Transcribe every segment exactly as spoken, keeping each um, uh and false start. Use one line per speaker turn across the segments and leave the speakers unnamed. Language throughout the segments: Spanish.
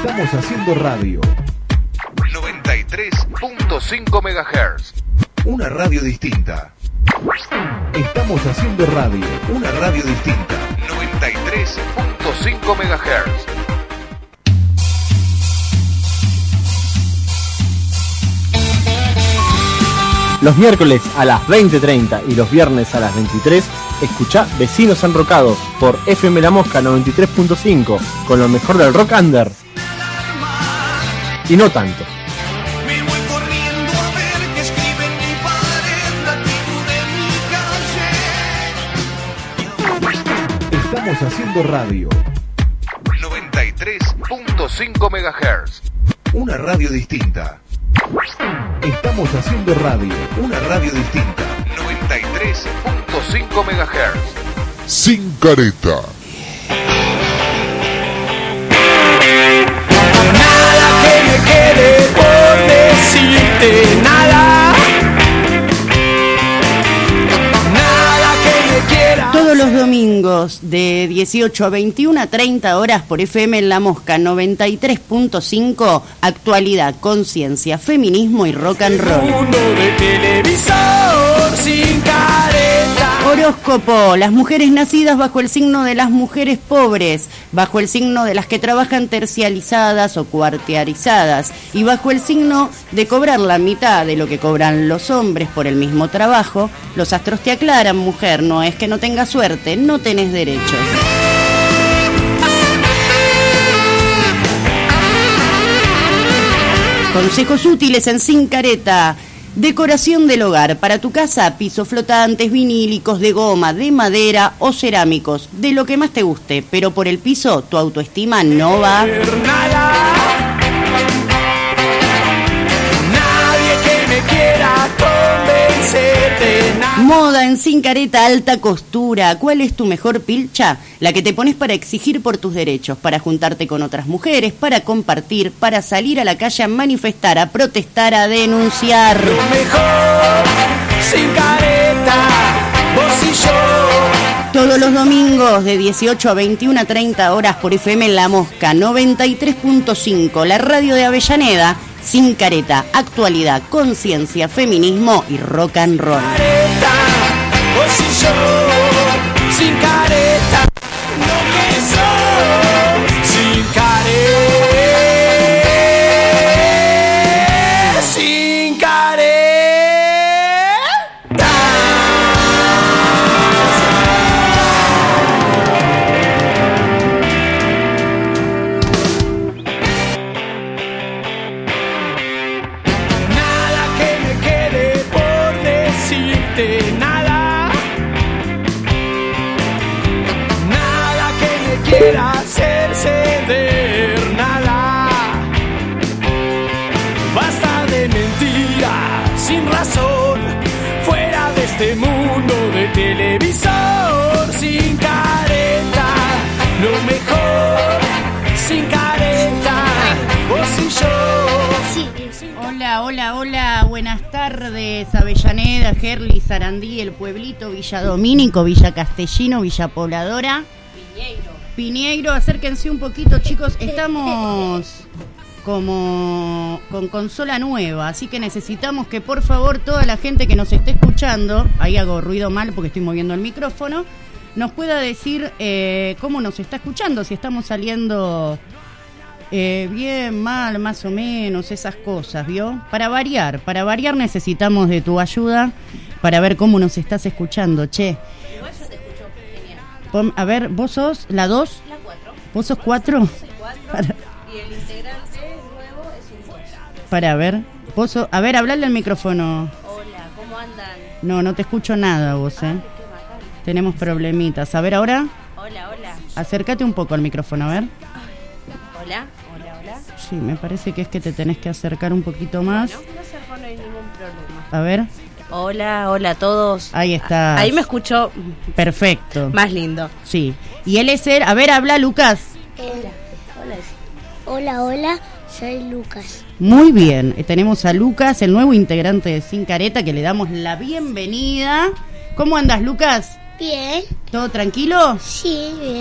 Estamos haciendo radio.
noventa y tres punto cinco megahertz.
Una radio distinta. Estamos haciendo radio. Una radio distinta.
noventa y tres punto cinco megahertz.
Los miércoles a las veinte treinta y los viernes a las veintitrés, escuchá Vecinos Enrocados por F M La Mosca noventa y tres punto cinco, con lo mejor del rock under. Y no tanto.
Estamos haciendo radio.
noventa y tres punto cinco megahertz.
Una radio distinta. Estamos haciendo radio. Una radio distinta.
noventa y tres punto cinco megahertz.
Sin careta.
Nada que me quede por decirte, nada. Nada que me quiera.
Todos los domingos de dieciocho a veintiuna, treinta horas por F M en La Mosca noventa y tres punto cinco, actualidad, conciencia, feminismo y rock and roll.
Mundo de televisor sin careta.
Horóscopo, las mujeres nacidas bajo el signo de las mujeres pobres, bajo el signo de las que trabajan tercializadas o cuartiarizadas y bajo el signo de cobrar la mitad de lo que cobran los hombres por el mismo trabajo, los astros te aclaran, mujer, no es que no tengas suerte, no tenés derechos. Consejos útiles en Sin Careta. Decoración del hogar. Para tu casa, pisos flotantes, vinílicos, de goma, de madera o cerámicos. De lo que más te guste. Pero por el piso, tu autoestima no va.
Nadie que me quiera convencer de nada.
Moda en Sin Careta, alta costura. ¿Cuál es tu mejor pilcha? La que te pones para exigir por tus derechos, para juntarte con otras mujeres, para compartir, para salir a la calle a manifestar, a protestar, a denunciar.
Lo mejor, sin careta, vos y yo.
Todos los domingos de dieciocho a veintiuna, treinta horas por F M La Mosca noventa y tres punto cinco, la radio de Avellaneda. Sin Careta, actualidad, conciencia, feminismo y rock and roll.
Careta, vos y yo, sin careta, lo que soy, sin careta, sin careta. Nada, nada que me quiera hacer ceder, nada. Basta de mentiras sin razón, fuera de este mundo de televisor. Sin careta, lo mejor, sin careta, vos y yo.
Hola, hola, hola, buenas tardes, Avellaneda, Gerli, Sarandí, El Pueblito, Villa Domínico, Villa Castellino, Villa Pobladora. Piñeiro. Piñeiro, acérquense un poquito, chicos, estamos como con consola nueva, así que necesitamos que por favor toda la gente que nos esté escuchando, ahí hago ruido mal porque estoy moviendo el micrófono, nos pueda decir eh, cómo nos está escuchando, si estamos saliendo... Eh, bien, mal, más o menos, esas cosas, ¿vio? Para variar, para variar necesitamos de tu ayuda para ver cómo nos estás escuchando, che.
Igual yo te escucho genial.
Pon, a ver, ¿vos sos la dos?
La cuatro.
¿Vos sos cuatro?
Soy cuatro.
Para,
y el integrante nuevo es un dos.
para ver, vos sos, a ver, hablale al micrófono.
Hola, ¿cómo andan?
No, no te escucho nada vos, ¿eh?
Ay, qué bacán.
Tenemos problemitas. A ver, ahora,
Hola, hola.
acércate un poco al micrófono, a ver.
Hola, hola, hola.
Sí, me parece que es que te tenés que acercar un poquito más.
No, no se pone ningún problema.
A ver,
Hola, hola a todos.
ahí está.
Ahí me escucho
Perfecto.
más lindo.
Sí. Y él es el... A ver, habla, Lucas.
Hola, hola.
Hola, hola, soy Lucas.
Muy bien. Eh, Tenemos a Lucas, el nuevo integrante de Sin Careta, que le damos la bienvenida. ¿Cómo andas, Lucas?
Bien,
¿Todo tranquilo?
sí, bien.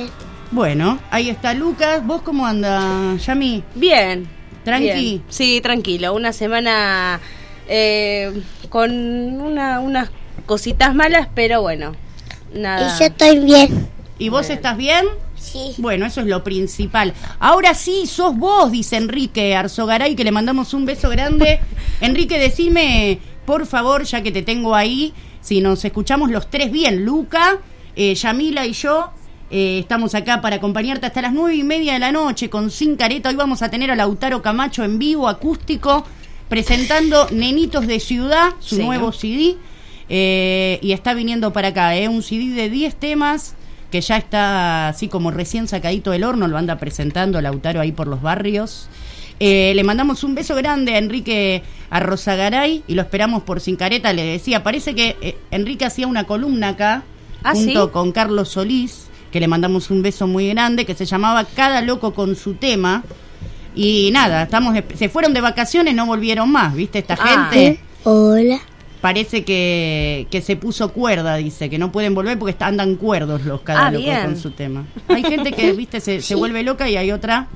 Bueno, ahí está Lucas. ¿Vos cómo andas, Yami?
Bien.
¿Tranqui?
Bien. Sí, tranquilo. Una semana eh, con una, unas cositas malas, pero bueno, nada.
Y yo estoy bien.
¿Y vos
Bien.
estás bien?
Sí.
Bueno, eso es lo principal. Ahora sí, sos vos, dice Enrique Arzogaray, que le mandamos un beso grande. Enrique, decime, por favor, ya que te tengo ahí, si nos escuchamos los tres bien. Luca, eh, Yamila y yo eh, estamos acá para acompañarte hasta las nueve y media de la noche con Sin Careta. Hoy vamos a tener a Lautaro Camacho en vivo, acústico, presentando Nenitos de Ciudad, su
Sí.
nuevo C D. Eh, y está viniendo para acá, eh, un C D de diez temas que ya está así como recién sacadito del horno, lo anda presentando Lautaro ahí por los barrios. Eh, le mandamos un beso grande a Enrique Arrozagaray y lo esperamos por Sin Careta. Le decía, parece que eh, Enrique hacía una columna acá
¿Ah,
junto
sí?
con Carlos Solís, que le mandamos un beso muy grande, que se llamaba Cada Loco con su tema. Y nada, estamos se fueron de vacaciones, no volvieron más, ¿viste? Esta
Ah.
gente
Hola.
parece que, que se puso cuerda, dice, que no pueden volver porque está- andan cuerdos los Cada
Ah,
Loco
bien.
con su tema. Hay gente que, viste, se, se vuelve loca y hay otra.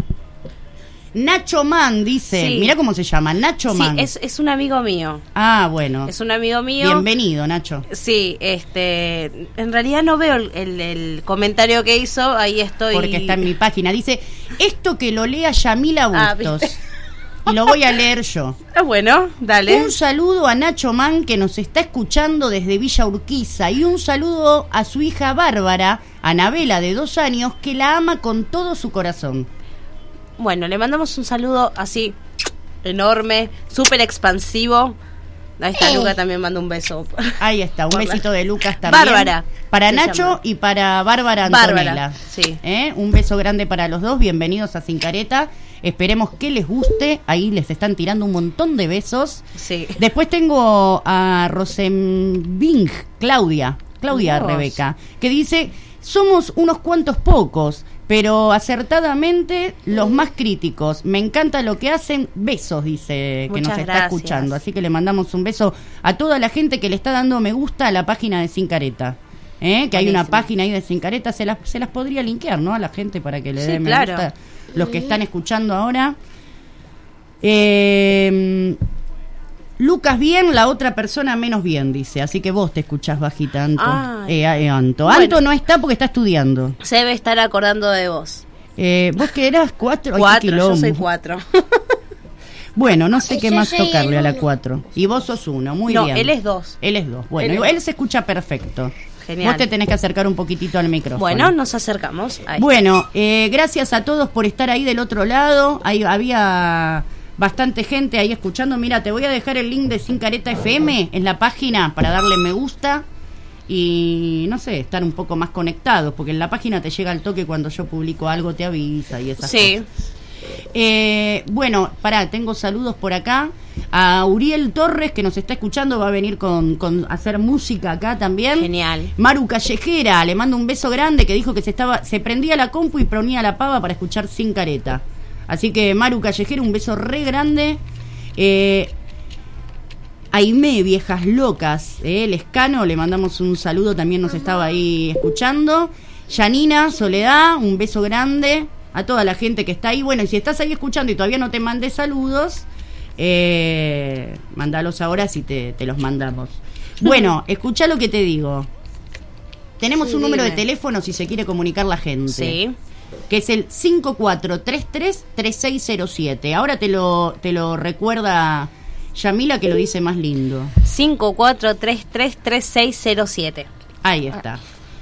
Nacho Man, dice.
Sí.
Mirá cómo se llama, Nacho
Sí,
Man.
es, es un amigo mío.
Ah, bueno.
Es un amigo mío.
Bienvenido, Nacho.
Sí, este, en realidad no veo el, el- el comentario que hizo, ahí estoy.
Porque está en mi página. Dice, esto que lo lea Yamila
Ah,
Bustos.
bien.
Y lo voy a leer yo.
Ah, bueno, dale.
Un saludo a Nacho Man, que nos está escuchando desde Villa Urquiza, y un saludo a su hija Bárbara, Anabela, de dos años, que la ama con todo su corazón.
Bueno, le mandamos un saludo así, enorme, súper expansivo. Ahí está,
Eh.
Luca también manda un beso.
Ahí está, un
Bárbara.
besito de Lucas también.
Bárbara,
Para
se
Nacho
llama.
y para Bárbara Antonella.
Bárbara, sí.
¿Eh? Un beso grande para los dos, bienvenidos a Sin Careta. Esperemos que les guste, ahí les están tirando un montón de besos.
Sí.
Después tengo a Rosenbing, Claudia, Claudia
Mirá vos.
Rebeca, que dice, somos unos cuantos pocos, pero acertadamente los más críticos. Me encanta lo que hacen. Besos, dice, que
Muchas
nos está
gracias.
escuchando. Así que le mandamos un beso a toda la gente que le está dando me gusta a la página de Sin Careta. ¿Eh? Que hay una
Buenísimo.
página ahí de Sin Careta, se las, se las podría linkear, ¿no? A la gente para que le
Sí,
den me
claro.
gusta. Los que están escuchando ahora. Eh, Lucas bien, la otra persona menos bien, dice. Así que vos te escuchás bajita, Anto.
Ay.
Eh, eh, Anto.
Bueno.
Anto no está porque está estudiando.
Se debe estar acordando de vos.
Eh, ¿Vos que eras? ¿Cuatro? Ay, qué
Cuatro, yo
quilombo.
soy cuatro.
Bueno, no sé qué
Yo
más
soy
tocarle a la
uno.
cuatro. Y vos sos uno, muy
no,
bien.
él es dos.
Él es dos. Bueno,
Él es
él,
dos.
se escucha perfecto.
Genial.
Vos te tenés que acercar un poquitito al micrófono.
Bueno, nos acercamos. Ahí.
Bueno, eh, gracias a todos por estar ahí del otro lado. Ahí había bastante gente ahí escuchando. Mira, te voy a dejar el link de Sin Careta F M en la página para darle me gusta y, no sé, estar un poco más conectados, porque en la página te llega el toque cuando yo publico algo, te avisa y esas
Sí.
cosas. Eh, bueno, pará, tengo saludos por acá. A Uriel Torres, que nos está escuchando, va a venir con, con hacer música acá también.
Genial.
Maru Callejera, le mando un beso grande, que dijo que se estaba se prendía la compu y ponía la pava para escuchar Sin Careta. Así que Maru Callejera, un beso re grande. Eh, Aimé, Viejas Locas, eh, el Escano, le mandamos un saludo, también nos estaba ahí escuchando. Yanina, Soledad, un beso grande a toda la gente que está ahí. Bueno, y si estás ahí escuchando y todavía no te mandé saludos, eh, mandalos ahora si te, te los mandamos. Bueno, escuchá lo que te digo. Tenemos
Sí,
un número de
dime.
teléfono si se quiere comunicar la gente.
Sí.
Que es el cinco cuatro tres tres, tres seis cero siete. Ahora te lo, te lo recuerda Yamila, que lo dice más lindo.
cinco cuatro tres tres tres seis cero siete.
Ahí está.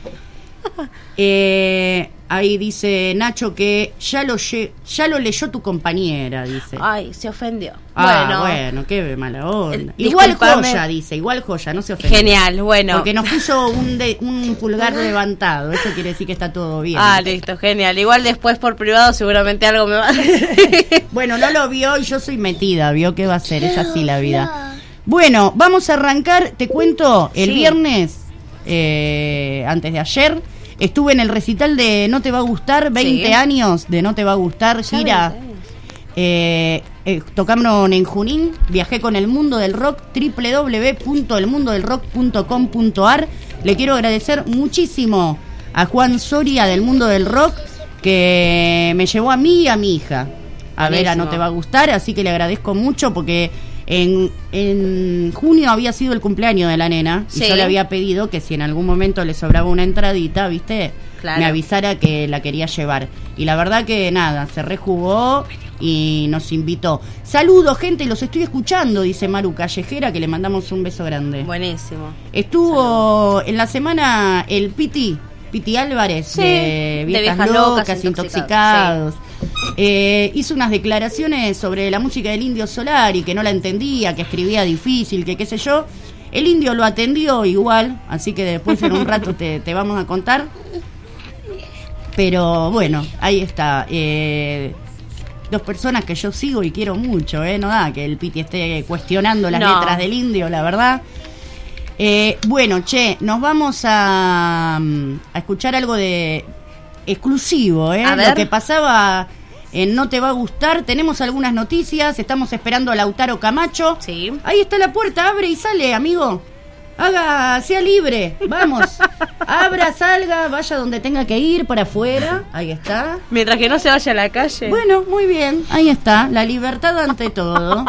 Eh, ahí dice Nacho que ya lo, lle- ya lo leyó tu compañera, dice.
Ay, se ofendió.
Ah,
bueno,
bueno, qué mala onda.
Eh,
Igual
discúlpame.
joya, dice, igual joya, no se ofende.
genial, bueno.
Porque nos puso un, de- un pulgar levantado, eso quiere decir que está todo bien.
Ah, listo, genial. Igual después por privado seguramente algo me va a decir.
Bueno, no lo vio y yo soy metida, vio qué va a ser, es así la vida. Bueno, vamos a arrancar, te cuento, el
Sí.
viernes, eh, antes de ayer, estuve en el recital de No Te Va a Gustar, veinte
Sí.
años de No Te Va a Gustar,
Ya
gira.
veinte años.
Eh, eh, tocaron en Junín, viajé con el mundo del rock, doble u doble u doble u punto el mundo del rock punto com punto a r. Le quiero agradecer muchísimo a Juan Soria del Mundo del Rock que me llevó a mí y a mi hija a ver a No Te Va a Gustar, así que le agradezco mucho porque en, en junio había sido el cumpleaños de la nena, sí. Y yo le había pedido que si en algún momento le sobraba una entradita, ¿viste? Claro. Me avisara que la quería llevar. Y la verdad que nada, se rejugó y nos invitó. Saludos, gente, los estoy escuchando, dice Maru Callejera, que le mandamos un beso grande.
Buenísimo.
Estuvo Saludos. En la semana el Piti, Piti Álvarez, sí, de Viejas, de Viejas Locas, Locas Intoxicados. Sí. Eh, hizo unas declaraciones sobre la música del Indio Solari, que no la entendía, que escribía difícil, que qué sé yo. El Indio lo atendió igual, así que después en un rato te, te vamos a contar. Pero bueno, ahí está. Eh, dos personas que yo sigo y quiero mucho, ¿eh? No da que el Piti esté cuestionando las no. letras del Indio, la verdad. Eh, bueno, che, nos vamos a, a escuchar algo de exclusivo, ¿eh? Lo que pasaba en No Te Va a Gustar. Tenemos algunas noticias, estamos esperando a Lautaro Camacho.
Sí.
Ahí está la puerta, abre y sale, amigo. Haga, sea libre, vamos. Abra, salga, vaya donde tenga que ir, para afuera. Ahí está.
Mientras que no se vaya a la calle.
Bueno, muy bien, ahí está. La libertad ante todo.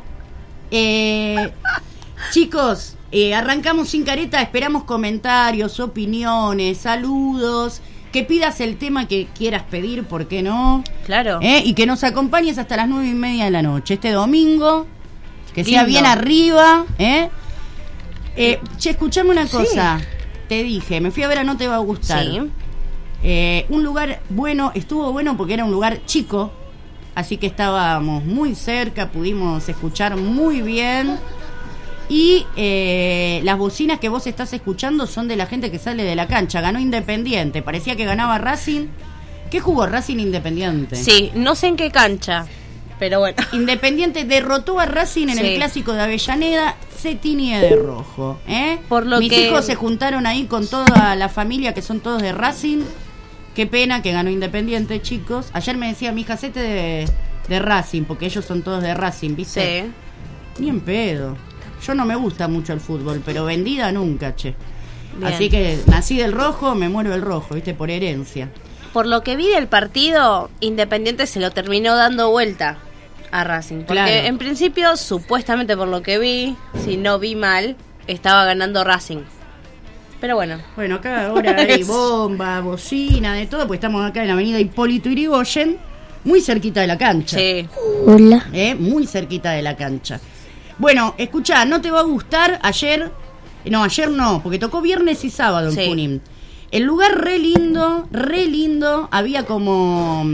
Eh, chicos, eh, arrancamos sin careta. Esperamos comentarios, opiniones, saludos. Que pidas el tema que quieras pedir, ¿por qué no?
Claro.
¿Eh? Y que nos acompañes hasta las nueve y media de la noche. Este domingo, que sea Lindo. Bien arriba, ¿eh? Eh, che, escuchame una cosa. Sí. Te dije, me fui a ver a No Te Va a Gustar.
Sí.
Eh, un lugar bueno, estuvo bueno porque era un lugar chico, así que estábamos muy cerca, pudimos escuchar muy bien. Y eh, las bocinas que vos estás escuchando son de la gente que sale de la cancha. Ganó Independiente, parecía que ganaba Racing. ¿Qué jugó Racing Independiente?
Sí, no sé en qué cancha, pero bueno.
Independiente derrotó a Racing en sí. el clásico de Avellaneda, se tiñe de rojo, ¿eh?
Por lo
Mis
que...
hijos se juntaron ahí con toda la familia que son todos de Racing. Qué pena que ganó Independiente, chicos. Ayer me decía mi hija, hacete de, de Racing, porque ellos son todos de Racing, ¿viste? Sí. Ni en pedo. Yo no me gusta mucho el fútbol, pero vendida nunca, che. Bien. Así que nací del rojo, me muero del rojo, ¿viste? Por herencia.
Por lo que vi del partido, Independiente se lo terminó dando vuelta a Racing. Porque claro. en principio, supuestamente por lo que vi, si no vi mal, estaba ganando Racing. Pero bueno.
Bueno, acá ahora hay bomba, bocina, de todo, pues estamos acá en la avenida Hipólito Yrigoyen, muy cerquita de la cancha.
Sí.
Hola.
¿Eh? Muy cerquita de la cancha. Bueno, escuchá, No Te Va a Gustar ayer, no, ayer no, porque tocó viernes y sábado en sí. Junín. El lugar re lindo, re lindo, había como,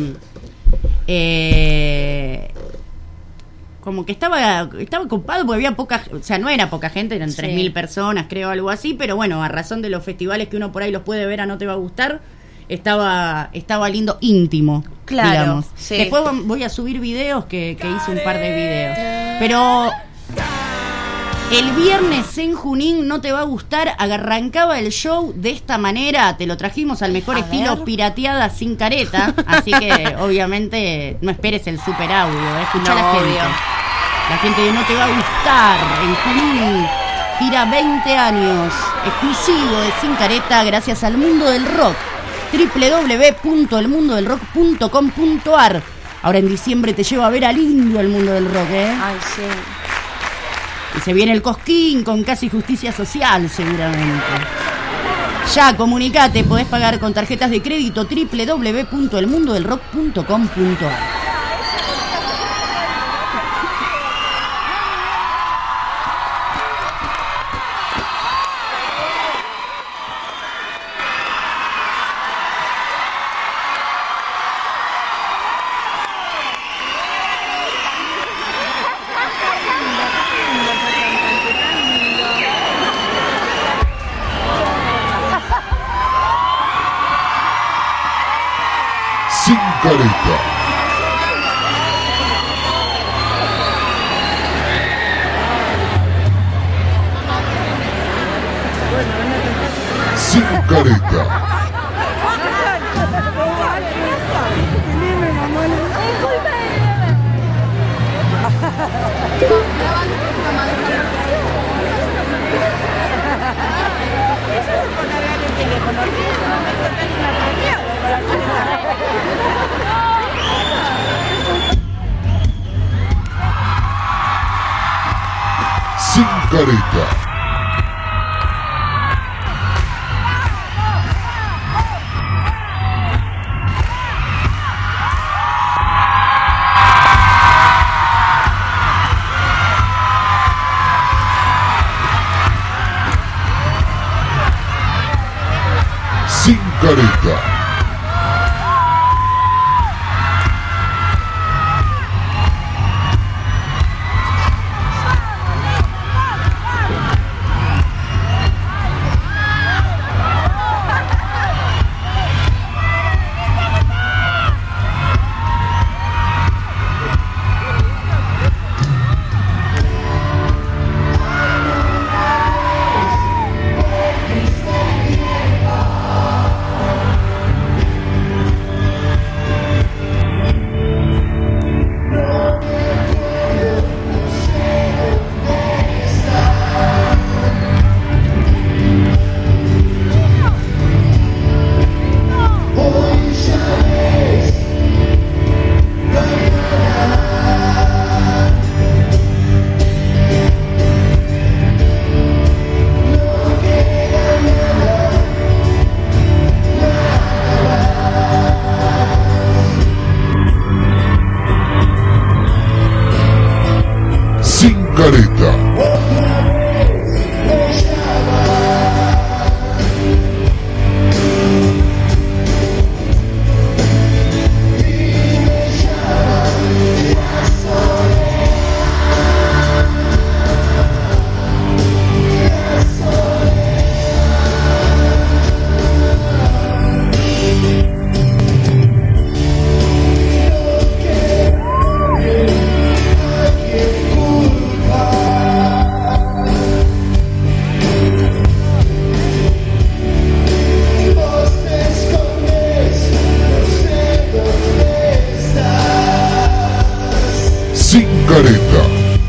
eh, como que estaba, estaba ocupado porque había poca, o sea, no era poca gente, eran tres mil sí. personas, creo, algo así, pero bueno, a razón de los festivales que uno por ahí los puede ver a No Te Va a Gustar, estaba, estaba lindo, íntimo,
claro,
digamos.
Sí.
Después voy a subir videos que, que hice un par de videos, pero... El viernes en Junín No Te Va a Gustar, arrancaba el show de esta manera, te lo trajimos al mejor a estilo ver. Pirateada sin careta, así que obviamente no esperes el super audio, ¿eh? Escuchá no, a la gente. Obvio. La gente de No Te Va a Gustar en Junín, gira veinte años, exclusivo de Sin Careta, gracias al Mundo del Rock, doble u doble u doble u punto el mundo del rock punto com punto a r. Ahora en diciembre te llevo a ver al Indio el Mundo del Rock, ¿eh?
Ay, sí.
Y se viene el Cosquín con Casi Justicia Social, seguramente. Ya, comunicate, podés pagar con tarjetas de crédito doble u doble u doble u punto el mundo del rock punto com punto a r.
Sin Careta. Sin Careta. careta. Sin careta. Careta. Sin careta.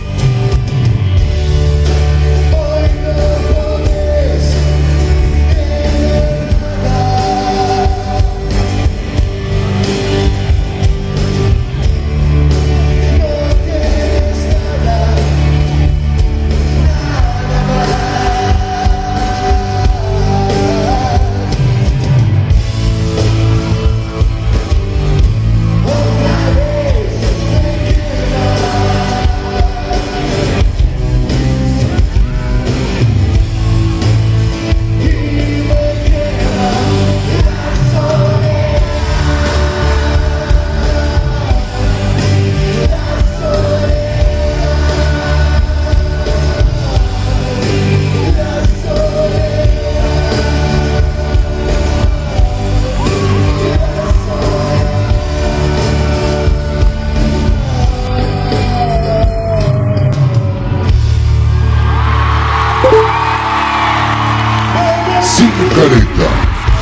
Sin careta.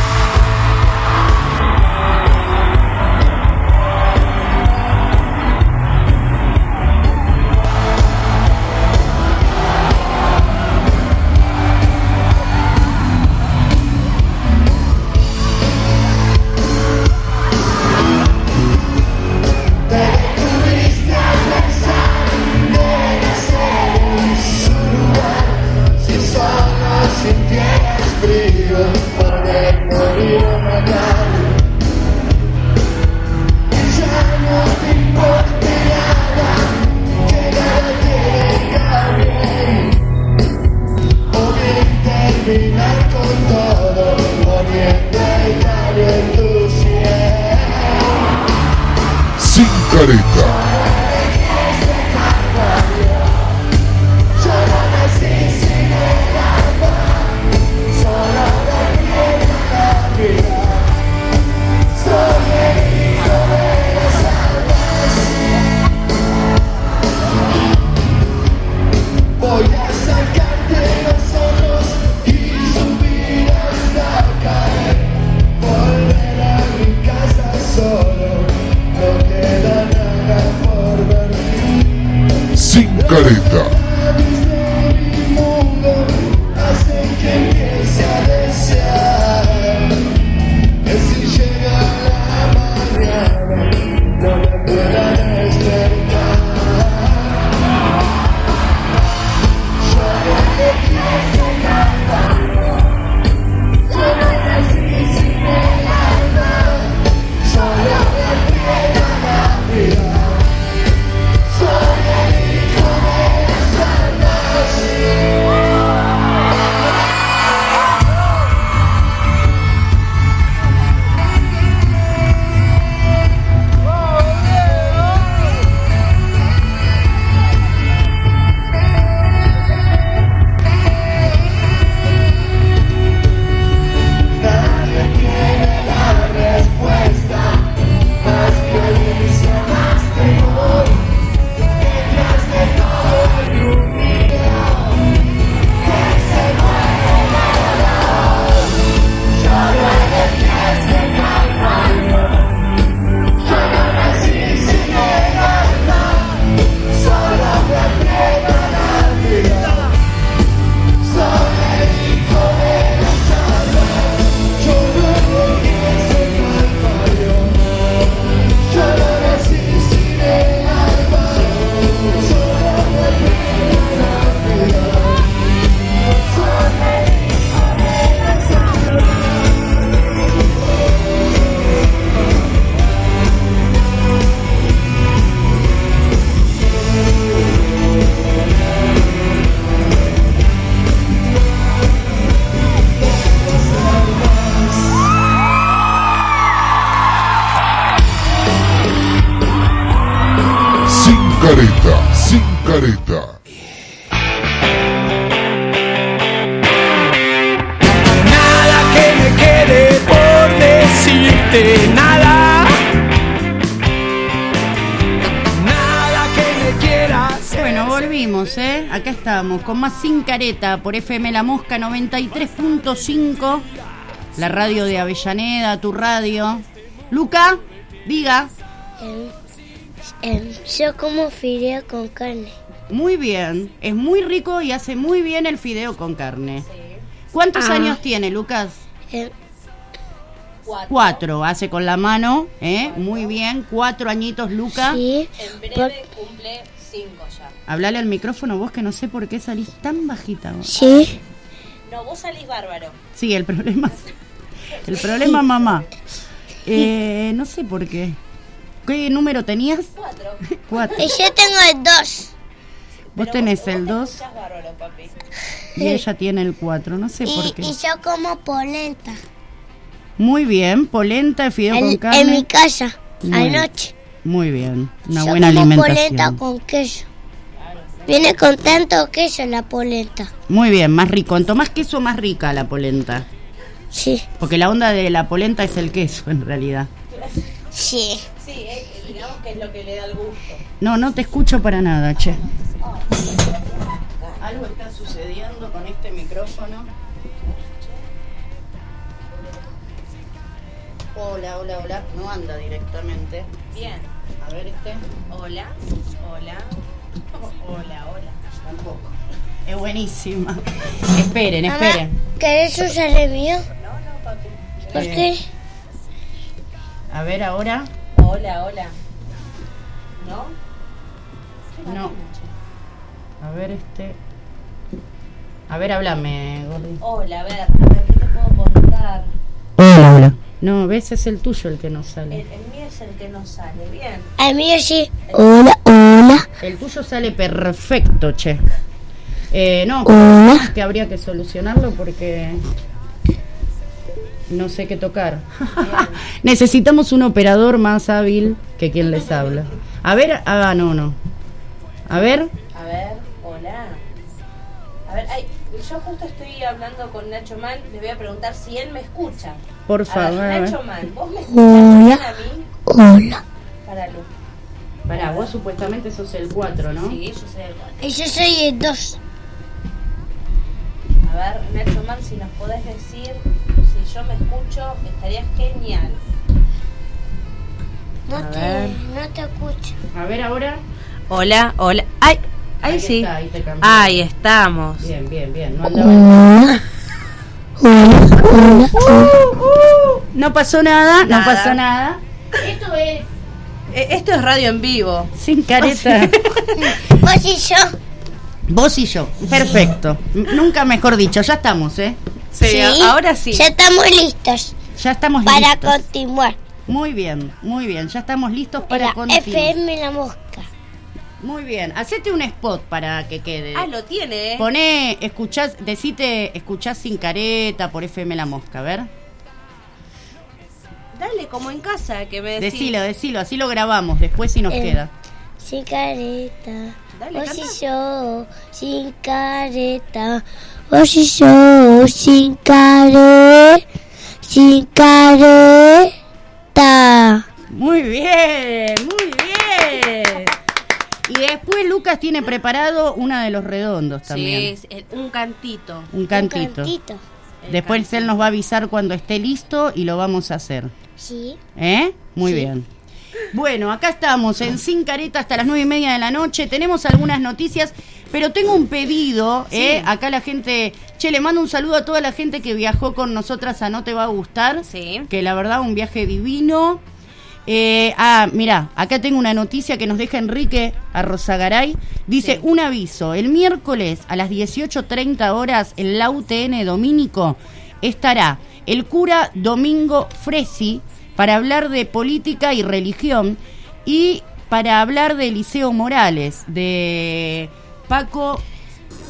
Sin careta. Sin careta.
Yo
careta, sin careta.
Nada que me quede por decirte, nada. Nada que me quieras.
Bueno, volvimos, ¿eh? Acá estamos con más Sin Careta por F M La Mosca noventa y tres punto cinco, la radio de Avellaneda, tu radio. Luca, diga.
Em, em, yo como fideo con carne.
Muy bien, es muy rico y hace muy bien el fideo con carne. ¿Cuántos
Ah.
años tiene, Lucas?
Em,
Cuatro.
Cuatro, hace con la mano, ¿eh? Muy bien, cuatro añitos, Luca.
sí,
En breve
por-
cumple cinco ya.
Hablale al micrófono vos, que no sé por qué salís tan bajita vos.
sí,
No, vos salís bárbaro.
Sí, el problema el problema, mamá. Eh, no sé por qué. ¿Qué número tenías?
Cuatro.
Cuatro.
y yo tengo el dos.
Vos tenés el dos
Escuchás bárbaro, papi.
y ella tiene el cuatro, no sé por
Y,
qué.
y yo como polenta.
Muy bien, polenta, fideo
En,
con
en
carne.
mi casa,
Muy bien.
anoche.
Muy bien, una
yo
buena
como polenta
alimentación.
con queso. Viene con tanto queso la polenta.
Muy bien, más rico. Cuanto más queso, más rica la polenta.
Sí,
Porque la onda de la polenta es el queso, en realidad.
sí.
Sí, eh, digamos que es lo que le da el gusto.
No, no te escucho para nada, che. Algo está sucediendo con este micrófono. Hola, hola, hola. No anda directamente.
Bien.
A ver este.
Hola, hola, hola, hola.
Tampoco. Es buenísima. Esperen,
Mamá,
esperen.
¿querés usar el mío?
No, no, papi.
¿Por
Bien.
qué?
A ver ahora.
Hola, hola. ¿No?
No. A ver este. A ver, háblame, Gordi.
Hola, a ver, a ver, ¿qué te puedo contar?
Hola, hola. No, ves, es el tuyo el que no
El,
sale.
el mío es el que no sale. Bien.
El mío sí. Hola, hola,
El tuyo sale perfecto, che. Eh, no,
hola.
que habría que solucionarlo porque no sé qué tocar. Necesitamos un operador más hábil que quien les habla. A ver, ah, no, no. A ver,
A ver, hola. A ver, ay, yo justo estoy hablando con Nacho Man. Le voy a preguntar si él me escucha.
por
A
favor.
ver,
a ver.
Nacho Man, ¿vos me escuchás bien a mí?
Hola.
Para Lu.
Pará, vos supuestamente sos el cuatro, ¿no?
Sí, yo soy el cuatro.
Y yo soy el dos.
A ver, Nacho Man, si nos podés decir si yo me escucho, estaría genial.
No
A
te,
ver.
no te escucho.
A ver ahora.
Hola, hola. Ay, ahí,
Ahí
sí.
está, ahí te cambié.
Ahí estamos.
Bien, bien, bien. No andaba.
Hola. Hola, hola, hola.
No pasó nada, no
Nada.
pasó nada. Esto es
Eh, Esto es radio en vivo.
Sin Careta.
Vos y yo.
Vos y yo. Perfecto. M- Nunca mejor dicho. Ya estamos, ¿eh?
Sí, ahora sí.
Ya estamos listos
Ya estamos
para
listos.
continuar.
Muy bien, muy bien. Ya estamos listos para
La
continuar.
F M La Mosca.
Muy bien. Hacete un spot para que quede.
Ah, lo tiene, ¿eh?
Poné, escuchás, decite, escuchás Sin Careta por F M La Mosca, a ver.
Dale, como en casa, que me decís.
Decilo, decilo, así lo grabamos, después si nos
Eh.
queda.
Sin careta.
Dale,
Vos
canta.
y yo. Sin careta. Vos y yo. Sin careta. Sin careta.
Muy bien, muy bien. Y después Lucas tiene preparado una de los redondos
Sí,
también.
es el- un cantito.
Un cantito.
Un cantito.
El
Después
cantito.
él nos va a avisar cuando esté listo y lo vamos a hacer.
Sí.
¿Eh? Muy
Sí.
bien. Bueno, acá estamos en Sin Careta hasta las nueve y media de la noche. Tenemos algunas noticias, pero tengo un pedido. ¿eh? Acá la gente... Che, le mando un saludo a toda la gente que viajó con nosotras a No Te Va a Gustar.
Sí.
Que la verdad, un viaje divino. Eh, ah, mira, acá tengo una noticia que nos deja Enrique Arrozagaray. Dice,
Sí.
un aviso, el miércoles a las dieciocho treinta horas en la U T N Domínico estará el cura Domingo Fresi para hablar de política y religión y para hablar de Eliseo Morales, de Paco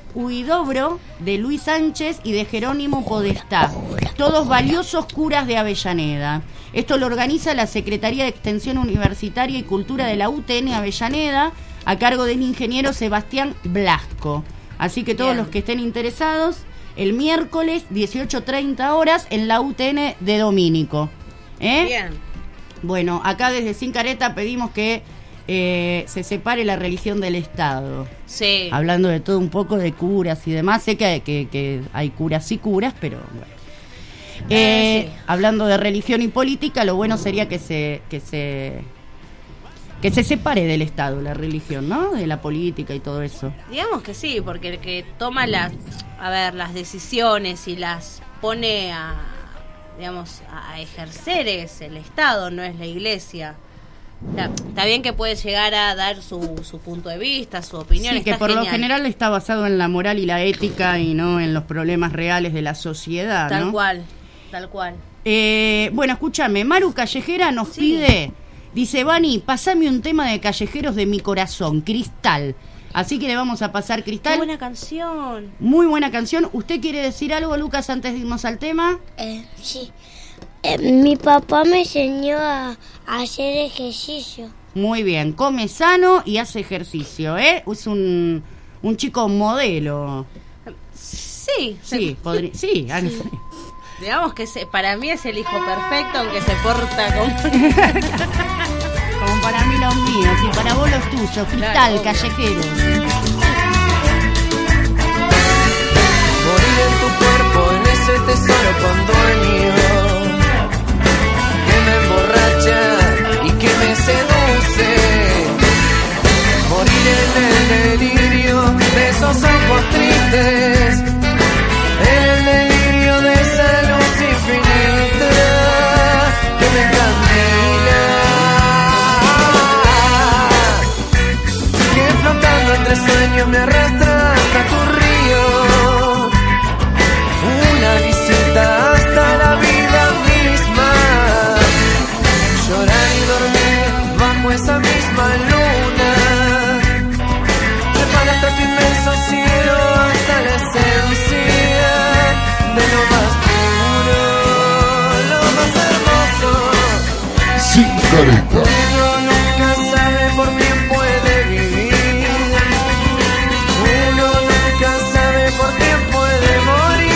Huidobro, de Luis Sánchez y de Jerónimo Podestá, todos valiosos curas de Avellaneda. Esto lo organiza la Secretaría de Extensión Universitaria y Cultura de la U T N Avellaneda, a cargo del ingeniero Sebastián Blasco. Así que todos Bien. los que estén interesados, el miércoles dieciocho treinta horas en la U T N de Domínico. ¿Eh?
Bien.
Bueno, acá desde Sin Careta pedimos que eh, se separe la religión del Estado.
Sí.
Hablando de todo un poco de curas y demás. Sé que, que, que hay curas y curas, pero bueno. Eh, eh, sí. Hablando de religión y política, lo bueno sería que se que se que se separe del Estado la religión, ¿no? De la política y todo eso.
Digamos que sí, porque el que toma las, a ver, las decisiones y las pone a, digamos, a ejercer es el Estado, no es la Iglesia. O sea, está bien que puede llegar a dar su, su punto de vista, su opinión.
Sí, que por
genial.
lo general está basado en la moral y la ética y no en los problemas reales de la sociedad,
Tal
¿no?
cual, tal cual.
Eh, bueno, escúchame, Maru Callejera nos sí. pide, dice, Vani, pasame un tema de Callejeros de mi corazón, Cristal. Así que le vamos a pasar Cristal.
Qué buena canción.
Muy buena canción. ¿Usted quiere decir algo, Lucas, antes de irnos al tema?
Eh, sí. Eh, mi papá me enseñó a, a hacer ejercicio.
Muy bien, come sano y hace ejercicio, ¿eh? Es un, un chico modelo.
Sí.
Sí, podría, sí. sí.
Digamos que se, para mí es el hijo perfecto, aunque se porta como...
como para mí los míos y para vos los tuyos. Cristal, claro, Callejero.
Morir en tu cuerpo, en ese tesoro con dueño que me emborracha y que me seduce. Morir en el delirio de esos ojos tristes, en el delirio de esa luz infinita que me camina, que flotando entre sueños me arrastra hasta tu río. Una visita hasta la vida misma, llorar y dormir bajo esa misma luna, trepar hasta tu inmenso cielo, hasta la esencia de lo más puro, lo más hermoso.
Sin Careta.
Uno nunca sabe por quién puede vivir, uno nunca sabe por quién puede morir.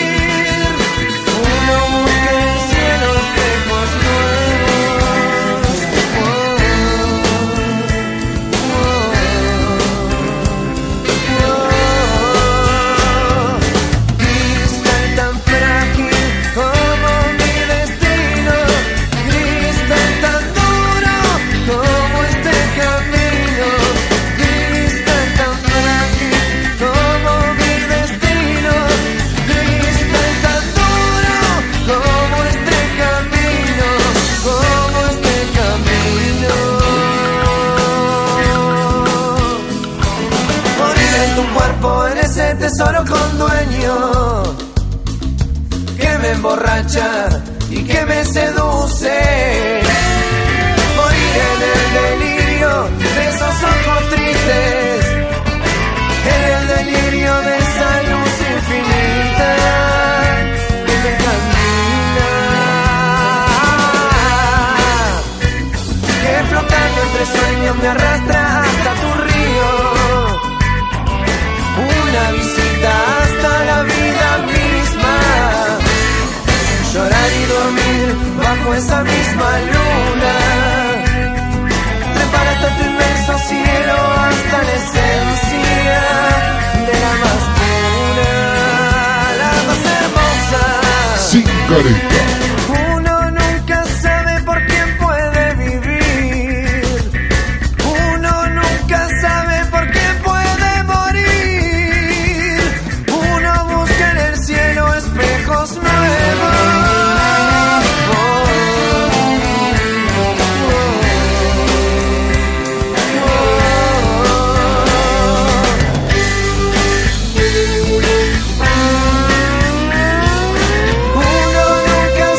Tesoro con dueño que me emborracha y que me seduce. Morir en el delirio de esos ojos tristes, en el delirio de esa luz infinita que me camina, que flotando entre sueños me arrastra hasta tu río. Una visita hasta la vida misma, llorar y dormir bajo esa misma luna, trepar hasta tu inmenso cielo, hasta la esencia de la más pura, la más hermosa.
Sin Careta.
Uno nunca sabe por quién puede vivir, uno nunca sabe por quién puede morir. Espejos nuevos. Oh, oh, oh, oh. Uno nunca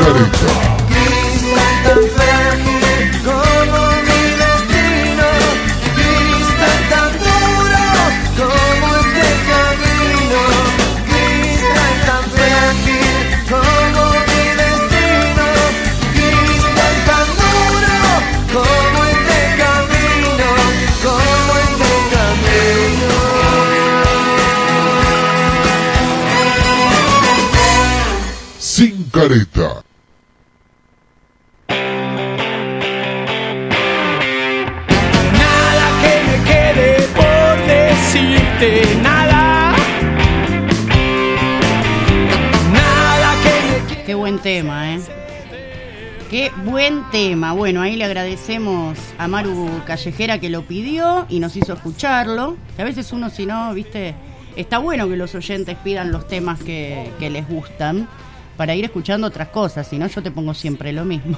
Careta.
Cristal tan frágil como mi destino, cristal tan duro como este camino, cristal tan frágil como mi destino, cristal tan duro como este camino, como este camino.
Sin Careta.
Nada que me quede por decirte, nada. Nada que me quede.
Qué buen tema, ¿eh? Qué buen tema. Bueno, ahí le agradecemos a Maru Callejera que lo pidió y nos hizo escucharlo. Que a veces uno, si no, viste, está bueno que los oyentes pidan los temas que, que les gustan para ir escuchando otras cosas. Si no, yo te pongo siempre lo mismo.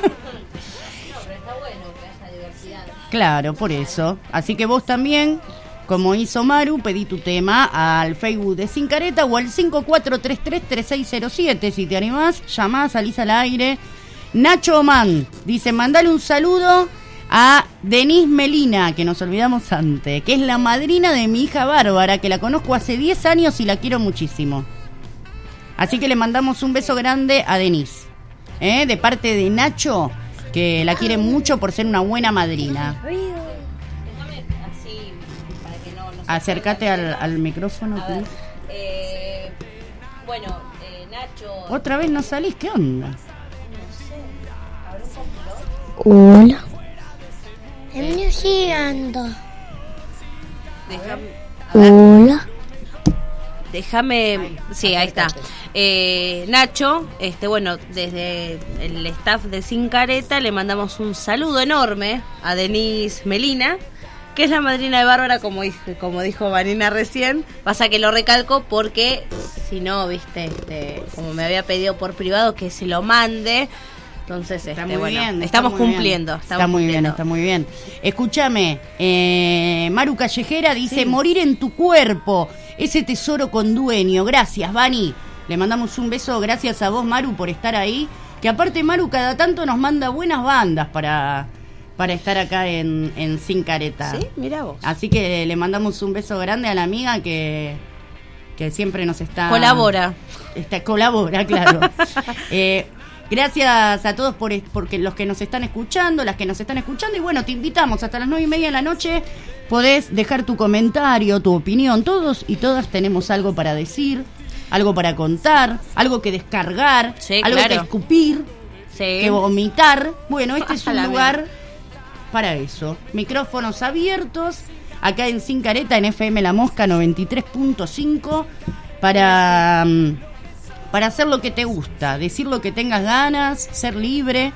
Claro, por eso. Así que vos también, como hizo Maru, pedí tu tema al Facebook de Sin Careta o al cinco cuatro tres tres, tres seis cero siete. Si te animás, llamás, salís al aire. Nacho Oman dice, mandale un saludo a Denise Melina, que nos olvidamos antes, que es la madrina de mi hija Bárbara, que la conozco hace diez años y la quiero muchísimo. Así que le mandamos un beso grande a Denise, ¿eh? De parte de Nacho, que la quiere mucho por ser una buena madrina. Acércate al, al micrófono.
A ver, eh, bueno, eh, Nacho...
Otra vez no salís, ¿qué onda?
Hola. Me vino llegando.
Déjame... a ver.
Hola.
Déjame, sí, ahí está. Eh, Nacho, este, bueno, desde el staff de Sin Careta le mandamos un saludo enorme a Denise Melina, que es la madrina de Bárbara, como, como dijo Marina recién. Pasa que lo recalco porque, si no, viste, este, como me había pedido por privado que se lo mande. Entonces,
está
este,
muy
bueno,
bien,
estamos
está muy
cumpliendo.
Bien.
Estamos
está muy
cumpliendo.
bien, está muy bien. Escúchame, eh, Maru Callejera dice, sí. Morir en tu cuerpo, ese tesoro con dueño. Gracias, Vani. Le mandamos un beso, gracias a vos, Maru, por estar ahí. Que aparte, Maru, cada tanto nos manda buenas bandas para, para estar acá en, en Sin Careta.
Sí, mira vos.
Así que le mandamos un beso grande a la amiga que, que siempre nos está...
Colabora.
Está, colabora, claro. eh... Gracias a todos por porque los que nos están escuchando, las que nos están escuchando. Y bueno, te invitamos hasta las nueve y media de la noche. Podés dejar tu comentario, tu opinión. Todos y todas tenemos algo para decir, algo para contar, algo que descargar,
sí,
algo
claro.
que escupir,
sí.
que vomitar. Bueno, este es un
La
lugar
mía.
para eso. Micrófonos abiertos, acá en Sin Careta, en F M La Mosca noventa y tres punto cinco, para... para hacer lo que te gusta, decir lo que tengas ganas, ser libre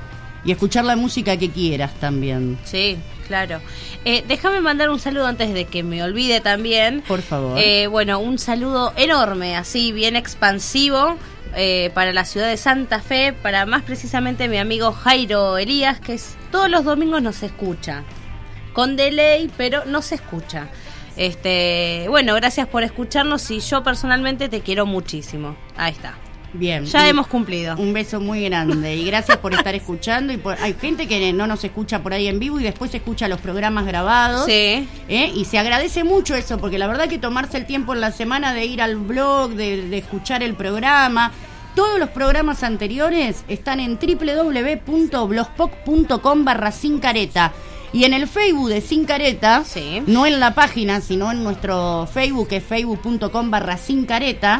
y escuchar la música que quieras también.
Sí, claro. Eh, déjame mandar un saludo antes de que me olvide también.
Por favor.
Eh, bueno, un saludo enorme, así bien expansivo, eh, para la ciudad de Santa Fe, para más precisamente mi amigo Jairo Elías, que es, todos los domingos nos escucha. Con delay, pero nos escucha. Este, bueno, gracias por escucharnos y yo personalmente te quiero muchísimo. Ahí está.
Bien.
Ya
un,
hemos cumplido.
Un beso muy grande y gracias por estar escuchando. Y por, hay gente que no nos escucha por ahí en vivo y después escucha los programas grabados.
Sí.
¿eh? Y se agradece mucho eso, porque la verdad que tomarse el tiempo en la semana de ir al blog, de, de escuchar el programa. Todos los programas anteriores están en doble u doble u doble u punto blogspot punto com barra Sin Careta. Y en el Facebook de Sin Careta,
sí.
no en la página, sino en nuestro Facebook, que es facebook punto com barra Sin Careta,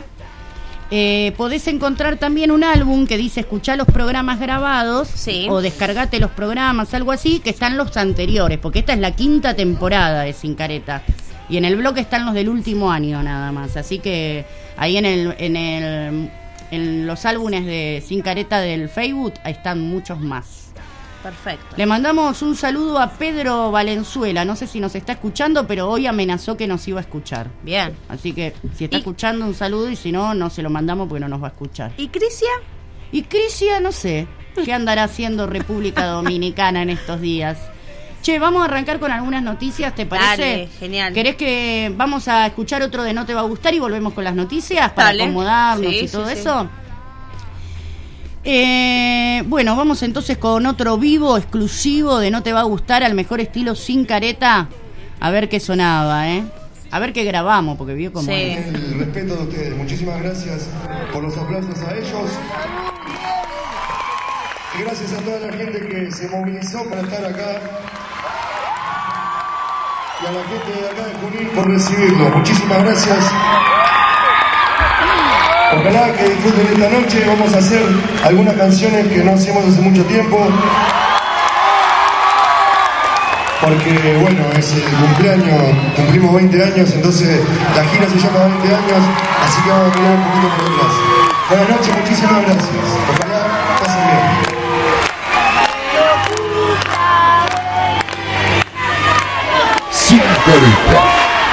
eh, podés encontrar también un álbum que dice escuchá los programas grabados,
sí.
o descargate los programas, algo así, que están los anteriores, porque esta es la quinta temporada de Sin Careta. Y en el blog están los del último año nada más. Así que ahí en el, en el, en los álbumes de Sin Careta del Facebook, ahí están muchos más.
Perfecto.
Le mandamos un saludo a Pedro Valenzuela. No sé si nos está escuchando, pero hoy amenazó que nos iba a escuchar.
Bien.
Así que si está
¿Y?
escuchando, un saludo, y si no, no se lo mandamos porque no nos va a escuchar.
¿Y Crisia?
Y Crisia, no sé qué andará haciendo República Dominicana en estos días. Che, vamos a arrancar con algunas noticias, ¿te parece?
Dale, genial.
¿Querés que vamos a escuchar otro de No Te Va a Gustar y volvemos con las noticias para
Dale.
acomodarnos
Sí,
y todo
sí, sí.
eso? Eh, bueno, vamos entonces con otro vivo exclusivo de No Te Va a Gustar, al mejor estilo Sin Careta. A ver qué sonaba, ¿eh? A ver qué grabamos, porque vio como...
Sí. El respeto de ustedes. Muchísimas gracias por los aplausos a ellos. Y gracias a toda la gente que se movilizó para estar acá. Y a la gente de acá de Junín por recibirlo. Muchísimas gracias. Ojalá que disfruten esta noche. Vamos a hacer algunas canciones que no hacemos hace mucho tiempo. Porque, bueno, es el cumpleaños, cumplimos veinte años, entonces la gira se llama veinte años, así que vamos a mirar un poquito por detrás. Buenas noches, muchísimas gracias. Ojalá pasen bien.
Sin Careta.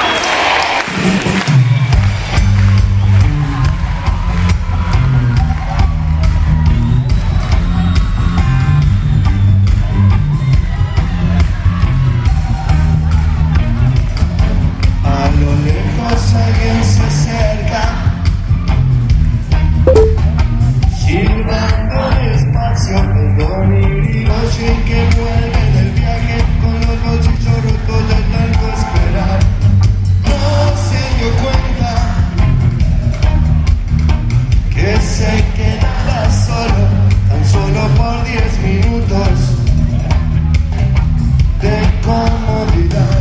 Alguien se acerca, silbando despacio, perdón y rigoche que vuelve del viaje con los bolsillos rotos de tanto esperar. No se dio cuenta que se quedaba solo, tan solo por diez minutos de comodidad.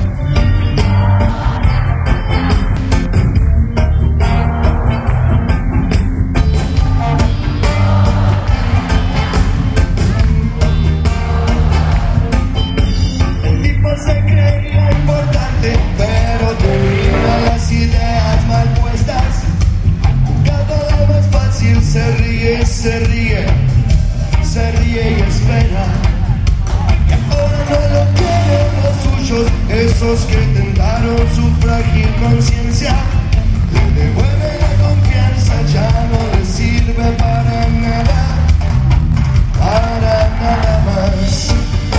Se creía importante, pero tenía las ideas mal puestas. Cada vez más fácil se ríe, se ríe, se ríe y espera. Y ahora no lo quieren los suyos, esos que tentaron su frágil conciencia. Le devuelve la confianza, ya no le sirve para nada, para nada más.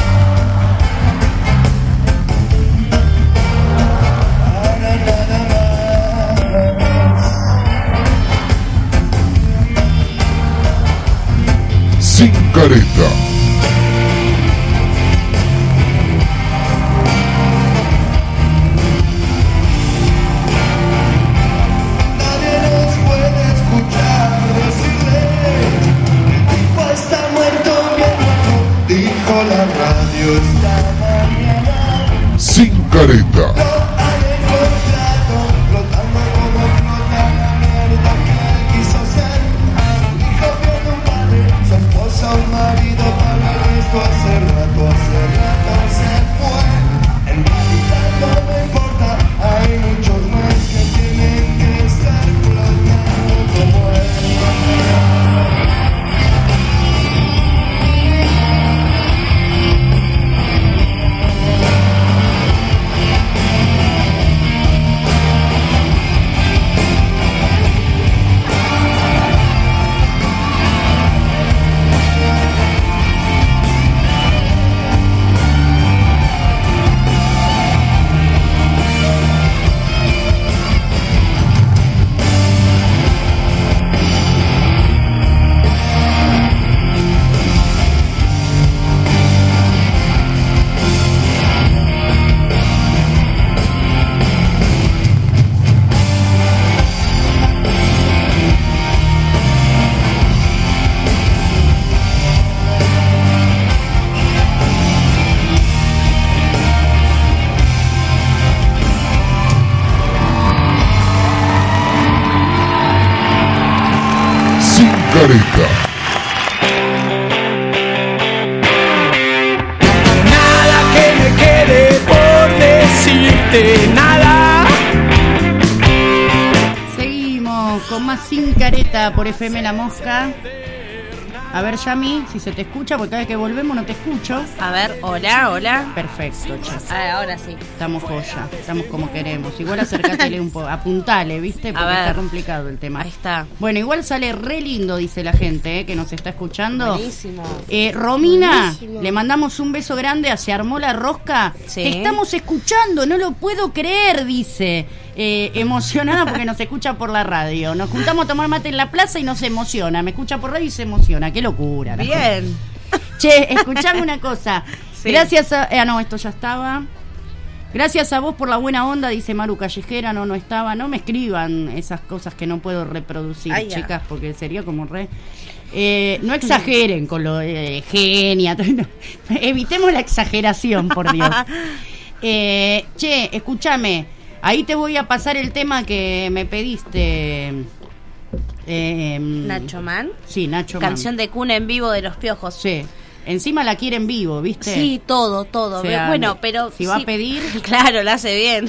Sin Careta.
Nadie nos puede escuchar decirle que el tipo está muerto, bien muerto, dijo la radio esta mañana.
Sin Careta.
Lo han encontrado flotando como flota la mierda que él quiso ser. Su hijo viene un padre, su esposa un marido, para esto hace rato, hace rato se fue. En realidad no me importa, hay muchos más que tienen que estar flotando como él.
Careta.
Nada que me quede por decirte, nada.
Seguimos con más Sin Careta por F M La Mosca. A ver, Yami, si se te escucha, porque cada vez que volvemos no te escucho.
A ver, hola, hola.
Perfecto, chas.
Ah, ahora sí.
Estamos joya, estamos como queremos. Igual acércatele un poco, apuntale, ¿viste? Porque está complicado el tema.
Ahí está.
Bueno, igual sale re lindo, dice la gente, ¿eh? Que nos está escuchando.
Buenísimo.
Eh, Romina,
Buenísimo.
le mandamos un beso grande a Se Armó la Rosca.
Sí.
Te estamos escuchando, no lo puedo creer, dice. eh, emocionada porque nos escucha por la radio. Nos juntamos a tomar mate en la plaza y nos emociona. Me escucha por radio y se emociona. Qué locura.
Bien.
Che, escuchame una cosa.
Sí.
Gracias a... Eh, no, esto ya estaba. Gracias a vos por la buena onda, dice Maru Callejera. No, no estaba. No me escriban esas cosas que no puedo reproducir, Ay, chicas, porque sería como re... Eh, no exageren con lo de eh, genia. Evitemos la exageración, por Dios. Eh, che, escúchame. Ahí te voy a pasar el tema que me pediste. Eh,
Nacho Man.
Sí, Nacho Man.
Canción de cuna en vivo de Los Piojos.
Sí. Encima la quiere en vivo, ¿viste?
Sí, todo, todo.
O sea,
bueno, pero...
Si va sí, a pedir...
Claro, la hace bien.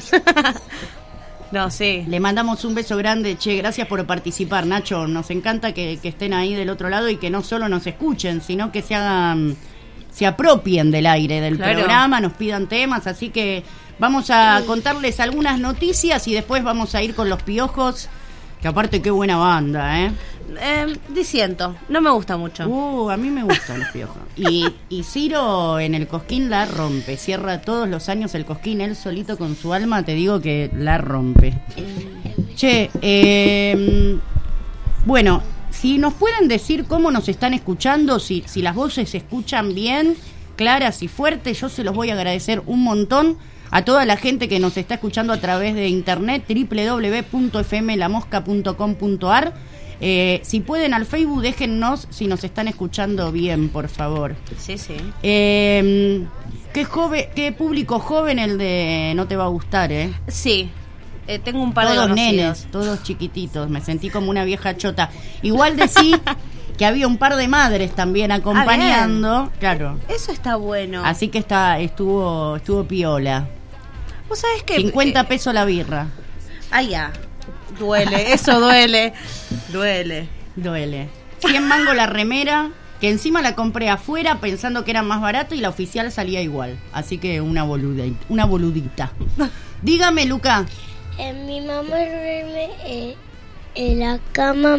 No, sí.
Le mandamos un beso grande. Che, gracias por participar, Nacho. Nos encanta que, que estén ahí del otro lado y que no solo nos escuchen, sino que se hagan... se apropien del aire del claro. programa, nos pidan temas, así que vamos a contarles algunas noticias y después vamos a ir con Los Piojos, que aparte qué buena banda, ¿eh?
Eh, disiento, no me gusta mucho.
Uh, a mí me gustan Los Piojos. Y, y Ciro en el Cosquín la rompe, cierra todos los años el Cosquín, él solito con su alma, te digo que la rompe. Che, eh, bueno... Si nos pueden decir cómo nos están escuchando, si, si las voces se escuchan bien, claras y fuertes, yo se los voy a agradecer un montón a toda la gente que nos está escuchando a través de internet, doble u doble u doble u punto efe eme la mosca punto com punto a r. Eh, si pueden al Facebook, déjennos si nos están escuchando bien, por favor.
Sí, sí.
Eh, qué, joven, qué público joven el de No Te Va a Gustar, ¿eh?
Sí. Eh, tengo un par
todos
de conocidos.
Nenes, todos chiquititos, me sentí como una vieja chota. Igual decí que había un par de madres también acompañando,
ah,
claro.
Eso está bueno.
Así que está, estuvo, estuvo piola.
¿Vos sabés qué?
cincuenta
eh,
pesos la birra.
Ah, ya. Duele, eso duele. Duele.
Duele. cien mango la remera, que encima la compré afuera pensando que era más barato y la oficial salía igual. Así que una boludita. Una boludita. Dígame, Luca.
Eh, mi mamá duerme eh, en la cama.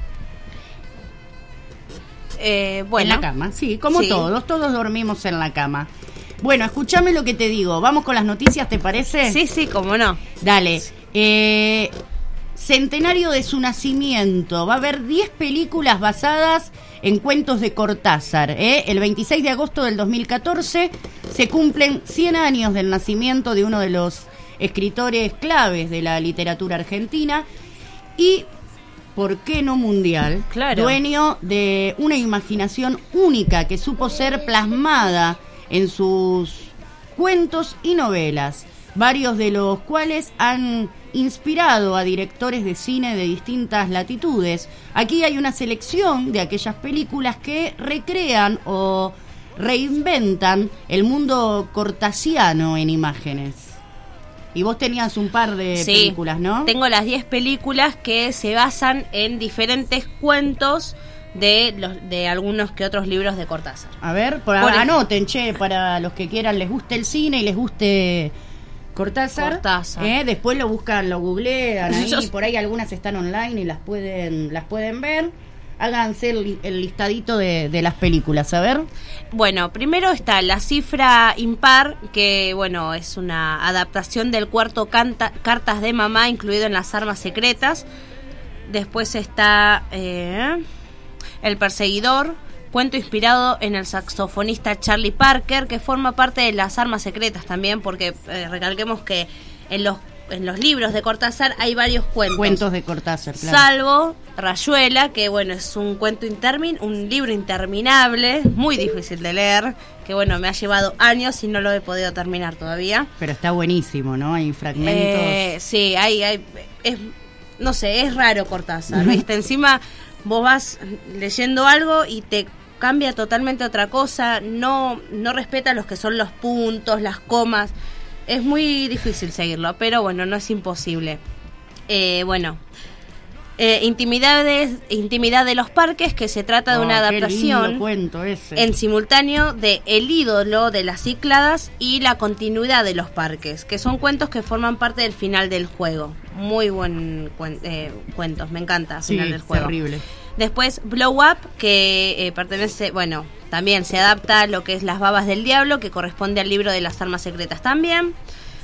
Eh, bueno.
En la cama, sí, como
sí.
todos, todos dormimos en la cama. Bueno, escúchame lo que te digo. Vamos con las noticias, ¿te parece?
Sí, sí, cómo no.
Dale. Eh, centenario de su nacimiento. Va a haber diez películas basadas en cuentos de Cortázar. ¿eh? El veintiséis de agosto del dos mil catorce se cumplen cien años del nacimiento de uno de los escritores claves de la literatura argentina y, ¿por qué no mundial?
Claro.
Dueño de una imaginación única que supo ser plasmada en sus cuentos y novelas, varios de los cuales han inspirado a directores de cine de distintas latitudes. Aquí hay una selección de aquellas películas que recrean o reinventan el mundo cortasiano en imágenes. Y vos tenías un par de
sí,
películas, ¿no?
Tengo las diez películas que se basan en diferentes cuentos de los de algunos que otros libros de Cortázar.
A ver, por, por anoten, che, para los que quieran, les guste el cine y les guste Cortázar.
Cortázar.
¿eh? Después lo buscan, lo googlean ahí, por ahí algunas están online y las pueden las pueden ver. Háganse el, el listadito de, de las películas, a ver.
Bueno, primero está La Cifra Impar, que bueno, es una adaptación del cuarto canta, Cartas de Mamá, incluido en Las Armas Secretas. Después está eh, El Perseguidor, cuento inspirado en el saxofonista Charlie Parker, que forma parte de Las Armas Secretas también, porque eh, recalquemos que en los en los libros de Cortázar hay varios cuentos.
Cuentos de Cortázar, claro.
Salvo Rayuela, que bueno, es un cuento intermin, un libro interminable, muy difícil de leer, que bueno, me ha llevado años y no lo he podido terminar todavía.
Pero está buenísimo, ¿no? Hay fragmentos.
Eh, sí, hay, hay es, no sé, es raro Cortázar, ¿viste? Encima vos vas leyendo algo y te cambia totalmente otra cosa, no, no respeta los que son los puntos, las comas. Es muy difícil seguirlo, pero bueno, no es imposible. Eh, bueno, eh, Intimidades, Intimidad de los Parques, que se trata de
oh,
una adaptación
qué lindo cuento ese.
En simultáneo de El ídolo de las Cícladas y La continuidad de los parques, que son cuentos que forman parte del final del juego. Muy buen cuen, eh, cuentos, me encanta,
sí,
final del juego.
Terrible.
Después Blow Up, que eh, pertenece, bueno, también se adapta a lo que es Las Babas del Diablo, que corresponde al libro de Las Armas Secretas también.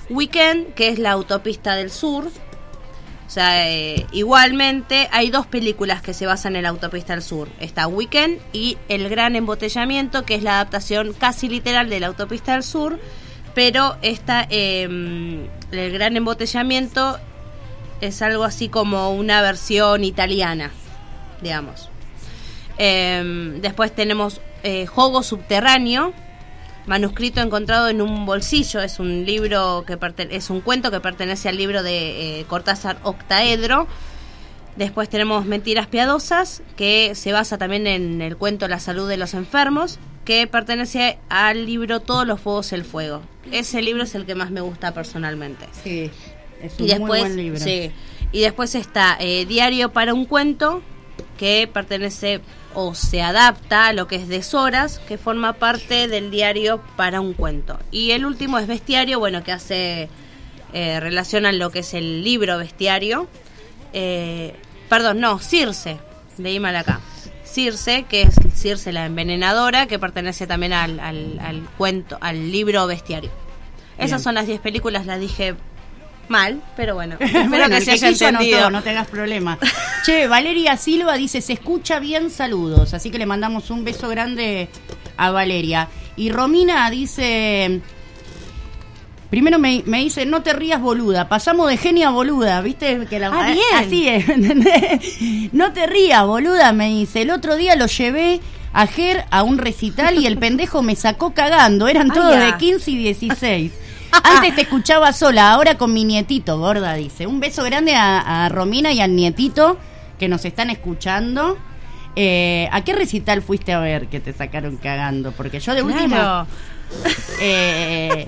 Weekend, que es la autopista del sur. O sea, eh, igualmente hay dos películas que se basan en la autopista del sur. Está Weekend y El Gran Embotellamiento, que es la adaptación casi literal de la autopista del sur. Pero esta, eh, El Gran Embotellamiento es algo así como una versión italiana, digamos. Eh, después tenemos eh, Juego Subterráneo, manuscrito encontrado en un bolsillo. Es un libro que perte- es un cuento que pertenece al libro de eh, Cortázar Octaedro. Después tenemos Mentiras Piadosas, que se basa también en el cuento La Salud de los Enfermos, que pertenece al libro Todos los Fuegos el Fuego. Ese libro es el que más me gusta personalmente.
Sí, es un
y después,
muy buen libro.
Sí, y después está eh, Diario para un Cuento, que pertenece o se adapta a lo que es Deshoras, que forma parte del Diario para un Cuento. Y el último es Bestiario, bueno, que hace eh, relación a lo que es el libro Bestiario. Eh, perdón, no, Circe, leí mal acá. Circe, que es Circe la envenenadora, que pertenece también al, al, al cuento, al libro Bestiario. Esas
Bien.
son las diez películas, las dije mal, pero bueno,
Bueno,
espero que
el
se
que
haya
quiso
entendido.
anotó, no tengas problema. Che, Valeria Silva dice, se escucha bien, saludos. Así que le mandamos un beso grande a Valeria. Y Romina dice, primero me, me dice, no te rías, boluda. Pasamos de genia a boluda, ¿viste? Que la,
Ah, bien.
Así es, ¿entendés? No te rías, boluda, me dice. El otro día lo llevé a Ger a un recital y el pendejo me sacó cagando. Eran
Ah,
todos
ya.
de quince y dieciséis. Antes te escuchaba sola, ahora con mi nietito, gorda, dice. Un beso grande a, a Romina y al nietito que nos están escuchando. Eh, ¿A qué recital fuiste a ver que te sacaron cagando? Porque yo de último...
Claro.
Eh,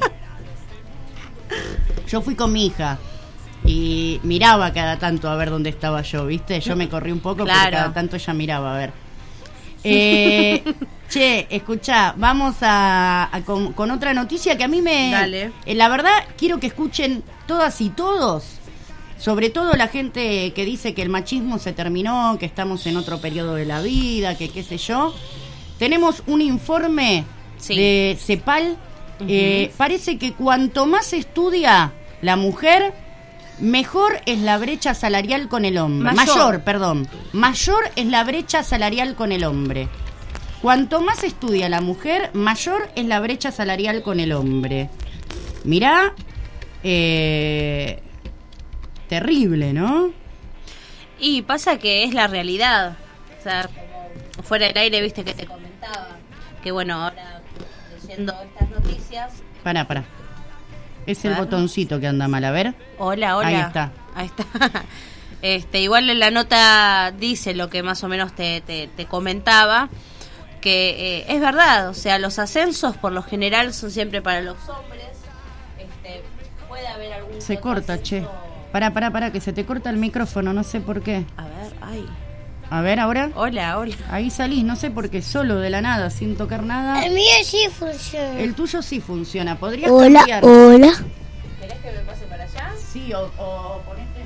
yo fui con mi hija y miraba cada tanto a ver dónde estaba yo, ¿viste? Yo me corrí un poco,
Claro.
pero cada tanto ella miraba a ver. Eh, che, escuchá, vamos a, a con, con otra noticia que a mí me...
Dale.
eh, la verdad, quiero que escuchen todas y todos, sobre todo la gente que dice que el machismo se terminó, que estamos en otro periodo de la vida, que qué sé yo. Tenemos un informe
Sí.
de CEPAL. Eh, parece que cuanto más estudia la mujer, mejor es la brecha salarial con el hombre.
Mayor.
Mayor, perdón. Mayor es la brecha salarial con el hombre. Cuanto más estudia la mujer, mayor es la brecha salarial con el hombre. Mirá, eh, terrible, ¿no?
Y pasa que es la realidad. O sea, como fuera del aire, viste que te comentaba. Que bueno, ahora leyendo estas noticias.
Pará, pará. Es el
A ver.
botoncito que anda mal, a ver.
Hola, hola.
Ahí está.
Ahí está. Este, igual en la nota dice lo que más o menos te, te, te comentaba. Que eh, es verdad, o sea, los ascensos por lo general son siempre para los hombres. Este, puede haber algún.
Se
otro
corta,
ascenso.
che. Pará, pará, pará, que se te corta el micrófono, no sé por qué.
A ver, ay.
A ver, ahora.
Hola, hola.
Ahí salís, no sé por qué, solo de la nada, sin tocar nada.
El mío sí funciona.
El tuyo sí funciona, podrías
Hola,
cambiar.
hola.
¿Querés que me pase para allá?
Sí, o, o ponete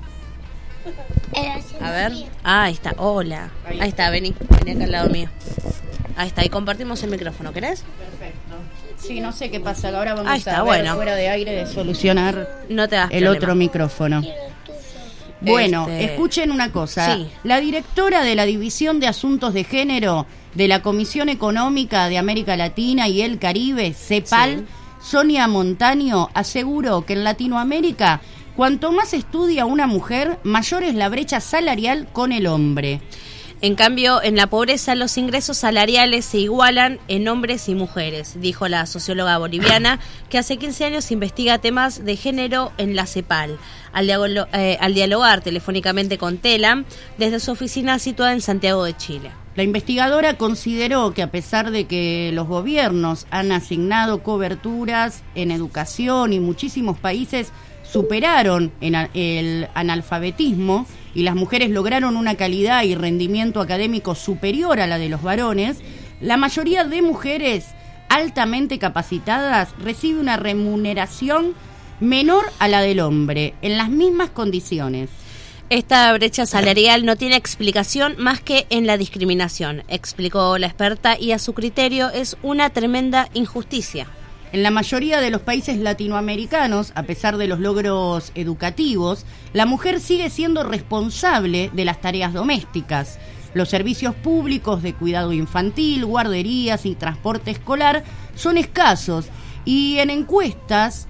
en...
A ver. Ah, ahí está. Hola. Ahí está, vení. Vení acá al lado mío. Ahí está. Y compartimos el micrófono. ¿Querés?
Perfecto. Sí, no sé qué pasa, ahora vamos
Ahí está,
a ver
bueno.
fuera de aire de solucionar
No te das
el
problema.
otro micrófono. Bueno,
Este,
escuchen una cosa.
sí.
La directora de la División de Asuntos de Género de la Comisión Económica de América Latina y el Caribe, CEPAL,
Sí.
Sonia Montaño, aseguró que en Latinoamérica, cuanto más estudia una mujer, mayor es la brecha salarial con el hombre.
En cambio, en la pobreza los ingresos salariales se igualan en hombres y mujeres, dijo la socióloga boliviana, que hace quince años investiga temas de género en la CEPAL, al, dialo- eh, al dialogar telefónicamente con TELAM desde su oficina situada en Santiago de Chile.
La investigadora consideró que a pesar de que los gobiernos han asignado coberturas en educación y muchísimos países superaron en a- el analfabetismo y las mujeres lograron una calidad y rendimiento académico superior a la de los varones, la mayoría de mujeres altamente capacitadas recibe una remuneración menor a la del hombre, en las mismas condiciones.
Esta brecha salarial no tiene explicación más que en la discriminación, explicó la experta, y a su criterio es una tremenda injusticia.
En la mayoría de los países latinoamericanos, a pesar de los logros educativos, la mujer sigue siendo responsable de las tareas domésticas. Los servicios públicos de cuidado infantil, guarderías y transporte escolar son escasos y en encuestas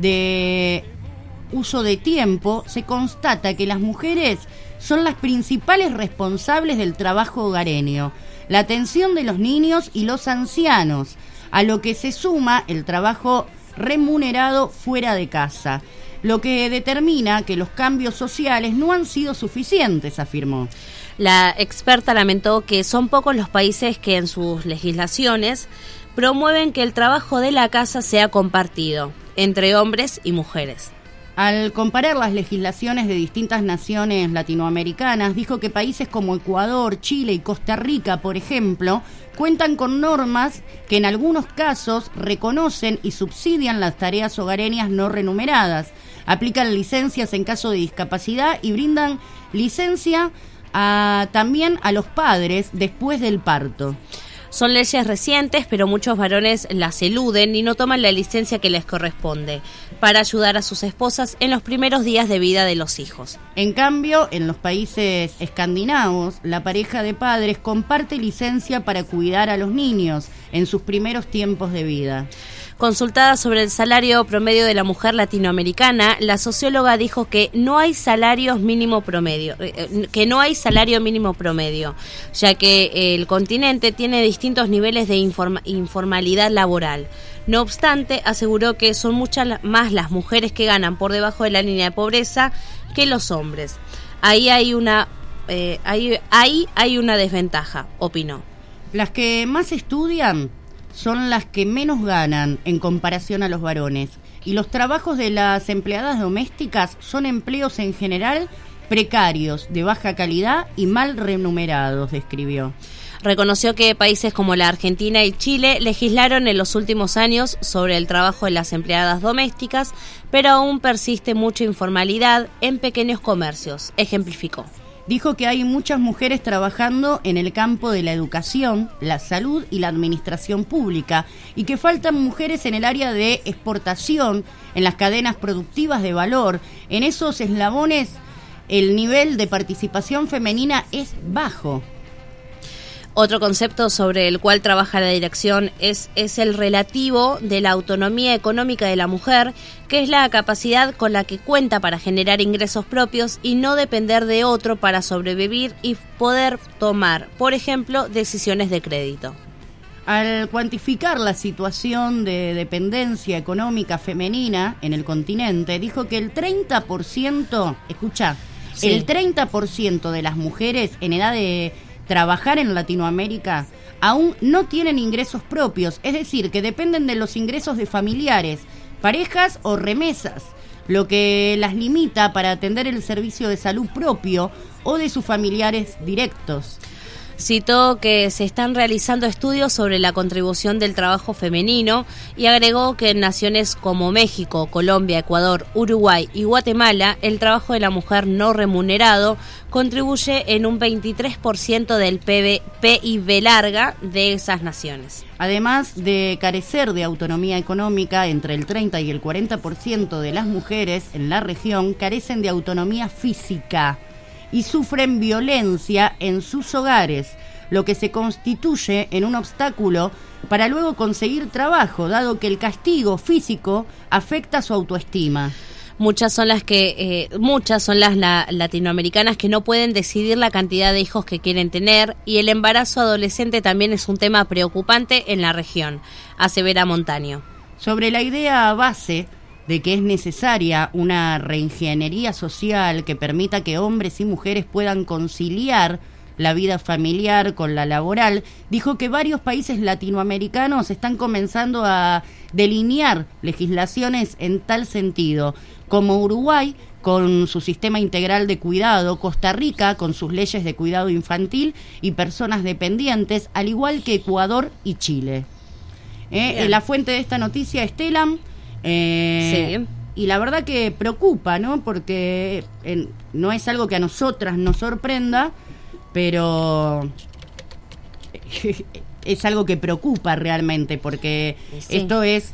de uso de tiempo se constata que las mujeres son las principales responsables del trabajo hogareño, la atención de los niños y los ancianos, a lo que se suma el trabajo remunerado fuera de casa, lo que determina que los cambios sociales no han sido suficientes, afirmó.
La experta lamentó que son pocos los países que en sus legislaciones promueven que el trabajo de la casa sea compartido entre hombres y mujeres.
Al comparar las legislaciones de distintas naciones latinoamericanas, dijo que países como Ecuador, Chile y Costa Rica, por ejemplo, cuentan con normas que en algunos casos reconocen y subsidian las tareas hogareñas no remuneradas, aplican licencias en caso de discapacidad y brindan licencia a, también a los padres después del parto.
Son leyes recientes, pero muchos varones las eluden y no toman la licencia que les corresponde para ayudar a sus esposas en los primeros días de vida de los hijos.
En cambio, en los países escandinavos, la pareja de padres comparte licencia para cuidar a los niños en sus primeros tiempos de vida.
Consultada sobre el salario promedio de la mujer latinoamericana, la socióloga dijo que no hay salarios mínimo promedio, que no hay salario mínimo promedio, ya que el continente tiene distintos niveles de informa- informalidad laboral. No obstante, aseguró que son muchas más las mujeres que ganan por debajo de la línea de pobreza que los hombres. Ahí hay una, eh, ahí, ahí hay una desventaja, opinó.
Las que más estudian son las que menos ganan en comparación a los varones. Y los trabajos de las empleadas domésticas son empleos en general precarios, de baja calidad y mal remunerados, describió.
Reconoció que países como la Argentina y Chile legislaron en los últimos años sobre el trabajo de las empleadas domésticas, pero aún persiste mucha informalidad en pequeños comercios, ejemplificó.
Dijo que hay muchas mujeres trabajando en el campo de la educación, la salud y la administración pública y que faltan mujeres en el área de exportación, en las cadenas productivas de valor. En esos eslabones el nivel de participación femenina es bajo.
Otro concepto sobre el cual trabaja la dirección es, es el relativo de la autonomía económica de la mujer, que es la capacidad con la que cuenta para generar ingresos propios y no depender de otro para sobrevivir y poder tomar, por ejemplo, decisiones de crédito.
Al cuantificar la situación de dependencia económica femenina en el continente, dijo que el treinta por ciento, escucha, sí. el treinta por ciento de las mujeres en edad de trabajar en Latinoamérica aún no tienen ingresos propios, es decir, que dependen de los ingresos de familiares, parejas o remesas, lo que las limita para atender el servicio de salud propio o de sus familiares directos.
Citó que se están realizando estudios sobre la contribución del trabajo femenino y agregó que en naciones como México, Colombia, Ecuador, Uruguay y Guatemala, el trabajo de la mujer no remunerado contribuye en un veintitrés por ciento del P I B larga de esas naciones.
Además de carecer de autonomía económica, entre el treinta y el cuarenta por ciento de las mujeres en la región carecen de autonomía física y sufren violencia en sus hogares, lo que se constituye en un obstáculo para luego conseguir trabajo, dado que el castigo físico afecta su autoestima.
Muchas son las que eh, muchas son las la, latinoamericanas que no pueden decidir la cantidad de hijos que quieren tener, y el embarazo adolescente también es un tema preocupante en la región, asevera Montaño.
Sobre la idea base de que es necesaria una reingeniería social que permita que hombres y mujeres puedan conciliar la vida familiar con la laboral, dijo que varios países latinoamericanos están comenzando a delinear legislaciones en tal sentido, como Uruguay con su sistema integral de cuidado, Costa Rica con sus leyes de cuidado infantil y personas dependientes, al igual que Ecuador y Chile. Eh, la fuente de esta noticia es Telam. Eh, sí. Y la verdad que preocupa, ¿no? Porque eh, no es algo que a nosotras nos sorprenda, pero es algo que preocupa realmente, porque sí. esto es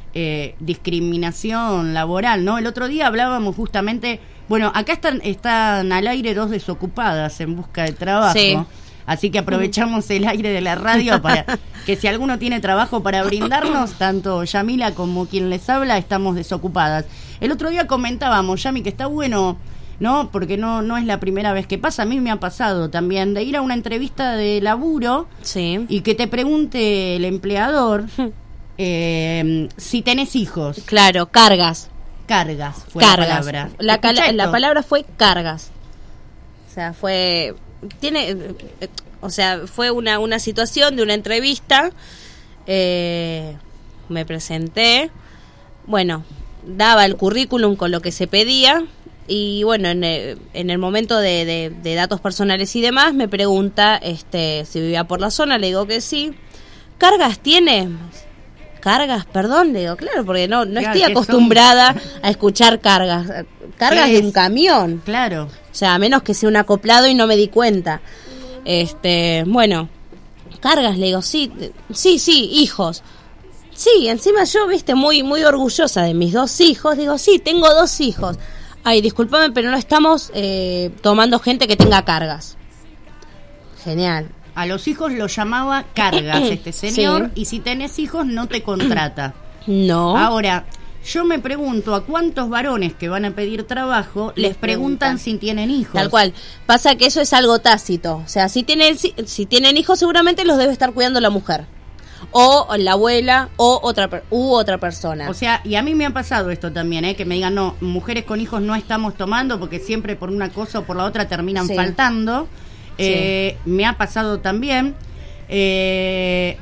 eh, discriminación laboral, ¿no? El otro día hablábamos justamente, bueno, acá están, están al aire dos desocupadas en busca de trabajo. Sí. Así que aprovechamos el aire de la radio para que si alguno tiene trabajo para brindarnos, tanto Yamila como quien les habla, estamos desocupadas. El otro día comentábamos, Yami, que está bueno, ¿no? Porque no no es la primera vez que pasa. A mí me ha pasado también de ir a una entrevista de laburo, sí, y que te pregunte el empleador eh, si tenés hijos.
Claro, cargas.
Cargas fue
cargas.
la palabra.
La, cala, la palabra fue cargas. O sea, fue... tiene o sea fue una una situación de una entrevista, eh, me presenté, bueno, daba el currículum con lo que se pedía y bueno, en el, en el momento de, de, de datos personales y demás me pregunta este si vivía por la zona, le digo que sí. ¿Cargas tiene? ¿Cargas? Perdón, le digo, claro, porque no no claro, estoy acostumbrada son... a escuchar cargas cargas de un camión,
claro.
O sea, a menos que sea un acoplado y no me di cuenta. Este, bueno, cargas, le digo, sí, sí, sí, hijos. Sí, encima yo, viste, muy muy orgullosa de mis dos hijos, digo, sí, tengo dos hijos. Ay, discúlpame, pero no estamos eh, tomando gente que tenga cargas. Genial.
A los hijos los llamaba cargas este señor, sí. Y si tenés hijos no te contrata.
No.
Ahora... yo me pregunto a cuántos varones que van a pedir trabajo les, les preguntan, preguntan si tienen hijos.
Tal cual. Pasa que eso es algo tácito. O sea, si tienen, si, si tienen hijos seguramente los debe estar cuidando la mujer. O la abuela o otra u otra persona.
O sea, y a mí me ha pasado esto también, ¿eh? Que me digan, no, mujeres con hijos no estamos tomando porque siempre por una cosa o por la otra terminan sí. faltando. Eh, sí. Me ha pasado también. Eh...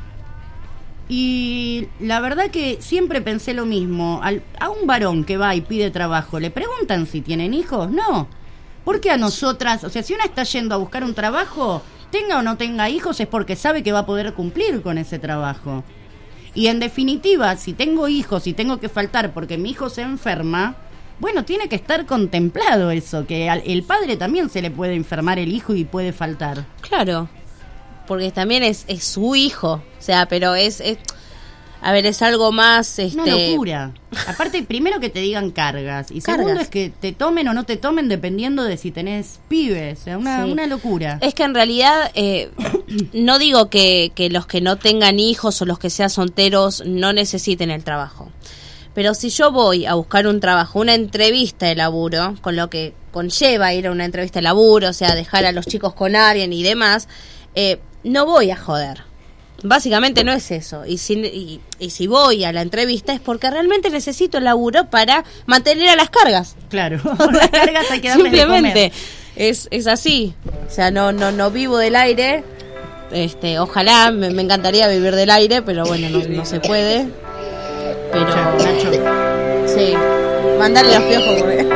Y la verdad que siempre pensé lo mismo. Al, a un varón que va y pide trabajo, ¿le preguntan si tienen hijos? No. ¿Por qué a nosotras? O sea, si una está yendo a buscar un trabajo, tenga o no tenga hijos, es porque sabe que va a poder cumplir con ese trabajo. Y en definitiva, si tengo hijos y tengo que faltar porque mi hijo se enferma, bueno, tiene que estar contemplado eso, que al el padre también se le puede enfermar el hijo y puede faltar.
Claro. Porque también es, es su hijo, o sea, pero es, es a ver, es algo más... Este...
una locura. Aparte, primero que te digan cargas, y
cargas.
Segundo es que te tomen o no te tomen dependiendo de si tenés pibes, o sea, una, sí. una locura.
Es que en realidad, eh, no digo que, que los que no tengan hijos o los que sean solteros no necesiten el trabajo. Pero si yo voy a buscar un trabajo, una entrevista de laburo, con lo que conlleva ir a una entrevista de laburo, o sea, dejar a los chicos con alguien y demás... Eh, no voy a joder. Básicamente no es eso. Y si, y, y si voy a la entrevista es porque realmente necesito el laburo para mantener a las cargas.
Claro, las cargas hay que darles de comer.
Simplemente es, es así. O sea, no no no vivo del aire. Este, ojalá, me, me encantaría vivir del aire, pero bueno, no, no se puede. Pero
Nacho,
sí, mandarle los piojos porque...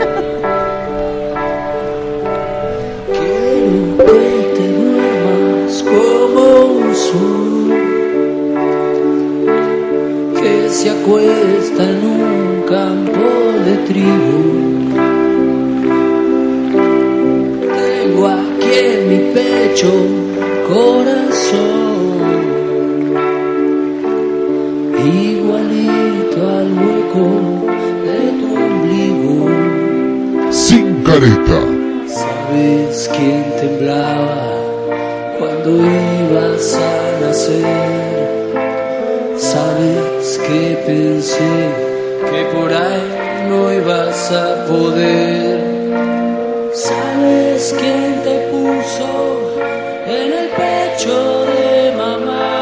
como un sol que se acuesta en un campo de trigo. Tengo aquí en mi pecho corazón igualito al hueco de tu ombligo.
Sin careta.
¿Sabes quién temblaba cuando ibas a nacer? ¿Sabes que pensé que por ahí no ibas a poder? ¿Sabes quién te puso en el pecho de mamá?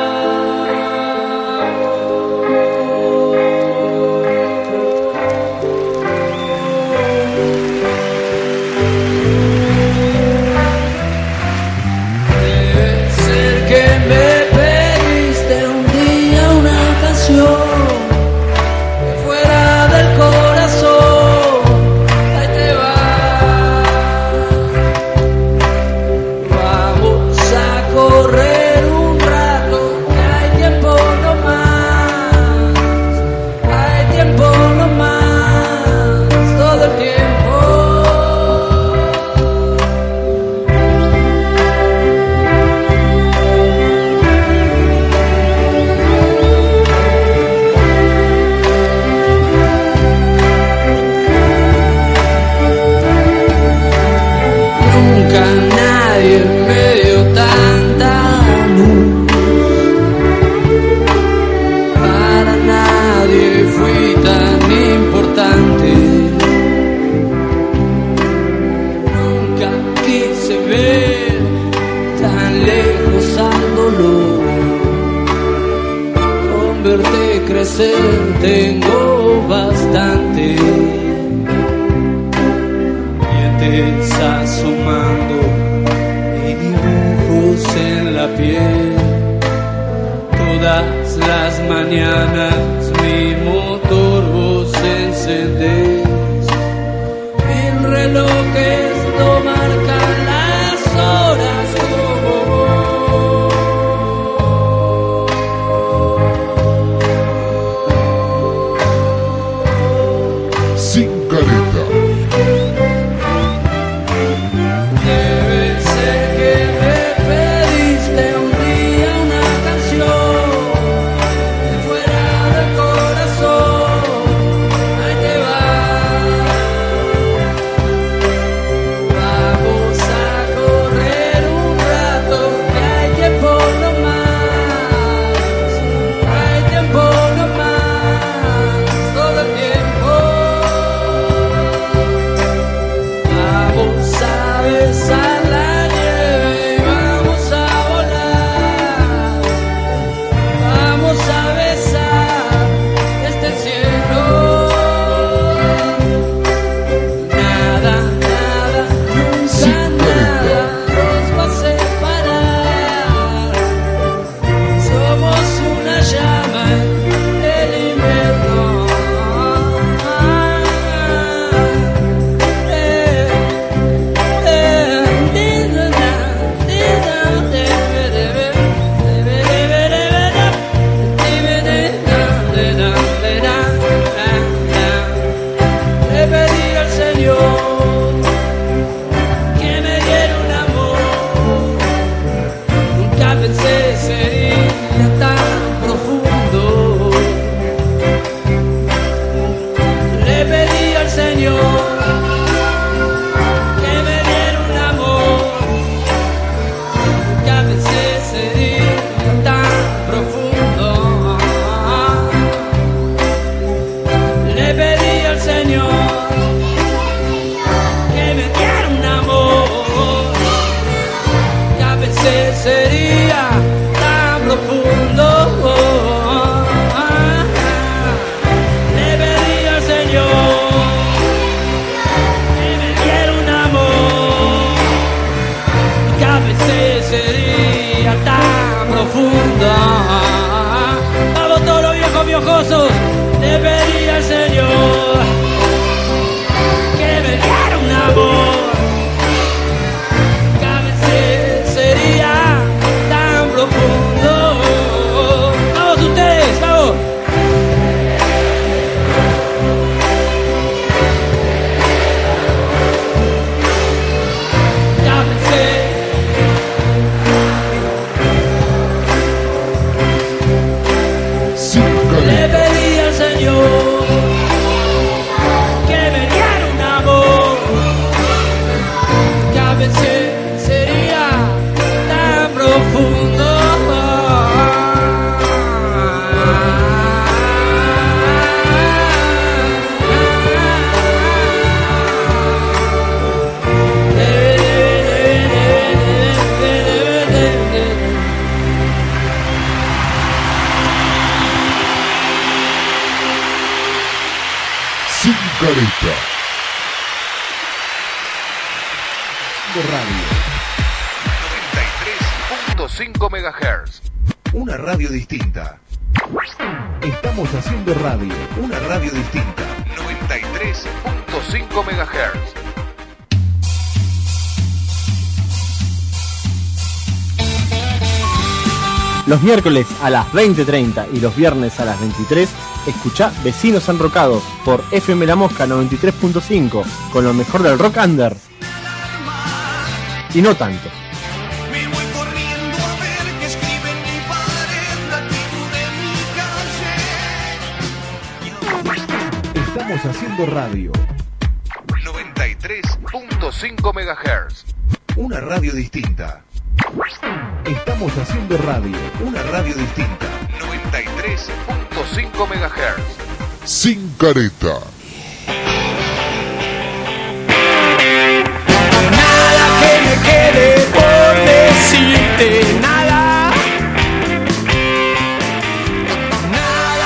verte crecer tengo bastante. Dientes asomando y dibujos en la piel. Todas las mañanas mi motor vos encendés. El reloj es no marcan las horas como vos.
Sin careta.
Debe ser que me pediste un día una canción de fuera del corazón. Ahí te va. Vamos a correr un rato, que hay tiempo nomás. Hay tiempo nomás, todo el tiempo. Vamos a besar la nieve y vamos a volar. Vamos a besar este cielo. Nada, nada, nunca nada nos va a separar. Somos una llama del invierno. Le pedí al Señor que me diera un amor. Nunca pensé sería tan profundo. Le pedí al Señor que me diera un amor. Nunca pensé sería tan profundo. Le pedí al Señor que me diera un amor. Nunca pensé sería tan profundo. Le pedí al Señor que me diera un amor. Nunca pensé sería tan profundo. Vamos todos los viejos piojosos. Le pedí al Señor que me diera un amor. Nunca pensé sería tan profundo. Vamos ustedes, vamos. Nunca pensé.
Sin
Le
careta.
pedí al Señor que me diera un amor. Nunca pensé sería tan profundo.
Sin careta.
De radio.
noventa y tres punto cinco megahertz.
Una radio distinta. Estamos haciendo radio. Una radio distinta.
noventa y tres punto cinco megahertz.
Los miércoles a las veinte treinta y los viernes a las veintitrés, escuchá Vecinos Enrocados por F M La Mosca noventa y tres punto cinco, con lo mejor del rock under. Y no tanto.
Me voy corriendo a ver qué escribe en mi pared, la actitud de mi calle.
Estamos haciendo radio.
noventa y tres punto cinco megahertz.
Una radio distinta. Estamos haciendo radio. Una radio distinta.
noventa y tres punto cinco megahertz.
Sin careta.
Nada que me quede por decirte, nada. Nada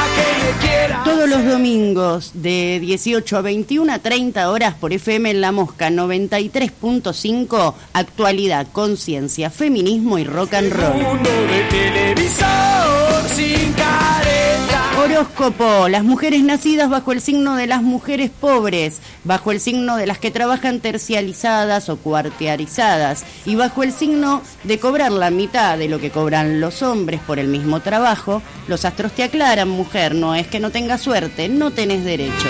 domingos de dieciocho a veintiuno a treinta horas por F M en La Mosca noventa y tres punto cinco, actualidad, conciencia, feminismo y rock and roll.
Mundo de televisor sin careta.
Horóscopo, las mujeres nacidas bajo el signo de las mujeres pobres, bajo el signo de las que trabajan tercializadas o cuartiarizadas y bajo el signo de cobrar la mitad de lo que cobran los hombres por el mismo trabajo, los astros te aclaran, mujer, no es que no tengas suerte, no tenés derechos.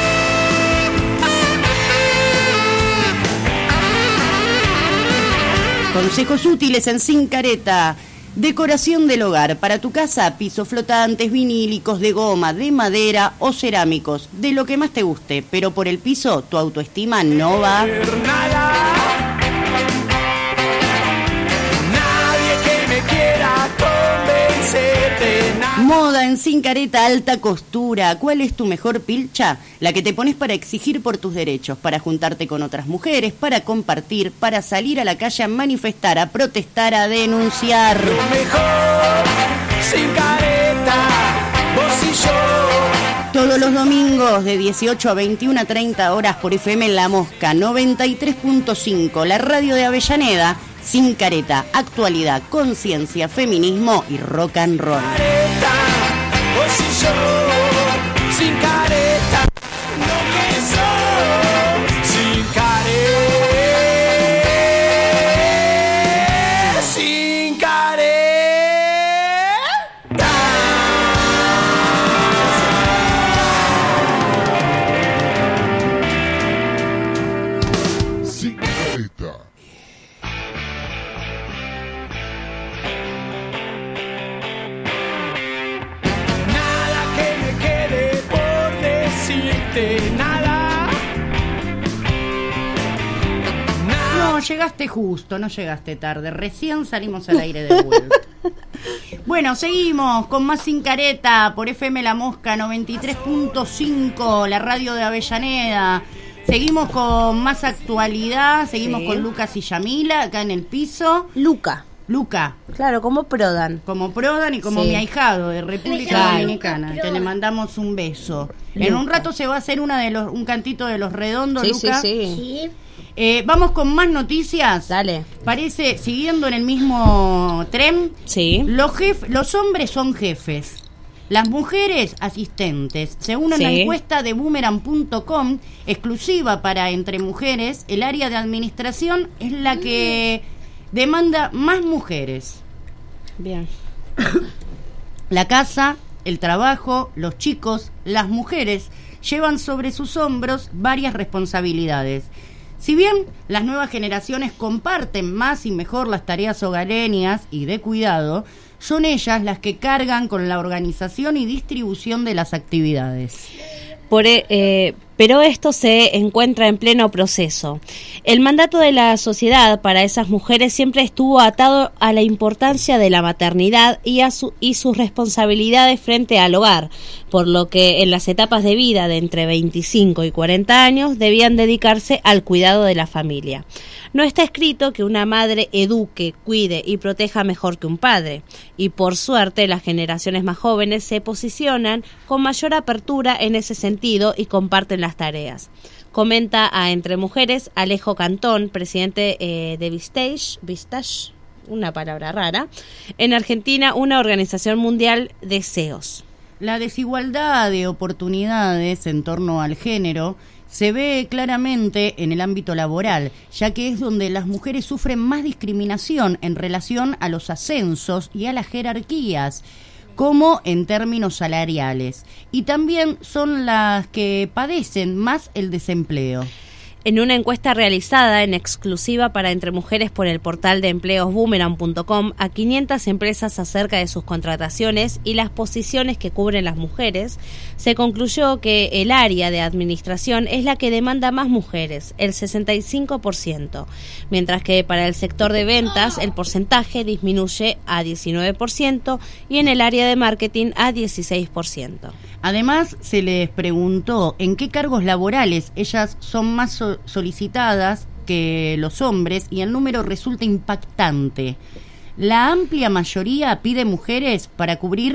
Consejos útiles en Sin Careta. Decoración del hogar. Para tu casa, pisos flotantes, vinílicos, de goma, de madera o cerámicos. De lo que más te guste. Pero por el piso, tu autoestima no va.
Nadie que me quiera convencer de nada.
Moda en Sin Careta, alta costura. ¿Cuál es tu mejor pilcha? La que te pones para exigir por tus derechos, para juntarte con otras mujeres, para compartir, para salir a la calle a manifestar, a protestar, a denunciar.
Lo mejor, Sin Careta, vos y yo.
Todos los domingos de dieciocho a veintiuno a treinta horas por F M en La Mosca noventa y tres punto cinco, la radio de Avellaneda. Sin Careta, actualidad, conciencia, feminismo y rock and roll.
Careta, vos y yo, sin careta, lo que soy, sin careta, sin careta.
Sin careta.
Nada, nada.
No, llegaste justo, no llegaste tarde. Recién salimos al aire de vuelta. Bueno, seguimos con más Sin Careta por F M La Mosca noventa y tres punto cinco, la radio de Avellaneda. Seguimos con más actualidad, seguimos
Sí.
con Lucas y Yamila acá en el piso.
Luca.
Luca,
Claro, como Prodan.
como Prodan y como
Sí.
mi ahijado de República
Claro.
Dominicana,
Luca,
que le
Prodan.
mandamos un beso. En
Luca.
un rato se va a hacer una de los un cantito de los redondos,
Sí, sí,
Luca.
sí.
Sí.
Eh, vamos con más noticias.
Dale.
Parece, siguiendo en el mismo tren,
Sí.
los, jef- los hombres son jefes, las mujeres asistentes. Según una
Sí.
encuesta de boomerang punto com, exclusiva para Entre Mujeres, el área de administración es la que demanda más mujeres.
Bien.
La casa, el trabajo, los chicos, las mujeres llevan sobre sus hombros varias responsabilidades. Si bien las nuevas generaciones comparten más y mejor las tareas hogareñas y de cuidado, son ellas las que cargan con la organización y distribución de las actividades.
Por, e- eh, pero esto se encuentra en pleno proceso. El mandato de la sociedad para esas mujeres siempre estuvo atado a la importancia de la maternidad y, a su, y sus responsabilidades frente al hogar, por lo que en las etapas de vida de entre veinticinco y cuarenta años debían dedicarse al cuidado de la familia. No está escrito que una madre eduque, cuide y proteja mejor que un padre, y por suerte las generaciones más jóvenes se posicionan con mayor apertura en ese sentido y comparten las tareas. Comenta a Entre Mujeres Alejo Cantón, presidente eh, de Vistage, Vistage, una palabra rara, en Argentina, una organización mundial de S E Os.
La desigualdad de oportunidades en torno al género se ve claramente en el ámbito laboral, ya que es donde las mujeres sufren más discriminación en relación a los ascensos y a las jerarquías, como en términos salariales, y también son las que padecen más el desempleo.
En una encuesta realizada en exclusiva para Entre Mujeres por el portal de empleos boomerang punto com a quinientas empresas acerca de sus contrataciones y las posiciones que cubren las mujeres, se concluyó que el área de administración es la que demanda más mujeres, el sesenta y cinco por ciento, mientras que para el sector de ventas el porcentaje disminuye a diecinueve por ciento y en el área de marketing a dieciséis por ciento.
Además, se les preguntó en qué cargos laborales ellas son más so- solicitadas que los hombres y el número resulta impactante. La amplia mayoría pide mujeres para cubrir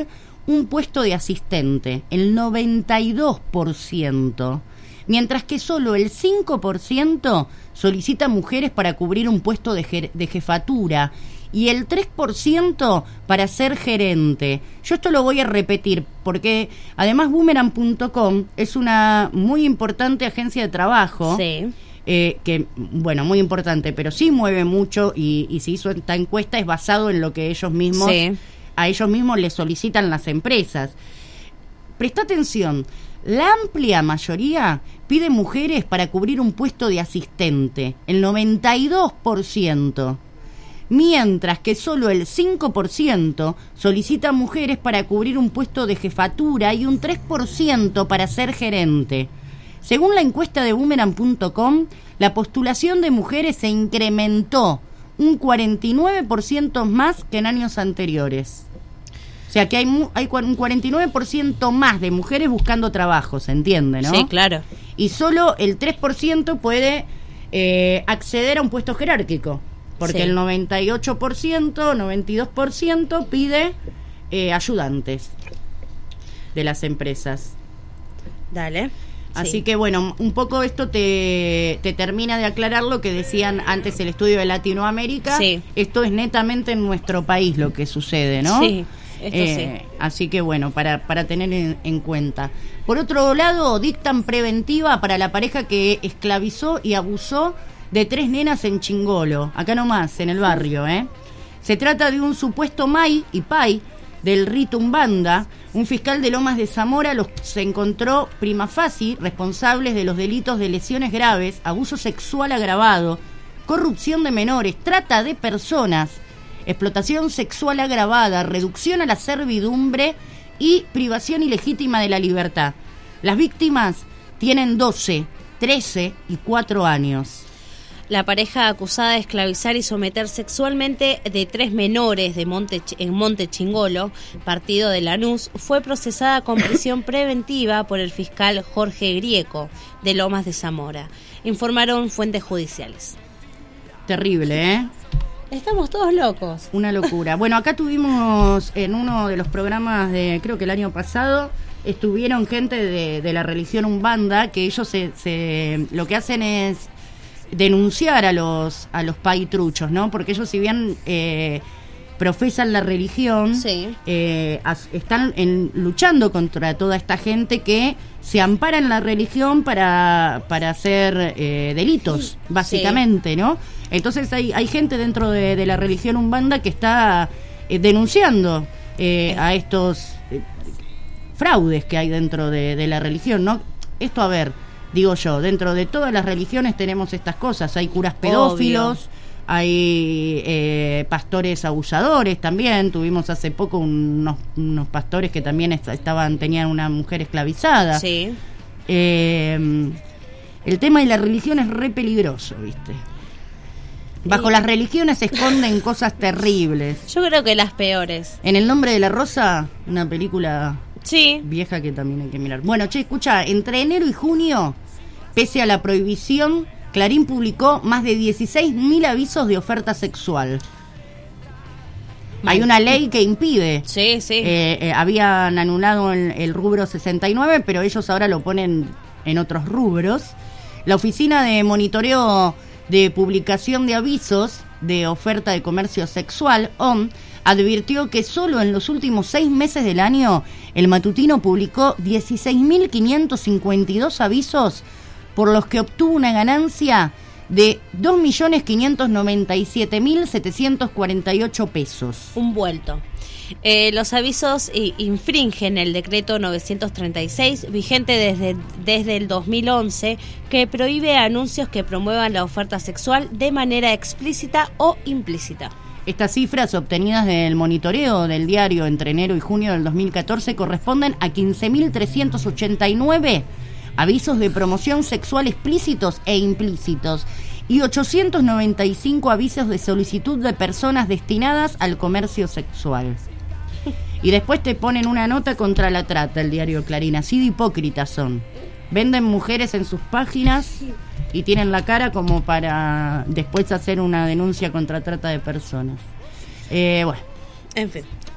un puesto de asistente, el noventa y dos por ciento, mientras que solo el cinco por ciento solicita mujeres para cubrir un puesto de, jer- de jefatura y el tres por ciento para ser gerente. Yo esto lo voy a repetir porque además Boomerang punto com es una muy importante agencia de trabajo.
Sí.
Eh, que, bueno, muy importante, pero sí mueve mucho y, y se hizo esta encuesta, es basado en lo que ellos mismos,
Sí.
a ellos mismos les solicitan las empresas. Presta atención, la amplia mayoría pide mujeres para cubrir un puesto de asistente, el noventa y dos por ciento. Mientras que solo el cinco por ciento solicita mujeres para cubrir un puesto de jefatura y un tres por ciento para ser gerente. Según la encuesta de Boomerang punto com, la postulación de mujeres se incrementó un cuarenta y nueve por ciento más que en años anteriores. O sea que hay, mu- hay cua- un cuarenta y nueve por ciento más de mujeres buscando trabajo, ¿se entiende, no?
Sí, claro.
Y solo el tres por ciento puede eh, acceder a un puesto jerárquico, porque
Sí.
el noventa y ocho por ciento, noventa y dos por ciento pide eh, ayudantes de las empresas.
Dale.
Así
Sí.
que bueno, un poco esto te, te termina de aclarar lo que decían antes el estudio de Latinoamérica.
Sí.
Esto es netamente en nuestro país lo que sucede, ¿no?
Sí, esto
Eh,
sí.
Así que bueno, para, para tener en, en cuenta. Por otro lado, dictan preventiva para la pareja que esclavizó y abusó de tres nenas en Chingolo, acá nomás, en el barrio, ¿eh? Se trata de un supuesto Mai y Pai del rito Umbanda. Un fiscal de Lomas de Zamora los se encontró prima facie responsables de los delitos de lesiones graves, abuso sexual agravado, corrupción de menores, trata de personas, explotación sexual agravada, reducción a la servidumbre y privación ilegítima de la libertad. Las víctimas tienen doce, trece y cuatro años.
La pareja acusada de esclavizar y someter sexualmente de tres menores de Monte, en Monte Chingolo, partido de Lanús, fue procesada con prisión preventiva por el fiscal Jorge Grieco, de Lomas de Zamora, informaron fuentes judiciales.
Terrible, ¿eh?
Estamos todos locos.
Una locura. Bueno, acá tuvimos en uno de los programas de, creo que el año pasado, estuvieron gente de, de la religión Umbanda, que ellos se, se lo que hacen es denunciar a los a los paitruchos, ¿no? Porque ellos, si bien eh, profesan la religión,
Sí.
eh, as- están en, luchando contra toda esta gente que se ampara en la religión para, para hacer eh, delitos, básicamente, ¿no? Entonces hay, hay gente dentro de, de la religión Umbanda que está eh, denunciando eh, a estos eh, fraudes que hay dentro de, de la religión, ¿no? Esto, a ver, digo yo, dentro de todas las religiones tenemos estas cosas. Hay curas pedófilos,
Obvio.
hay eh, pastores abusadores también. Tuvimos hace poco unos, unos pastores que también est- estaban tenían una mujer esclavizada.
Sí.
Eh, el tema de la religión es re peligroso, ¿viste? Bajo
Y-
las religiones se esconden cosas terribles.
Yo creo que las peores.
En El nombre de la rosa, una película
Sí.
vieja que también hay que mirar. Bueno, che, escucha, entre enero y junio, pese a la prohibición, Clarín publicó más de dieciséis mil avisos de oferta sexual. Hay una ley que impide.
Sí, sí.
Eh, eh, habían anulado el, el rubro sesenta y nueve, pero ellos ahora lo ponen en otros rubros. La Oficina de Monitoreo de Publicación de Avisos de Oferta de Comercio Sexual, O M, advirtió que solo en los últimos seis meses del año el matutino publicó dieciséis mil quinientos cincuenta y dos avisos por los que obtuvo una ganancia de dos millones quinientos noventa y siete mil setecientos cuarenta y ocho pesos.
Un vuelto. Eh, los avisos eh, infringen el decreto novecientos treinta y seis, vigente desde, desde el dos mil once, que prohíbe anuncios que promuevan la oferta sexual de manera explícita o implícita.
Estas cifras obtenidas del monitoreo del diario entre enero y junio del dos mil catorce corresponden a quince mil trescientos ochenta y nueve avisos de promoción sexual explícitos e implícitos y ochocientos noventa y cinco avisos de solicitud de personas destinadas al comercio sexual. Y después te ponen una nota contra la trata, el diario Clarín. Así de hipócritas son. Venden mujeres en sus páginas y tienen la cara como para después hacer una denuncia contra trata de personas. Eh, bueno,
En fin.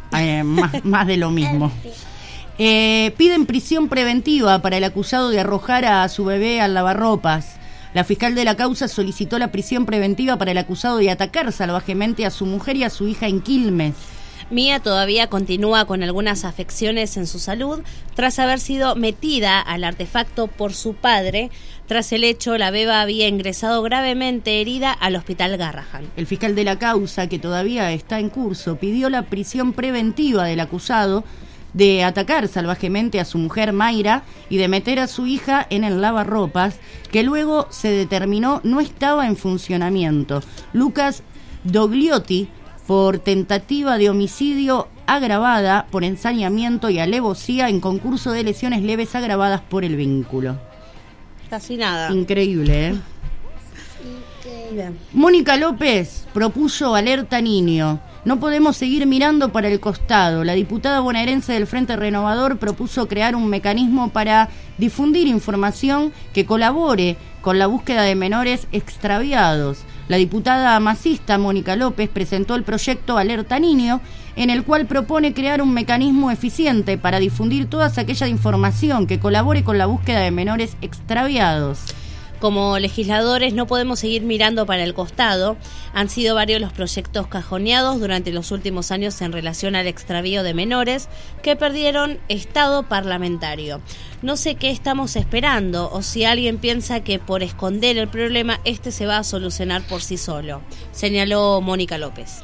eh, más, más de lo mismo. Eh, piden prisión preventiva para el acusado de arrojar a su bebé al lavarropas. La fiscal de la causa solicitó la prisión preventiva para el acusado de atacar salvajemente a su mujer y a su hija en Quilmes.
Mía todavía continúa con algunas afecciones en su salud tras haber sido metida al artefacto por su padre. Tras el hecho, la beba había ingresado gravemente herida al hospital Garrahan.
El fiscal de la causa, que todavía está en curso, pidió la prisión preventiva del acusado de atacar salvajemente a su mujer Mayra y de meter a su hija en el lavarropas, que luego se determinó no estaba en funcionamiento. Lucas Dogliotti, por tentativa de homicidio agravada por ensañamiento y alevosía en concurso de lesiones leves agravadas por el vínculo.
Casi nada.
Increíble, ¿eh? Bien. Mónica López propuso alerta niño. No podemos seguir mirando para el costado. La diputada bonaerense del Frente Renovador propuso crear un mecanismo para difundir información que colabore con la búsqueda de menores extraviados. La diputada masista Mónica López presentó el proyecto Alerta Niño, en el cual propone crear un mecanismo eficiente para difundir toda aquella información que colabore con la búsqueda de menores extraviados.
Como legisladores no podemos seguir mirando para el costado. Han sido varios los proyectos cajoneados durante los últimos años en relación al extravío de menores que perdieron estado parlamentario. No sé qué estamos esperando o si alguien piensa que por esconder el problema este se va a solucionar por sí solo, señaló Mónica López.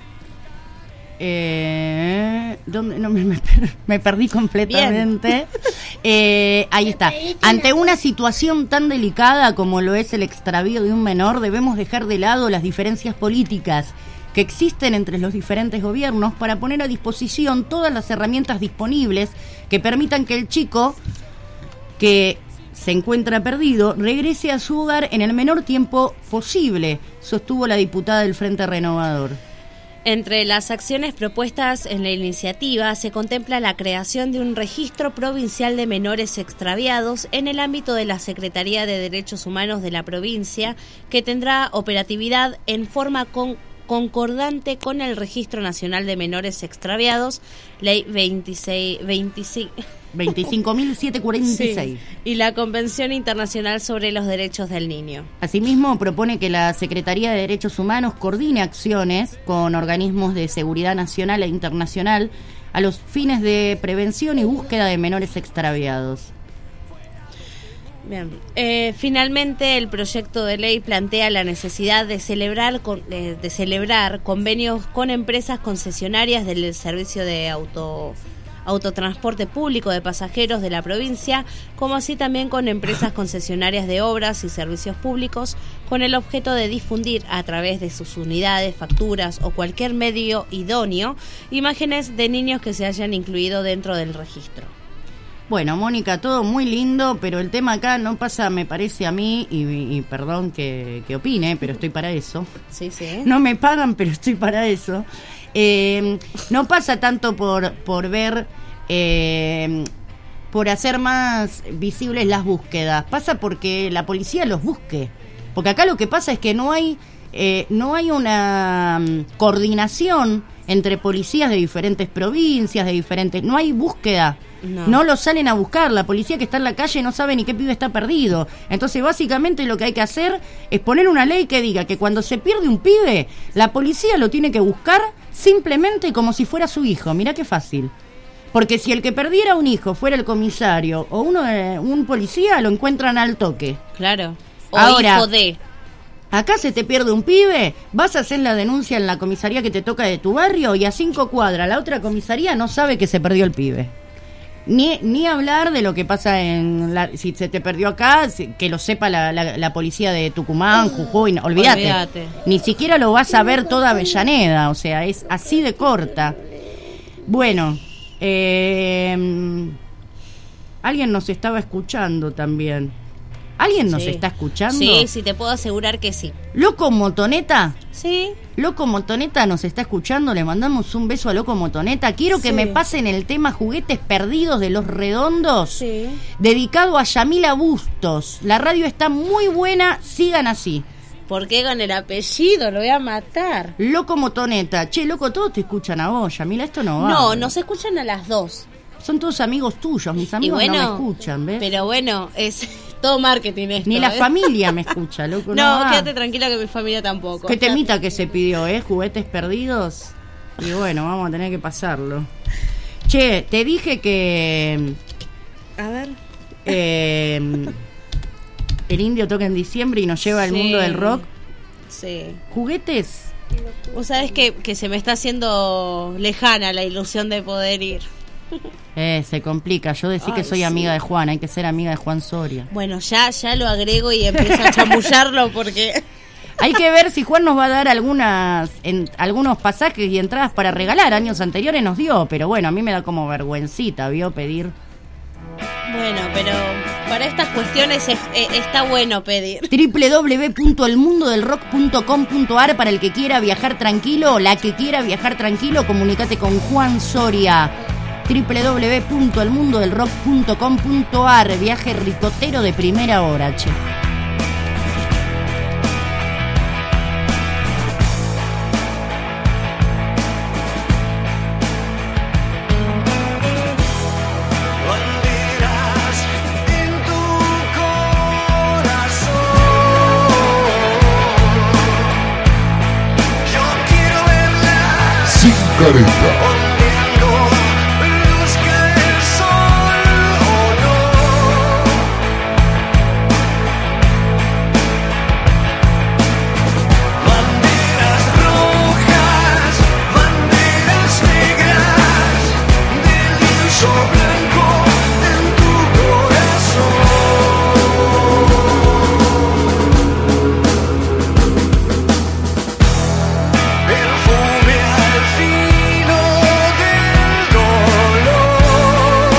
Eh, ¿dónde? No, me, me, per, me perdí completamente. Eh, ahí está. Ante una situación tan delicada como lo es el extravío de un menor, debemos dejar de lado las diferencias políticas que existen entre los diferentes gobiernos para poner a disposición todas las herramientas disponibles que permitan que el chico que se encuentra perdido regrese a su hogar en el menor tiempo posible, sostuvo la diputada del Frente Renovador.
Entre las acciones propuestas en la iniciativa se contempla la creación de un registro provincial de menores extraviados en el ámbito de la Secretaría de Derechos Humanos de la provincia, que tendrá operatividad en forma con, concordante con el Registro Nacional de Menores Extraviados, Ley veintiséis, veinticinco
veinticinco mil setecientos cuarenta y seis.
Sí, y la Convención Internacional sobre los Derechos del Niño.
Asimismo, propone que la Secretaría de Derechos Humanos coordine acciones con organismos de seguridad nacional e internacional a los fines de prevención y búsqueda de menores extraviados.
Bien. Eh, finalmente, el proyecto de ley plantea la necesidad de celebrar con, de, de celebrar convenios con empresas concesionarias del servicio de auto autotransporte público de pasajeros de la provincia, como así también con empresas concesionarias de obras y servicios públicos, con el objeto de difundir a través de sus unidades, facturas o cualquier medio idóneo, imágenes de niños que se hayan incluido dentro del registro.
Bueno, Mónica, todo muy lindo, pero el tema acá no pasa, me parece a mí, y, y perdón que, que opine, pero estoy para eso.
Sí, sí.
No me pagan, pero estoy para eso. Eh, no pasa tanto por, por ver, eh, por hacer más visibles las búsquedas, pasa porque la policía los busque. Porque acá lo que pasa es que no hay, eh, no hay una um, coordinación entre policías de diferentes provincias, de diferentes, no hay búsqueda. No. no lo salen a buscar, la policía que está en la calle no sabe ni qué pibe está perdido. Entonces básicamente lo que hay que hacer es poner una ley que diga que cuando se pierde un pibe, la policía lo tiene que buscar simplemente como si fuera su hijo. Mirá qué fácil. Porque si el que perdiera un hijo fuera el comisario o uno de, un policía, lo encuentran al toque.
Claro. O
Ahora,
hijo de...
acá se te pierde un pibe, vas a hacer la denuncia en la comisaría que te toca de tu barrio y a cinco cuadras la otra comisaría no sabe que se perdió el pibe. Ni, ni hablar de lo que pasa en la, si se te perdió acá, que lo sepa la, la, la policía de Tucumán, Jujuy, no, olvídate. olvídate. Ni siquiera lo vas a ver toda Avellaneda, o sea, es así de corta. Bueno, eh, alguien nos estaba escuchando también. ¿Alguien nos
sí.
está escuchando?
Sí, sí, te puedo asegurar que sí.
¿Loco Motoneta?
Sí.
Loco Motoneta nos está escuchando, le mandamos un beso a Loco Motoneta. Quiero que sí. me pasen el tema Juguetes Perdidos de Los Redondos, sí. dedicado a Yamila Bustos. La radio está muy buena, sigan así.
¿Por qué con el apellido? Lo voy a matar.
Loco Motoneta. Che, loco, todos te escuchan a vos, Yamila, esto no va.
No, nos escuchan a las dos.
Son todos amigos tuyos, mis amigos
bueno,
no me escuchan, ¿ves?
Pero bueno, es todo marketing esto.
Ni la
¿eh?
familia me escucha, loco.
No,
No,
quédate tranquila que mi familia tampoco.
¿Qué temita que se pidió, eh? Juguetes perdidos. Y bueno, vamos a tener que pasarlo. Che, te dije que...
A ver.
Eh, el indio toca en diciembre y nos lleva al
Sí.
mundo del rock.
Sí.
¿Juguetes?
Vos sabés que, que se me está haciendo lejana la ilusión de poder ir.
Eh, se complica. Yo decía que
Ay,
soy
sí.
amiga de Juan. Hay que ser amiga de Juan Soria.
Bueno, ya, ya lo agrego y empiezo a chamullarlo porque...
Hay que ver si Juan nos va a dar algunas en, algunos pasajes y entradas para regalar. Años anteriores nos dio, pero bueno, a mí me da como vergüencita, ¿vio? Pedir.
Bueno, pero para estas cuestiones es, eh, está bueno pedir.
doble u doble u doble u punto el mundo del rock punto com punto a r para el que quiera viajar tranquilo o la que quiera viajar tranquilo, comunícate con Juan Soria. doble u doble u doble u punto el mundo del rock punto com punto a r, viaje ricotero de primera hora, che.
Banderas en tu corazón. Yo quiero verlas
Sin careta.
ondeando, luzca el sol o no. Banderas rojas, banderas negras, del lienzo blanco en tu corazón. Perfume al filo del dolor,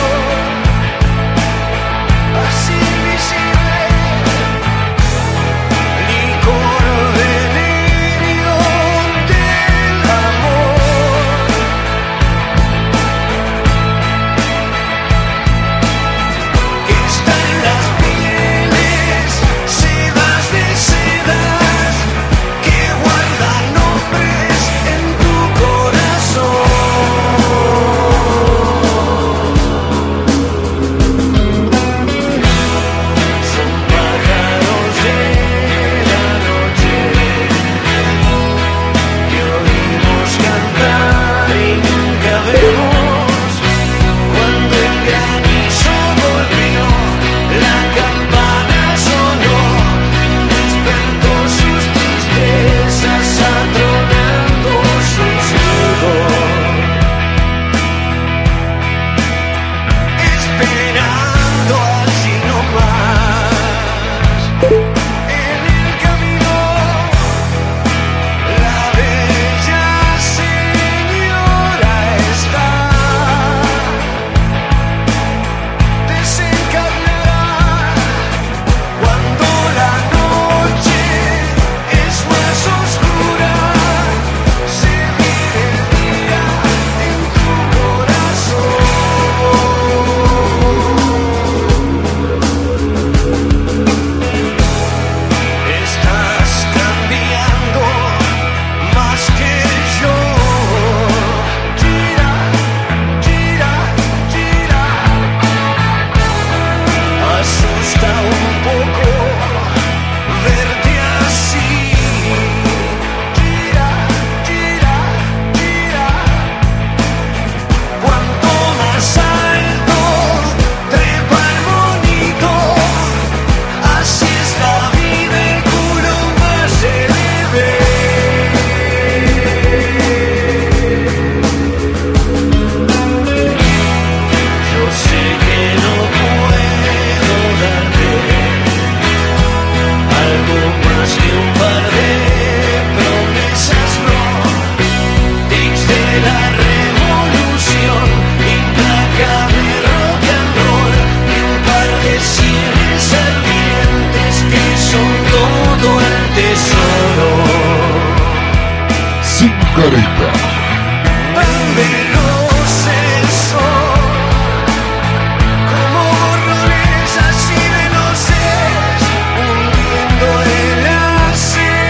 así visible, licor venerio del amor. Que está en las pieles, sedas de sedas, que guardan nombres en tu corazón. Son pájaros de la noche que oímos cantar y nunca vemos. Cuando el granizo golpeó, la campana sonó, despertó sus tristezas, atronando sus nudos, esperando así nomás. En el camino, la bella señora está. Desencadenará cuando la noche es más oscura. Se vive el día en tu corazón. Estás cambiando más que yo. Gira, gira, gira. Asusta un poco verte así. Gira, gira, gira. Cuanto más alto trepa el bonito, así es la vida, el culo más se le ve. Yo sé que no puedo darte algo más que un par de promesas, no. Tics de la revolución, implacable rock and roll, y un par de sienes ardientes que son todo el tesoro.
Sin careta.
Tan veloz el sol, como borrones así veloces, hundiendo el acero.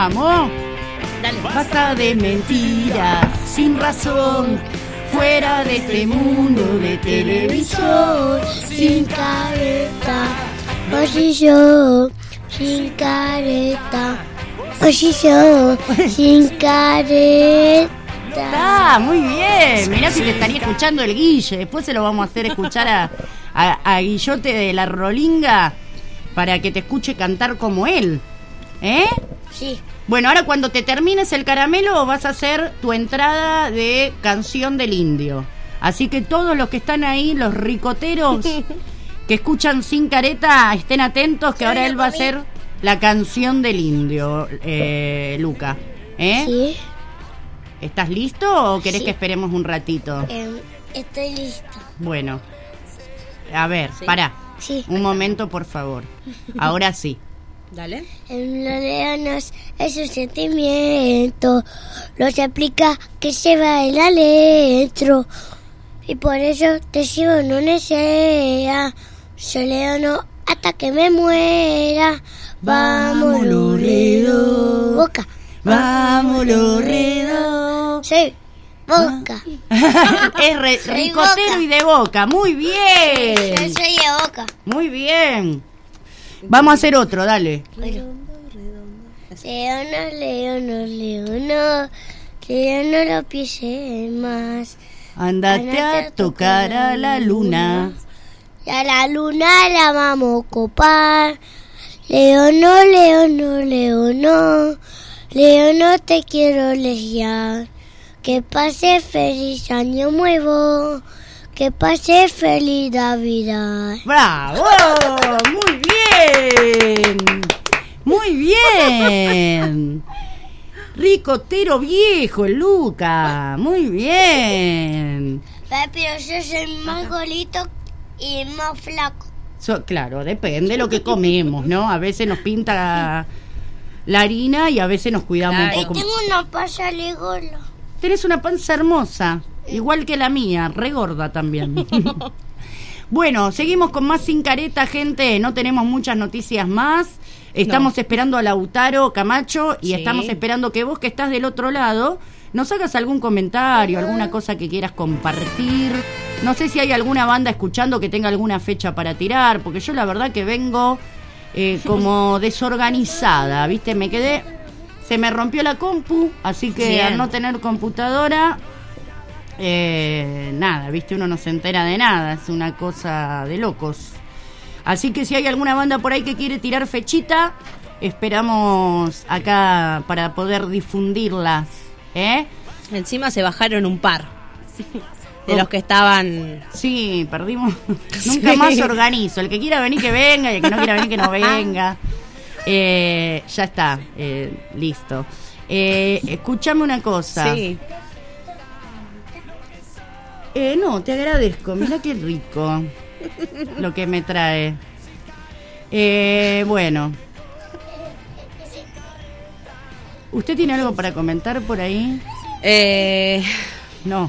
Vamos. Dale. Basta de mentiras, sin razón, fuera de este mundo de televisor,
sin careta, oye yo, sin careta, oye yo, sin careta.
Está muy bien. Mirá si te estaría escuchando el Guille. Después se lo vamos a hacer escuchar a, a, a Guillote de la Rolinga para que te escuche cantar como él. ¿Eh?
Sí.
Bueno, ahora cuando te termines el caramelo vas a hacer tu entrada de Canción del Indio. Así que todos los que están ahí, los ricoteros que escuchan Sin Careta, estén atentos que ahora él va a hacer la Canción del Indio, eh, Luca. ¿Eh?
Sí.
¿Estás listo o querés
Sí.
que esperemos un ratito?
Eh, estoy listo.
Bueno, a ver,
Sí.
pará.
Sí.
Un momento, por favor. Ahora sí.
Dale.
En los leones es un sentimiento, los explica que se va el adentro y por eso te sigo no desea. Yo leono hasta que me muera. Vamos, Loredo. Boca.
Vamos, Loredo.
Sí, Boca.
Es re-
Soy
ricotero
Boca.
y de Boca. Muy
Yo
bien.
soy de Boca.
Muy bien. Vamos a hacer otro, dale.
Bueno. Leono, leono, leono, leono lo pises más.
Andate a tocar a la luna.
Y a la luna la vamos a copar. Leono, leono, leono, leono te quiero leer. Que pase feliz año nuevo, que pase feliz Navidad.
¡Bravo! ¡Muy bien! ¡Muy bien! Ricotero viejo, Luca. Muy bien.
Pero yo soy más golito y más flaco.
So, claro, depende de lo que comemos, ¿no? A veces nos pinta la harina y a veces nos cuidamos
Claro.
un poco.
Tengo una pasa legolo.
Tenés una panza hermosa, igual que la mía, re gorda también. Bueno, seguimos con más Sin Careta, gente. No tenemos muchas noticias más. Estamos
No.
esperando a Lautaro Camacho y
Sí.
estamos esperando que vos, que estás del otro lado, nos hagas algún comentario, alguna cosa que quieras compartir. No sé si hay alguna banda escuchando que tenga alguna fecha para tirar, porque yo la verdad que vengo eh, como desorganizada, ¿viste? Me quedé... Se me rompió la compu, así que
Bien.
al no tener computadora, eh, nada, ¿viste? Uno no se entera de nada, es una cosa de locos. Así que si hay alguna banda por ahí que quiere tirar fechita, esperamos acá para poder difundirlas, ¿eh?
Encima se bajaron un par de
Oh.
los que estaban.
Sí, perdimos. Nunca
Sí.
más organizo. El que quiera venir que venga y el que no quiera venir que no venga. Eh, ya está, eh, listo. Eh, escúchame una cosa.
Sí.
Eh, no, te agradezco. Mirá qué rico lo que me trae. Eh, bueno. ¿Usted tiene algo para comentar por ahí?
Eh,
No.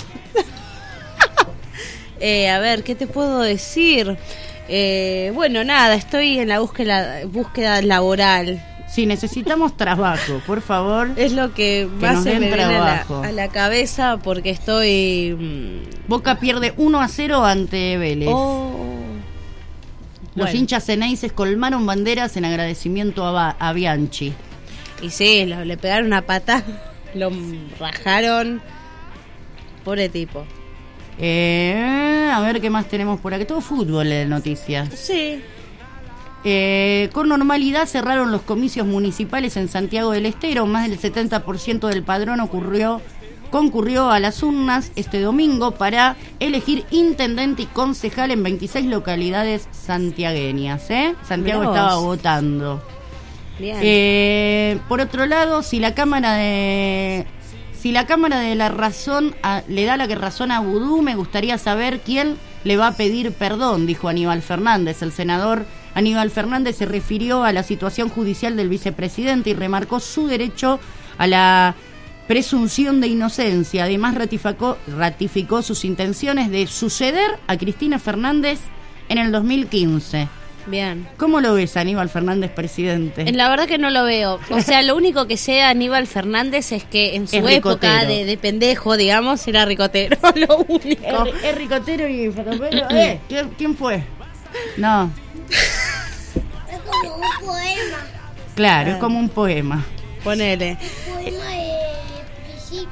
eh, a ver, ¿qué te puedo decir? Eh, bueno, nada, estoy en la búsqueda, búsqueda laboral.
Sí, necesitamos trabajo, por favor.
Es lo que más
nos
se
den
me viene a la,
trabajo.
a la cabeza porque estoy... mm,
Boca pierde uno a cero ante Vélez.
oh,
Los
bueno.
hinchas ceneices colmaron banderas en agradecimiento a, Ba- a Bianchi.
Y sí, lo- le pegaron una pata, lo rajaron. Pobre tipo.
Eh, a ver qué más tenemos por aquí. Todo fútbol de noticias.
Sí.
Eh, con normalidad cerraron los comicios municipales en Santiago del Estero. Más del setenta por ciento del padrón ocurrió, concurrió a las urnas este domingo para elegir intendente y concejal en veintiséis localidades santiagueñas. ¿eh? Santiago
Mirá vos.
estaba votando.
Bien.
Eh, por otro lado, si la Cámara de si la Cámara de la Razón a- le da la que razón a Vudú, me gustaría saber quién le va a pedir perdón, dijo Aníbal Fernández. El senador Aníbal Fernández se refirió a la situación judicial del vicepresidente y remarcó su derecho a la presunción de inocencia. Además, ratificó, ratificó sus intenciones de suceder a Cristina Fernández en el dos mil quince.
Bien.
¿Cómo lo ves, Aníbal Fernández, presidente?
La verdad que no lo veo. O sea, lo único que sé de Aníbal Fernández es que en su
Es
época
ricotero.
de, de pendejo, digamos, era ricotero. Lo único.
Es, es ricotero y fotopero. eh, ¿quién, ¿Quién fue? No,
Es como un poema.
claro, es como un poema.
Ponele.
Poema de principio.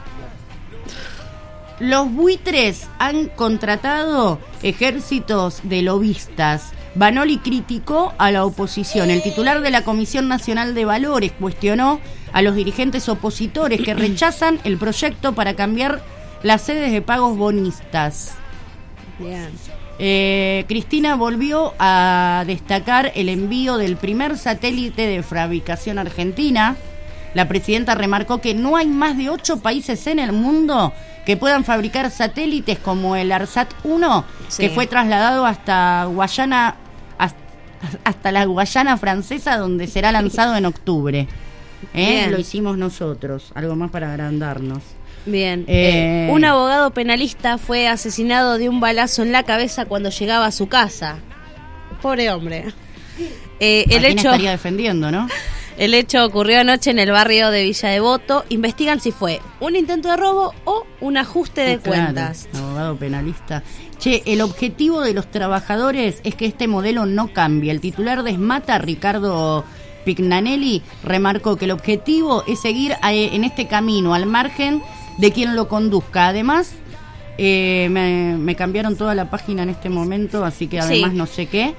Los buitres han contratado ejércitos de lobistas. Banoli criticó a la oposición. El titular de la Comisión Nacional de Valores cuestionó a los dirigentes opositores que rechazan el proyecto para cambiar las sedes de pagos bonistas.
Bien.
Eh, Cristina volvió a destacar el envío del primer satélite de fabricación argentina. La presidenta remarcó que no hay más de ocho países en el mundo que puedan fabricar satélites como el ARSAT uno,
Sí.
que fue trasladado hasta Guayana, hasta, hasta la Guayana francesa, donde será lanzado en octubre. ¿Eh?
Bien.
Lo hicimos nosotros, algo más para agrandarnos.
Bien.
Eh,
Eh, un abogado penalista fue asesinado de un balazo en la cabeza cuando llegaba a su casa. Pobre hombre. Eh,
¿A
el
quién
hecho
estaría defendiendo, no?
El hecho ocurrió anoche en el barrio de Villa Devoto. Investigan si fue un intento de robo o un ajuste de
Claro,
cuentas.
abogado penalista. Che, el objetivo de los trabajadores es que este modelo no cambie. El titular de Esmata, Ricardo Pignanelli, remarcó que el objetivo es seguir a- en este camino al margen de quien lo conduzca. Además, eh, me, me cambiaron toda la página en este momento, así que además
Sí.
no sé qué.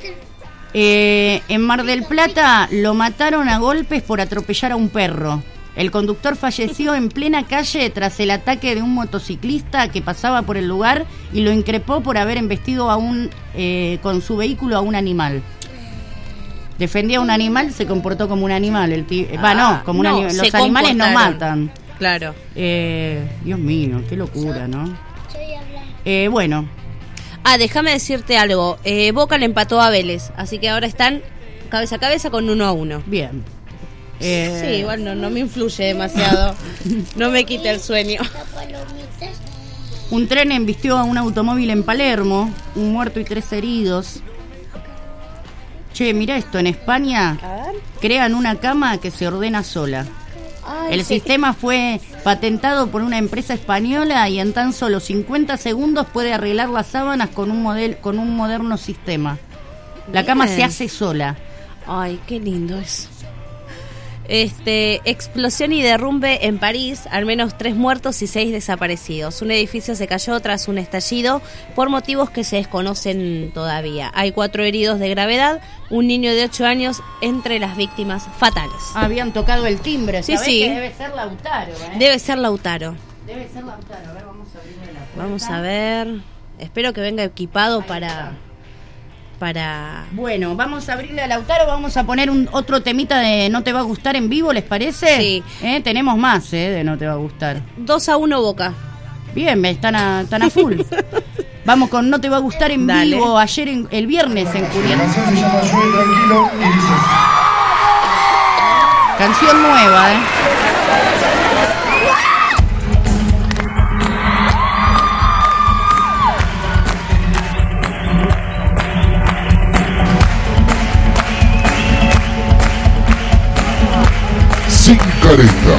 Eh, en Mar del Plata lo mataron a golpes por atropellar a un perro. El conductor falleció en plena calle tras el ataque de un motociclista que pasaba por el lugar y lo increpó por haber embestido a un eh, con su vehículo a un animal. Defendía a un animal, se comportó como un animal. El ti- va, no, como un
no,
animal.
se
Los animales no
comportaron.
matan.
Claro.
Eh, Dios mío, qué locura, ¿no? Eh, bueno,
Ah, déjame decirte algo. Eh, Boca le empató a Vélez, así que ahora están cabeza a cabeza con uno a uno.
bien. Eh,
Sí, igual no, no me influye demasiado. No me quita el sueño.
Un tren embistió a un automóvil en Palermo, un muerto y tres heridos. Che, mira esto, en España crean una cama que se ordena sola. El sistema fue patentado por una empresa española y en tan solo cincuenta segundos puede arreglar las sábanas con un model, con un moderno sistema. La cama
Bien.
se hace sola.
Ay, qué lindo es. Este, explosión y derrumbe en París, al menos tres muertos y seis desaparecidos. Un edificio se cayó tras un estallido por motivos que se desconocen todavía. Hay cuatro heridos de gravedad, un niño de ocho años entre las víctimas fatales.
Habían tocado el timbre.
Sí,
¿sabés
sí.
que debe ser Lautaro, ¿eh?
Debe ser Lautaro.
Debe ser Lautaro. A ver, vamos a abrirle la puerta.
Vamos a ver. Espero que venga equipado para... para...
Bueno, vamos a abrirle a Lautaro, vamos a poner un otro temita de No te va a gustar en vivo, ¿les parece?
Sí.
¿Eh? Tenemos más, ¿eh? De No te va a gustar.
dos a uno Boca.
Bien, están a, están a full. Vamos con No te va a gustar en
Dale.
vivo, ayer, en, el viernes en
La
Julián.
canción se llama Llueve Tranquilo y dice así.
Canción nueva, ¿eh?
Sin careta.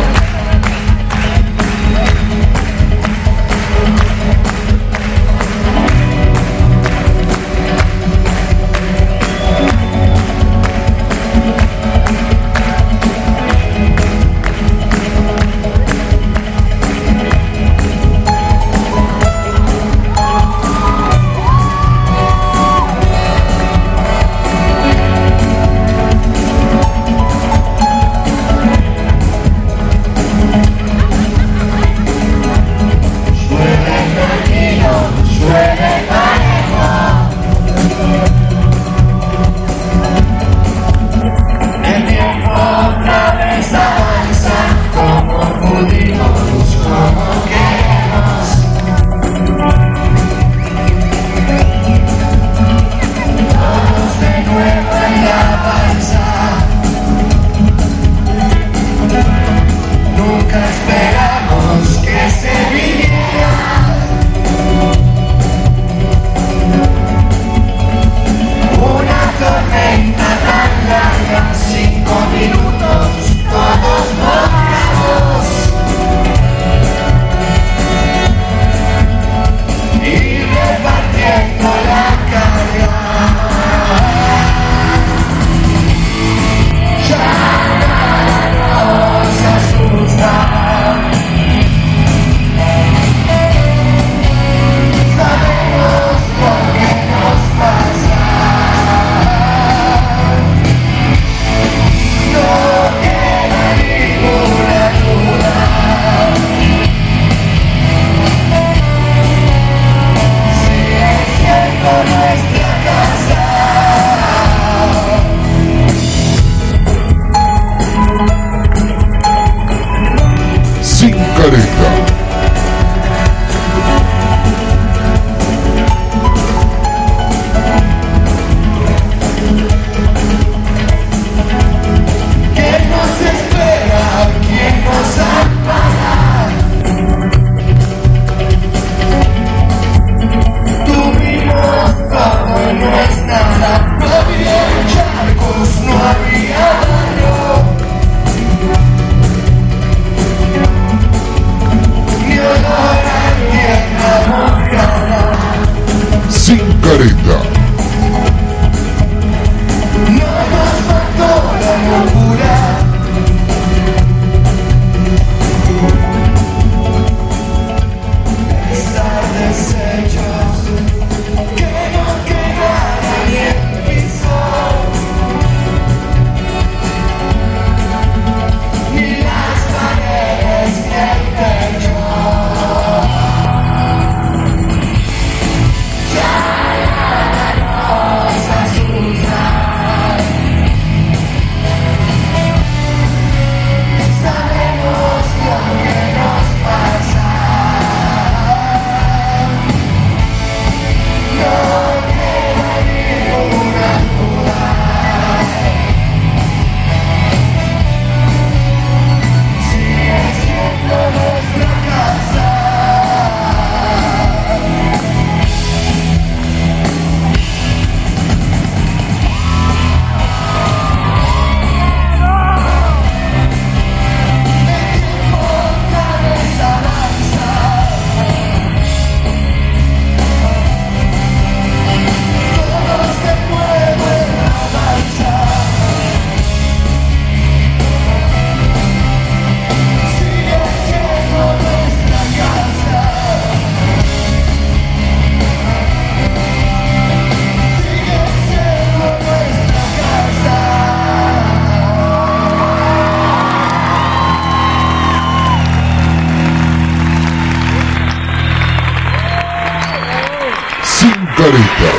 careta.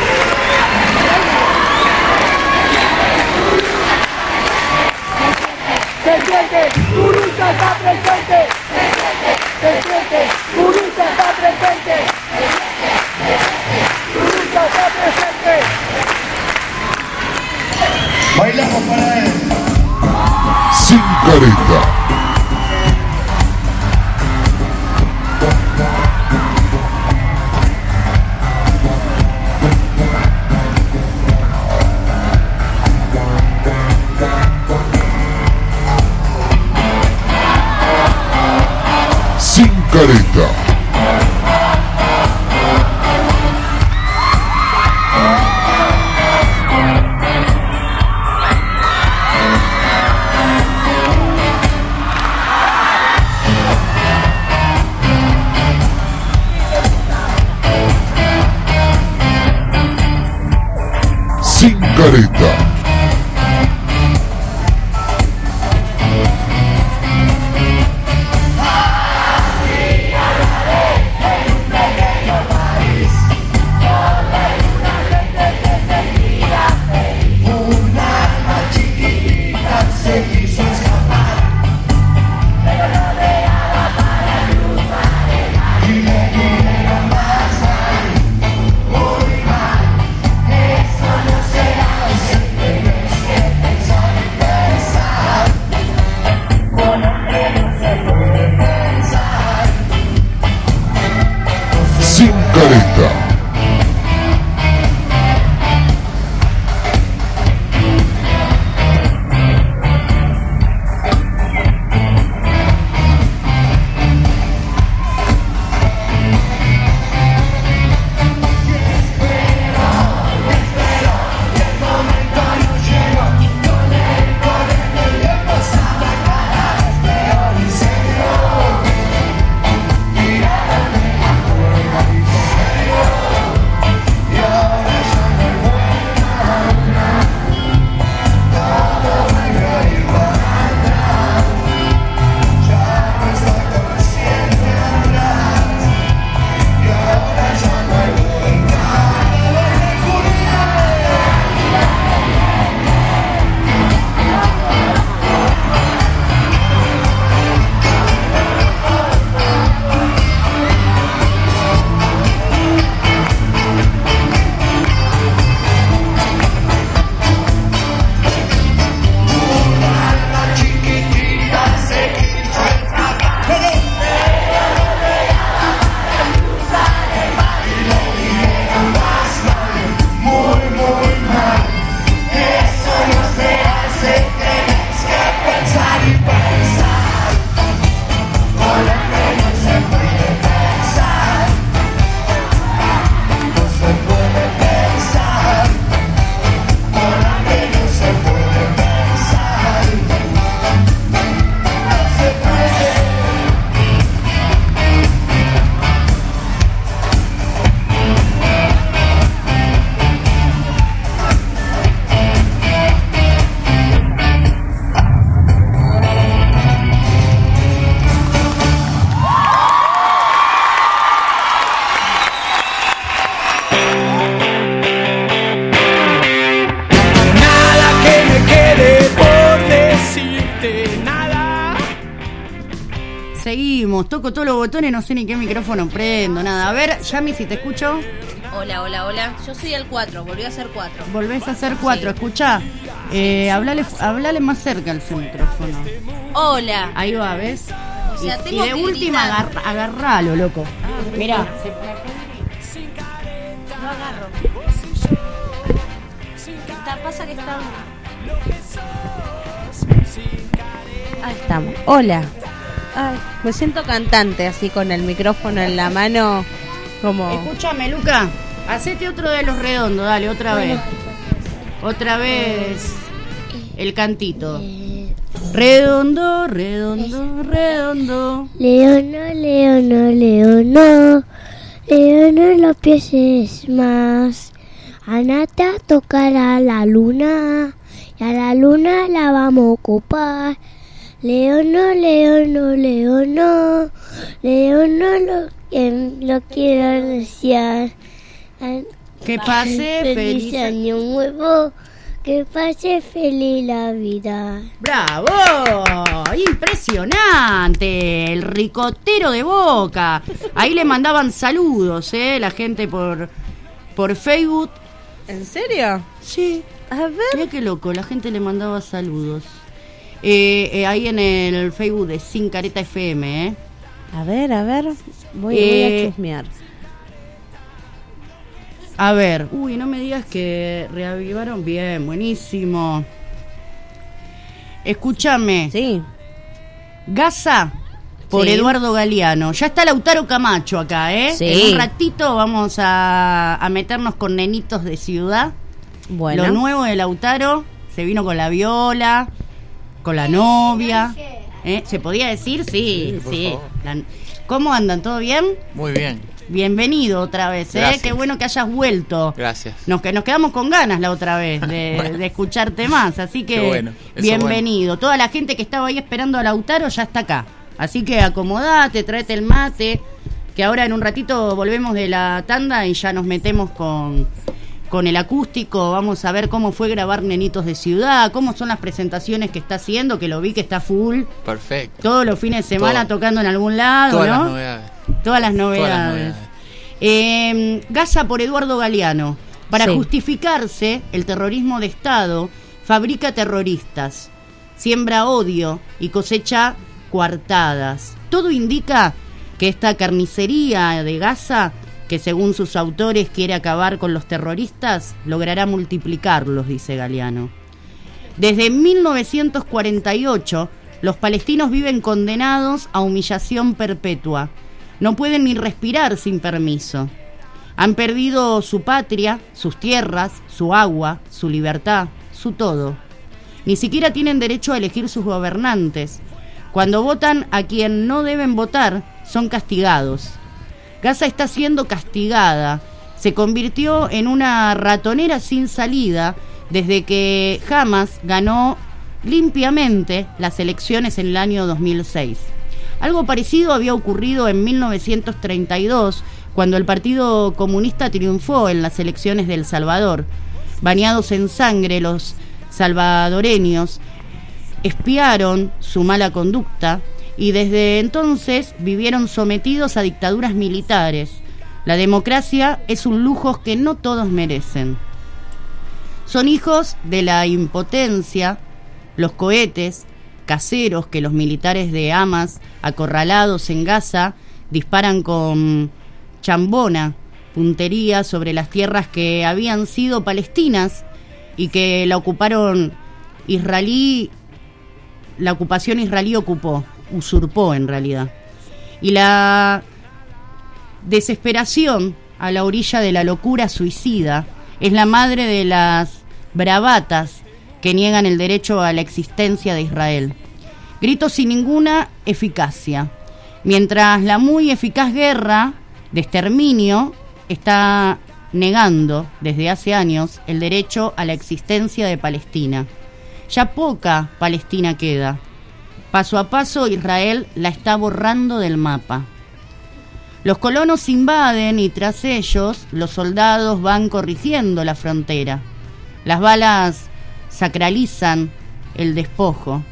Se siente, Gurucha está presente. Se siente, Gurucha está presente. Gurucha está presente.
Bailamos para él.
Sin careta. Sin careta. Sin careta. Sin careta.
Seguimos, toco todos los botones, no sé ni qué micrófono prendo, nada. A ver, Yami, si te escucho.
Hola, hola, hola. Yo soy el cuatro, volví a ser cuatro.
Volvés a ser cuatro,
Sí.
escuchá. Eh, hablale, hablale más cerca al su micrófono.
Hola.
Ahí va, ¿ves?
O sea,
y,
tengo
y de
que
última
gritar.
agarra, agarralo, loco. Mirá.
No agarro. Está, pasa que está... Ahí estamos. Hola. Ay, me siento cantante así con el micrófono en la mano. Como...
Escúchame, Luca. Hacete otro de los redondos, dale, otra
Bueno.
vez. Otra vez el cantito. Redondo, redondo, redondo.
Leono, leono, leono, leono los pies es más. Anata tocará la luna y a la luna la vamos a ocupar. Leono, leono, leono, leono lo, que lo quiero desear.
Que pase
feliz,
feliz
año nuevo. Que pase feliz la vida.
¡Bravo! ¡Impresionante! El ricotero de Boca. Ahí le mandaban saludos, ¿eh? La gente por, por Facebook.
¿En serio?
Sí.
A ver.
Mira qué loco, la gente le mandaba saludos. Eh, eh, ahí en el Facebook de Sin Careta F M, ¿eh?
A ver, a ver. Voy,
Eh,
voy a chusmear.
A ver, uy, no me digas que reavivaron bien, buenísimo. Escúchame.
Sí.
Gaza por
Sí.
Eduardo Galeano. Ya está Lautaro Camacho acá, ¿eh?
Sí.
En un ratito vamos a, a meternos con nenitos de ciudad.
Bueno.
Lo nuevo de Lautaro, se vino con la viola, con la novia. ¿Eh? ¿Se podía decir? Sí,
Sí, por
sí.
favor.
La- ¿Cómo andan? ¿Todo bien?
Muy bien,
Bienvenido otra vez, ¿eh?
Gracias.
Qué bueno que hayas vuelto.
gracias.
Nos, que nos quedamos con ganas la otra vez de,
Bueno.
de escucharte más, así que
Qué bueno, eso
bienvenido. Toda la gente que estaba ahí esperando a Lautaro ya está acá. Así que acomodate, tráete el mate, que ahora en un ratito volvemos de la tanda y ya nos metemos con, con el acústico. Vamos a ver cómo fue grabar Nenitos de Ciudad, cómo son las presentaciones que está haciendo, que lo vi que está full.
Perfecto.
Todos los fines de semana
Todo.
tocando en algún lado,
Todas
¿no?
las novedades.
Todas las novedades.
Todas las novedades.
Eh, Gaza por Eduardo Galeano. Para
Sí.
justificarse el terrorismo de Estado, fabrica terroristas, siembra odio y cosecha coartadas. Todo indica que esta carnicería de Gaza, que según sus autores quiere acabar con los terroristas, logrará multiplicarlos, dice Galeano. Desde mil novecientos cuarenta y ocho, los palestinos viven condenados a humillación perpetua. No pueden ni respirar sin permiso. Han perdido su patria, sus tierras, su agua, su libertad, su todo. Ni siquiera tienen derecho a elegir sus gobernantes. Cuando votan a quien no deben votar, son castigados. Gaza está siendo castigada. Se convirtió en una ratonera sin salida desde que Hamas ganó limpiamente las elecciones en el año dos mil seis. Algo parecido había ocurrido en mil novecientos treinta y dos, cuando el Partido Comunista triunfó en las elecciones de El Salvador. Bañados en sangre, los salvadoreños espiaron su mala conducta y desde entonces vivieron sometidos a dictaduras militares. La democracia es un lujo que no todos merecen. Son hijos de la impotencia, los cohetes caseros que los militares de Hamas, acorralados en Gaza, disparan con chambona, puntería sobre las tierras que habían sido palestinas y que la ocuparon israelí, la ocupación israelí ocupó, usurpó en realidad. Y la desesperación a la orilla de la locura suicida es la madre de las bravatas que niegan el derecho a la existencia de Israel. Gritos sin ninguna eficacia. Mientras la muy eficaz guerra de exterminio está negando desde hace años el derecho a la existencia de Palestina. Ya poca Palestina queda. Paso a paso Israel la está borrando del mapa. Los colonos invaden y tras ellos los soldados van corrigiendo la frontera. Las balas sacralizan el despojo.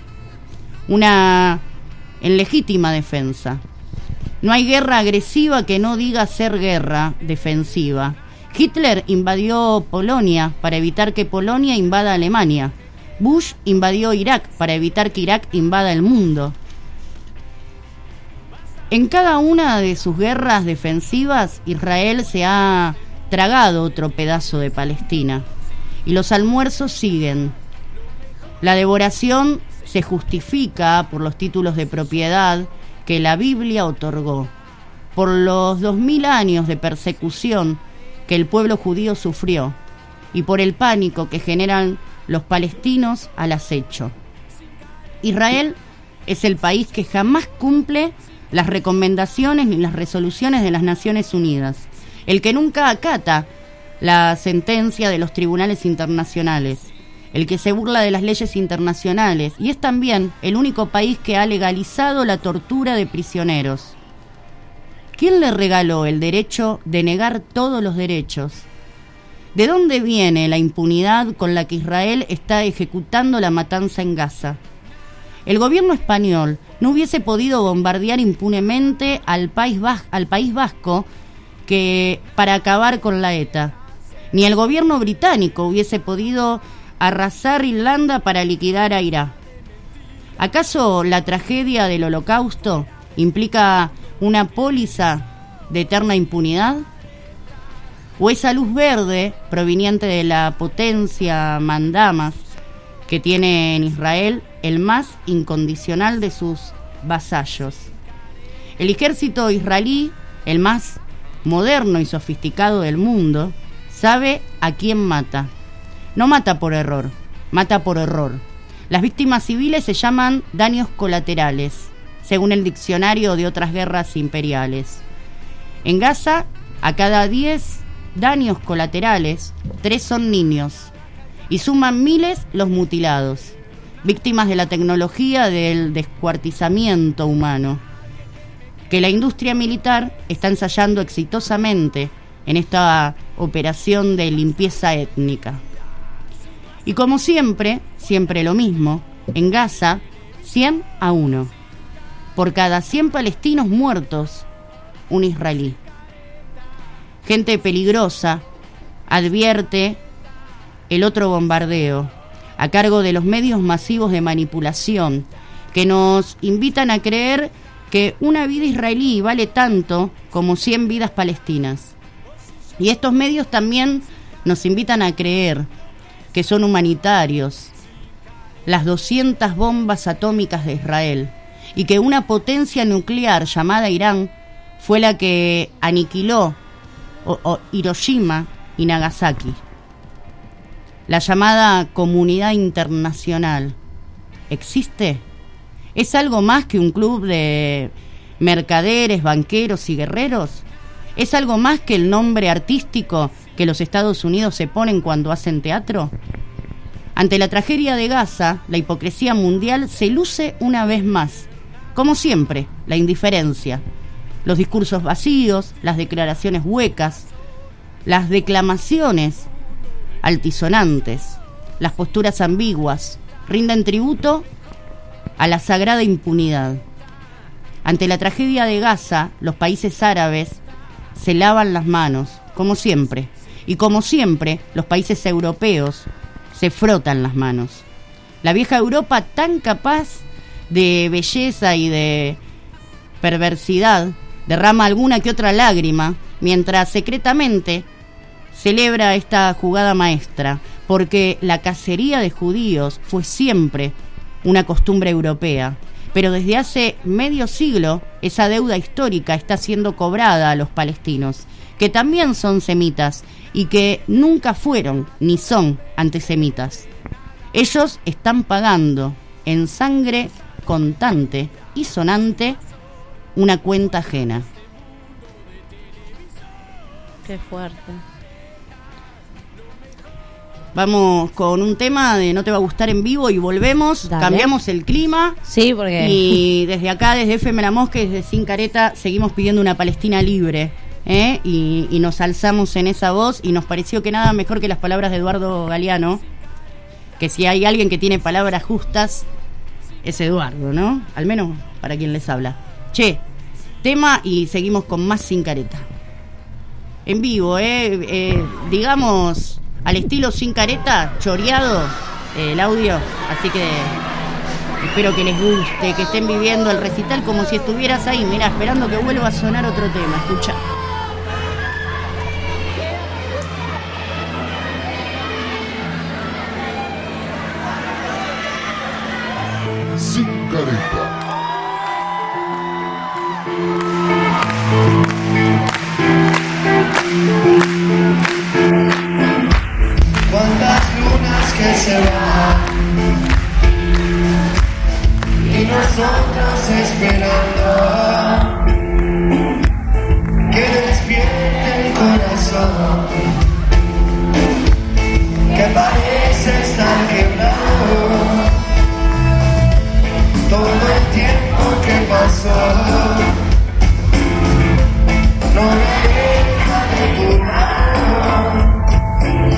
Una en legítima defensa. No hay guerra agresiva que no diga ser guerra defensiva. Hitler invadió Polonia para evitar que Polonia invada Alemania. Bush invadió Irak para evitar que Irak invada el mundo. En cada una de sus guerras defensivas, Israel se ha tragado otro pedazo de Palestina. Y los almuerzos siguen. La devoración se justifica por los títulos de propiedad que la Biblia otorgó, por los dos mil años de persecución que el pueblo judío sufrió y por el pánico que generan los palestinos al acecho. Israel es el país que jamás cumple las recomendaciones ni las resoluciones de las Naciones Unidas, el que nunca acata la sentencia de los tribunales internacionales, el que se burla de las leyes internacionales, y es también el único país que ha legalizado la tortura de prisioneros. ¿Quién le regaló el derecho de negar todos los derechos? ¿De dónde viene la impunidad con la que Israel está ejecutando la matanza en Gaza? El gobierno español no hubiese podido bombardear impunemente al país, Bas- al país vasco que para acabar con la ETA. Ni el gobierno británico hubiese podido arrasar Irlanda para liquidar a Irak. ¿Acaso la tragedia del Holocausto implica una póliza de eterna impunidad? ¿O esa luz verde proveniente de la potencia mandamas que tiene en Israel el más incondicional de sus vasallos? El ejército israelí, el más moderno y sofisticado del mundo, sabe a quién mata. No mata por error, mata por error. Las víctimas civiles se llaman daños colaterales, según el diccionario de otras guerras imperiales. En Gaza, a cada diez daños colaterales, tres son niños, y suman miles los mutilados, víctimas de la tecnología del descuartizamiento humano, que la industria militar está ensayando exitosamente en esta operación de limpieza étnica. Y como siempre, siempre lo mismo, en Gaza, cien a uno. Por cada cien palestinos muertos, un israelí. Gente peligrosa advierte el otro bombardeo, a cargo de los medios masivos de manipulación, que nos invitan a creer que una vida israelí vale tanto como cien vidas palestinas. Y estos medios también nos invitan a creer que son humanitarios las doscientas bombas atómicas de Israel y que una potencia nuclear llamada Irán fue la que aniquiló o, o Hiroshima y Nagasaki. La llamada comunidad internacional ¿existe? ¿Es algo más que un club de mercaderes, banqueros y guerreros? ¿Es algo más que el nombre artístico que los Estados Unidos se ponen cuando hacen teatro? Ante la tragedia de Gaza, la hipocresía mundial se luce una vez más. Como siempre, la indiferencia, los discursos vacíos, las declaraciones huecas, las declamaciones altisonantes, las posturas ambiguas, rinden tributo a la sagrada impunidad. Ante la tragedia de Gaza, los países árabes se lavan las manos, como siempre, y como siempre, los países europeos se frotan las manos. La vieja Europa, tan capaz de belleza y de perversidad, derrama alguna que otra lágrima, mientras secretamente celebra esta jugada maestra, porque la cacería de judíos fue siempre una costumbre europea, pero desde hace medio siglo esa deuda histórica está siendo cobrada a los palestinos, que también son semitas y que nunca fueron ni son antisemitas. Ellos están pagando en sangre contante y sonante una cuenta ajena.
Qué fuerte.
Vamos con un tema de No te va a gustar en vivo y volvemos. Dale. Cambiamos el clima.
Sí, porque...
Y desde acá, desde F M La Mosca y desde Sin Careta, seguimos pidiendo una Palestina libre. ¿eh? Y, y nos alzamos en esa voz y nos pareció que nada mejor que las palabras de Eduardo Galeano, que si hay alguien que tiene palabras justas, es Eduardo, ¿no? Al menos para quien les habla. Che, tema y seguimos con más Sin Careta. En vivo, ¿eh? eh digamos... al estilo Sin Careta, choreado eh, el audio, así que espero que les guste, que estén viviendo el recital como si estuvieras ahí, mira, esperando que vuelva a sonar otro tema, escucha.
Sin Careta.
Cuántas lunas que se van y nosotros esperando que despierte el corazón que parece estar quebrado. Todo el tiempo que pasó no me deja de tu lado.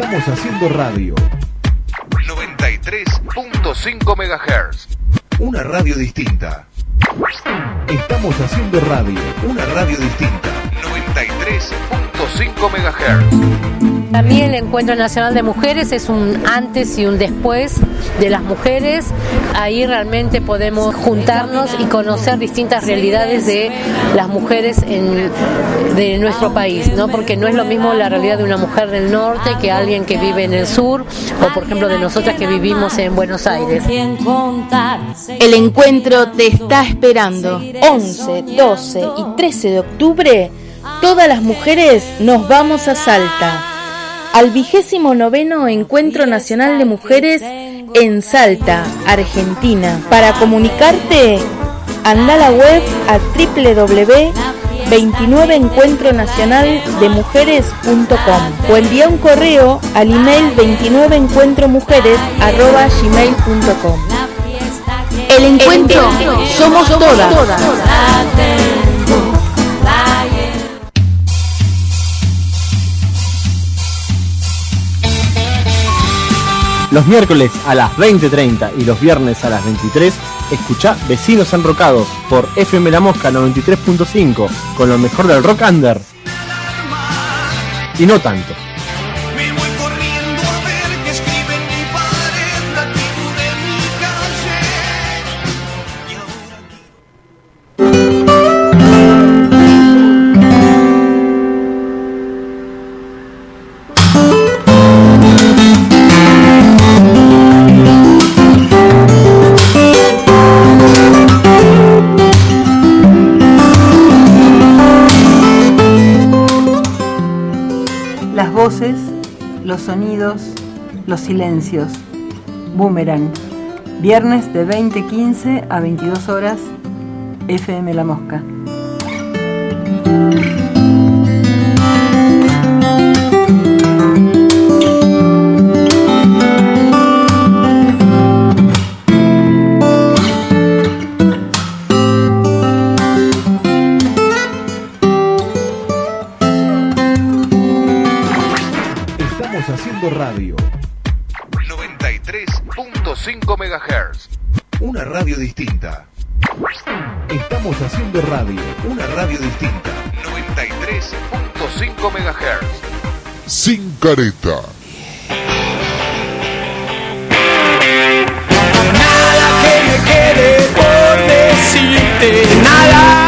Estamos haciendo radio.
noventa y tres punto cinco megahertz.
Una radio distinta. Estamos haciendo radio. Una radio distinta.
noventa y tres punto cinco megahertz.
Para mí el Encuentro Nacional de Mujeres es un antes y un después de las mujeres. Ahí realmente podemos juntarnos y conocer distintas realidades de las mujeres en, de nuestro país, ¿no? Porque no es lo mismo la realidad de una mujer del norte que alguien que vive en el sur, o por ejemplo de nosotras que vivimos en Buenos Aires.
El encuentro te está esperando. once, doce y trece de octubre, todas las mujeres nos vamos a Salta, al vigésimo noveno Encuentro Nacional de Mujeres en Salta, Argentina. Para comunicarte, anda a la web a doble u doble u doble u punto veintinueve encuentro nacional de mujeres punto com o envía un correo al email veintinueve encuentro mujeres arroba gmail punto com. El encuentro, somos todas.
Los miércoles a las veinte treinta y los viernes a las veintitrés, escuchá Vecinos Enrocados por F M La Mosca noventa y tres punto cinco, con lo mejor del rock under. Y no tanto.
Los sonidos, los silencios. Boomerang. Viernes de veinte quince a veintidós horas, F M La Mosca.
Haciendo radio.
noventa y tres punto cinco megahertz.
Una radio distinta. Estamos haciendo radio. Una radio distinta.
noventa y tres punto cinco megahertz.
Sin careta.
Nada que me quede por decirte, nada.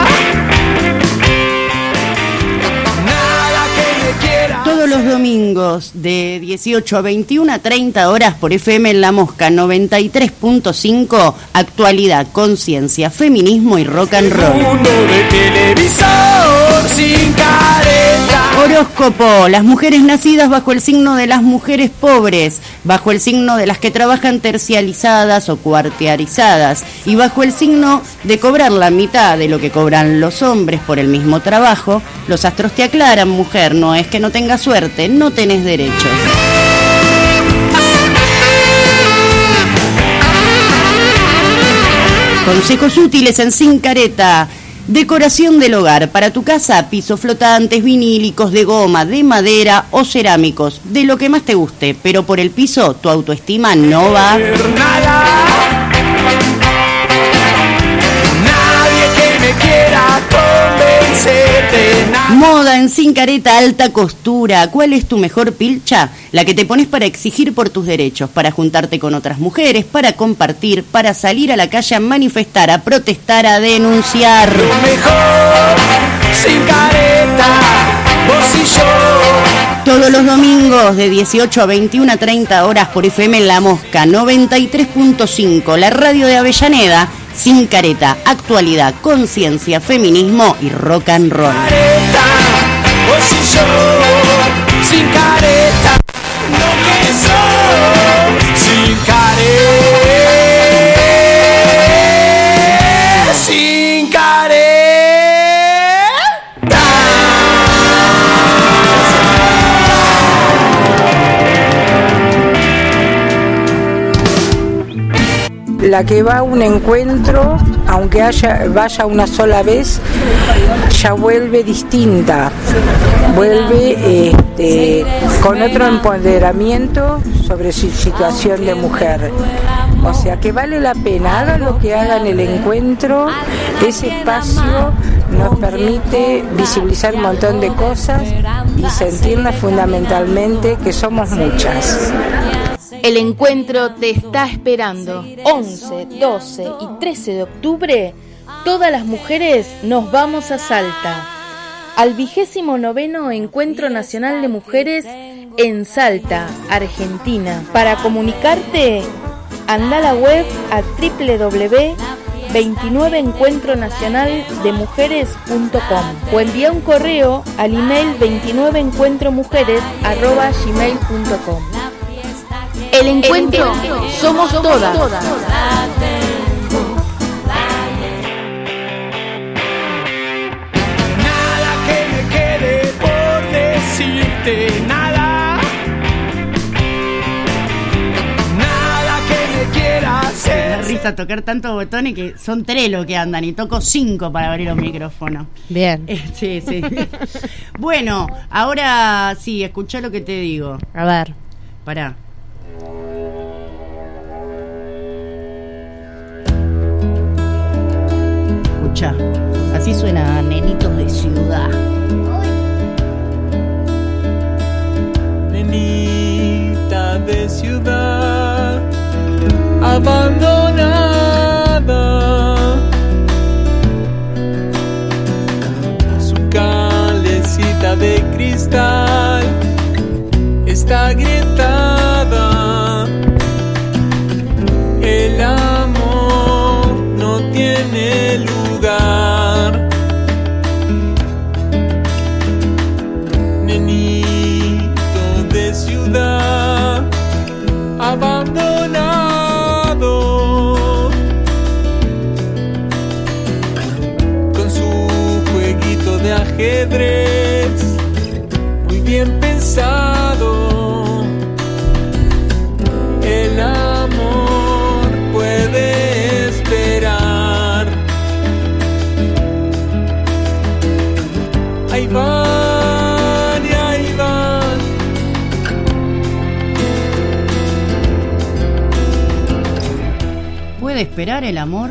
Todos los domingos de dieciocho a veintiuno a treinta horas por F M en La Mosca noventa y tres punto cinco, actualidad, conciencia, feminismo y rock and roll.
Mundo de televisor sin careta.
Horóscopo, las mujeres nacidas bajo el signo de las mujeres pobres, bajo el signo de las que trabajan tercializadas o cuartiarizadas y bajo el signo de cobrar la mitad de lo que cobran los hombres por el mismo trabajo, los astros te aclaran, mujer, no es que no tengas suerte, no tenés derechos. Consejos útiles en Sin Careta. Decoración del hogar. Para tu casa, pisos flotantes, vinílicos, de goma, de madera o cerámicos. De lo que más te guste. Pero por el piso, tu autoestima no va.
Nadie que me quiera convencer de nada.
Moda en Sin Careta, alta costura. ¿Cuál es tu mejor pilcha? La que te pones para exigir por tus derechos, para juntarte con otras mujeres, para compartir, para salir a la calle a manifestar, a protestar, a denunciar.
Lo mejor, Sin Careta, vos y yo.
Todos los domingos de dieciocho a veintiuno a treinta horas por F M en La Mosca noventa y tres punto cinco, la radio de Avellaneda. Sin Careta, actualidad, conciencia, feminismo y rock and roll.
Careta, vos y yo, sin careta, lo que soy, sin careta, sin careta.
la que va a un encuentro, aunque haya, vaya una sola vez, ya vuelve distinta, vuelve este, con otro empoderamiento sobre su situación de mujer. O sea que vale la pena, hagan lo que hagan el encuentro, ese espacio nos permite visibilizar un montón de cosas y sentirnos fundamentalmente que somos muchas.
El encuentro te está esperando. once, doce y trece de octubre, todas las mujeres nos vamos a Salta, al vigésimo noveno Encuentro Nacional de Mujeres en Salta, Argentina. Para comunicarte, anda a la web a doble u doble u doble u punto veintinueve encuentro nacional de mujeres punto com o envía un correo al email veintinueve encuentro mujeres arroba gmail punto com. El encuentro somos todas.
Nada que me quede por decirte, nada. Nada que me quiera hacer.
Me da risa tocar tantos botones que son tres los que andan y toco cinco para abrir los micrófonos.
Bien.
Eh, sí, sí. Bueno, ahora sí, escuchá lo que te digo.
A ver.
Pará. Escuchá. Así suena Nenitos de Ciudad.
Nenita de ciudad abandonada, su calecita de cristal está agrietada, el amor no tiene lugar. Nenito de ciudad abandonado, con su jueguito de ajedrez muy bien pensado, el amor puede esperar. Ahí van y ahí van,
¿puede esperar el amor?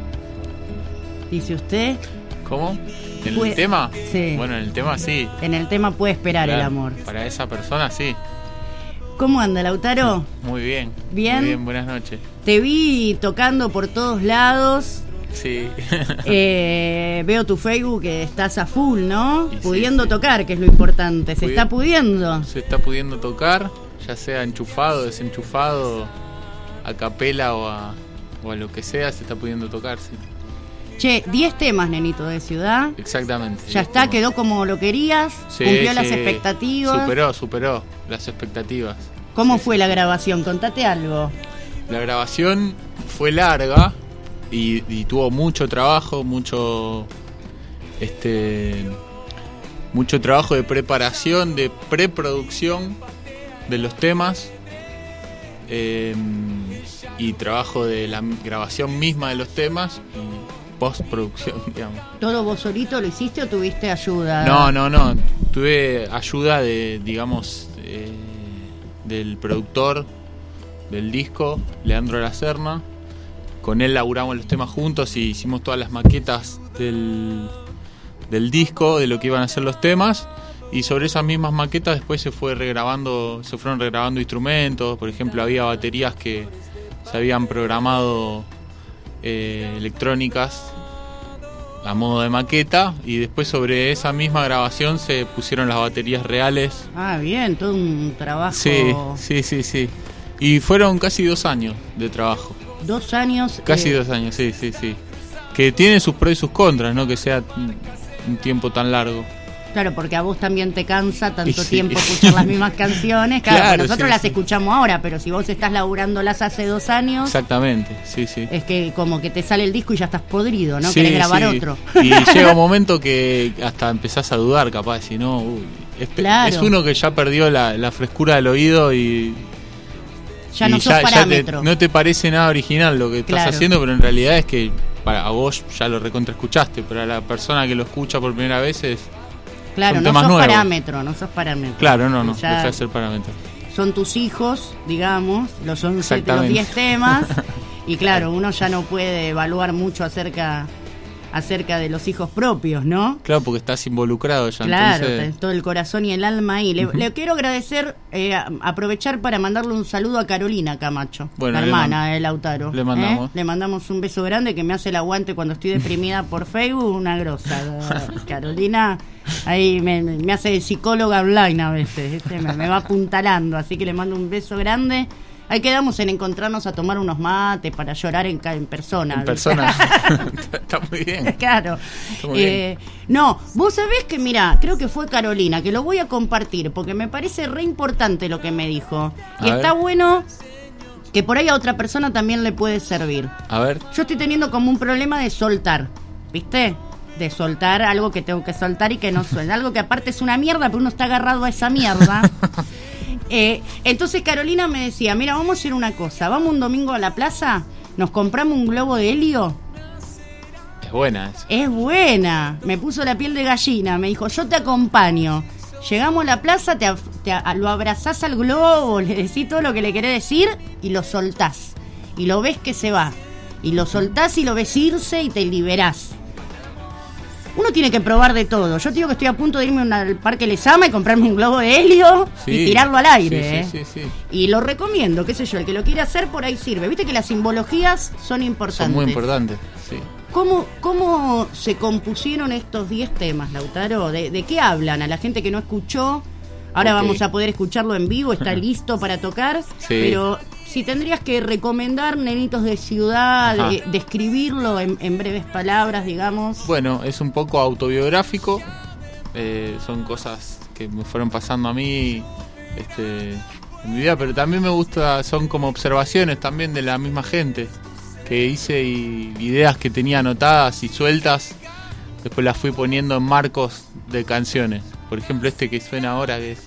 Dice usted.
¿Cómo? ¿En
Puede-
el tema?
Sí.
Bueno, en el tema sí.
En el tema puede esperar
Claro,
el amor.
Para esa persona sí.
¿Cómo anda, Lautaro?
Muy bien.
Bien.
Muy bien, buenas noches.
Te vi tocando por todos lados.
Sí.
Eh, veo tu Facebook que estás a full, ¿no?
Y sí,
pudiendo
sí.
tocar, que es lo importante. ¿Se
Pudi-
está pudiendo?
Se está pudiendo tocar, ya sea enchufado, desenchufado, a capela o a, o a lo que sea, se está pudiendo tocar, sí.
Che, diez temas, Nenito de Ciudad.
Exactamente.
Ya
diez
está,
temas.
quedó como lo querías,
Sí,
cumplió las
sí.
expectativas.
Superó, superó las expectativas.
¿Cómo fue la grabación? Contate algo.
La grabación fue larga y, y tuvo mucho trabajo, mucho este mucho trabajo de preparación, de preproducción de los temas eh, y trabajo de la grabación misma de los temas y postproducción, digamos.
¿Todo vos solito lo hiciste o tuviste ayuda?
No, no, no. Tuve ayuda de, digamos, eh, del productor del disco, Leandro Lacerna. Con él laburamos los temas juntos y hicimos todas las maquetas del, del disco, de lo que iban a ser los temas. Y sobre esas mismas maquetas después se fue regrabando, se fueron regrabando instrumentos. Por ejemplo, había baterías que se habían programado eh, electrónicas a modo de maqueta, y después sobre esa misma grabación se pusieron las baterías reales.
Ah, bien, todo un trabajo.
Sí, sí, sí, sí. Y fueron casi dos años de trabajo.
Dos años.
Casi
eh,
dos años, sí, sí, sí. Que tiene sus pros y sus contras, ¿no? Que sea un tiempo tan largo.
Claro, porque a vos también te cansa tanto
Sí.
tiempo escuchar las mismas canciones. Claro,
Claro,
nosotros
sí,
las
sí.
escuchamos ahora, pero si vos estás laburándolas hace dos años,
Exactamente, sí, sí.
es que como que te sale el disco y ya estás podrido, ¿no?
Sí,
Querés grabar
sí.
otro.
Y llega un momento que hasta empezás a dudar, capaz, si no, uy, es, pe-
Claro.
es uno que ya perdió la, la frescura del oído y
Ya
y
no sos
ya, ya
parámetro.
te, no te parece nada original lo que estás
Claro.
haciendo, pero en realidad es que para a vos ya lo recontra escuchaste, pero a la persona que lo escucha por primera vez es
Claro,
son
no
temas
sos
nuevos.
parámetro, no sos parámetro.
Claro, no, no,
Ya
deja de ser parámetro.
son tus hijos, digamos, los once, los
Exactamente.
diez temas, y claro, uno ya no puede evaluar mucho acerca acerca de los hijos propios, ¿no?
Claro, porque estás involucrado ya.
Claro,
entonces...
tenés todo el corazón y el alma ahí. Le,
Ujú.
le quiero agradecer, eh, a- aprovechar para mandarle un saludo a Carolina Camacho,
Bueno,
la
le
hermana
man-
de Lautaro.
le mandamos.
¿eh? Le mandamos un beso grande que me hace el aguante cuando estoy deprimida por Facebook, una grosa. Carolina ahí me, me hace de psicóloga online a veces, ¿viste? Me, me va apuntalando, así que le mando un beso grande. Ahí quedamos en encontrarnos a tomar unos mates para llorar en, ca- en persona.
En
¿viste?
persona. Está muy bien.
Claro.
Está muy
Eh, no, vos sabés que, mira, creo que fue Carolina, que lo voy a compartir, porque me parece re importante lo que me dijo. Y
A
está
ver.
bueno que por ahí a otra persona también le puede servir.
A ver.
Yo estoy teniendo como un problema de soltar, ¿viste? De soltar algo que tengo que soltar y que no suena. Algo que aparte es una mierda, pero uno está agarrado a esa mierda. Eh, entonces Carolina me decía, mira, vamos a hacer una cosa, vamos un domingo a la plaza, nos compramos un globo de helio.
Es buena esa.
Es buena, me puso la piel de gallina, me dijo, yo te acompaño. Llegamos a la plaza, te, te- lo abrazás al globo, le decís todo lo que le querés decir y lo soltás. Y lo ves que se va. Y lo soltás y lo ves irse y te liberás. Uno tiene que probar de todo. Yo te digo que estoy a punto de irme una- al Parque Lesama y comprarme un globo de helio
Sí,
y tirarlo al aire.
sí,
¿eh?
sí, sí, sí.
Y lo recomiendo, qué sé yo, el que lo quiere hacer por ahí sirve. Viste que las simbologías son importantes.
Son muy importantes. Sí.
¿Cómo, ¿Cómo se compusieron estos diez temas, Lautaro? ¿De, de qué hablan? A la gente que no escuchó, ahora
Ok.
vamos a poder escucharlo en vivo, está listo para tocar.
Sí.
Pero si tendrías que recomendar Nenitos de Ciudad,
Ajá.
de- describirlo en, en breves palabras, digamos.
Bueno, es un poco autobiográfico. eh, son cosas que me fueron pasando a mí este, en mi vida, pero también me gusta, son como observaciones también de la misma gente que hice y ideas que tenía anotadas y sueltas. Después las fui poniendo en marcos de canciones. Por ejemplo, este que suena ahora, que es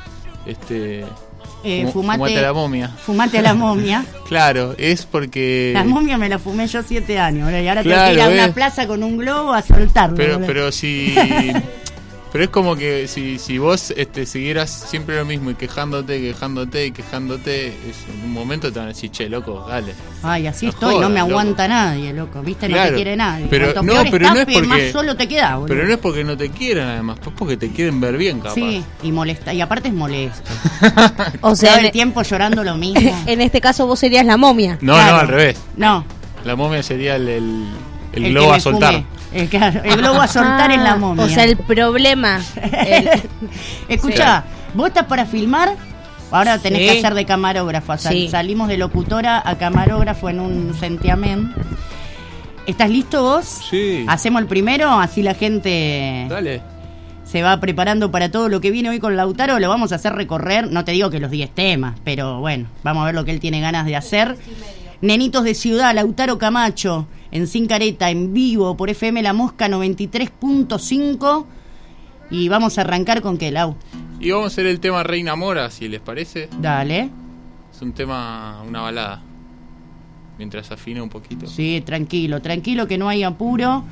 este
Eh,
Fu-
fumate,
Fumate a la momia.
Fumate a la momia.
Claro, es porque
La momia me la fumé yo siete años, ¿verdad? Y ahora tengo
Claro,
que ir a una
¿ves?
plaza con un globo a soltarlo.
Pero,
¿verdad?
pero si. Pero es como que si, si vos este, siguieras siempre lo mismo y quejándote, quejándote y quejándote, es- en un momento te van a decir, che, loco, dale.
Ay, así
No
estoy, no
jodas,
me
loco.
aguanta nadie, loco. ¿Viste? No
Claro,
te quiere nadie.
pero
Cuanto
no,
peor
pero
estás,
no es
pe- más
porque-
solo te quedás, boludo.
Pero no es porque no te quieran, además, es porque te quieren ver bien, capaz.
Sí, y molesta, y aparte es molesto.
O sea,
todo
en-
el tiempo llorando lo mismo.
En este caso vos serías la momia.
No,
Claro.
no, al revés.
No,
La momia sería el, el, el
el
globo
que
a
me
soltar.
fumé. El, claro, el globo a soltar
Ah,
es la momia.
O sea, el problema. el-
Escuchá, vos estás para filmar, ahora tenés
Sí.
que hacer de camarógrafa. Sal-
Sí.
Salimos de locutora a camarógrafo en un sentiamén. ¿Estás listo vos?
Sí.
Hacemos el primero, así la gente
Dale.
se va preparando para todo lo que viene hoy con Lautaro. Lo vamos a hacer recorrer, no te digo que los diez temas, pero bueno, vamos a ver lo que él tiene ganas de hacer. Nenitos de Ciudad, Lautaro Camacho, en Sin Careta, en vivo, por F M La Mosca noventa y tres punto cinco. Y vamos a arrancar con qué, Lau.
Y vamos a hacer el tema Reina Mora, si les parece.
Dale.
Es un tema, una balada. Mientras afina un poquito.
Sí, tranquilo, tranquilo que no hay apuro.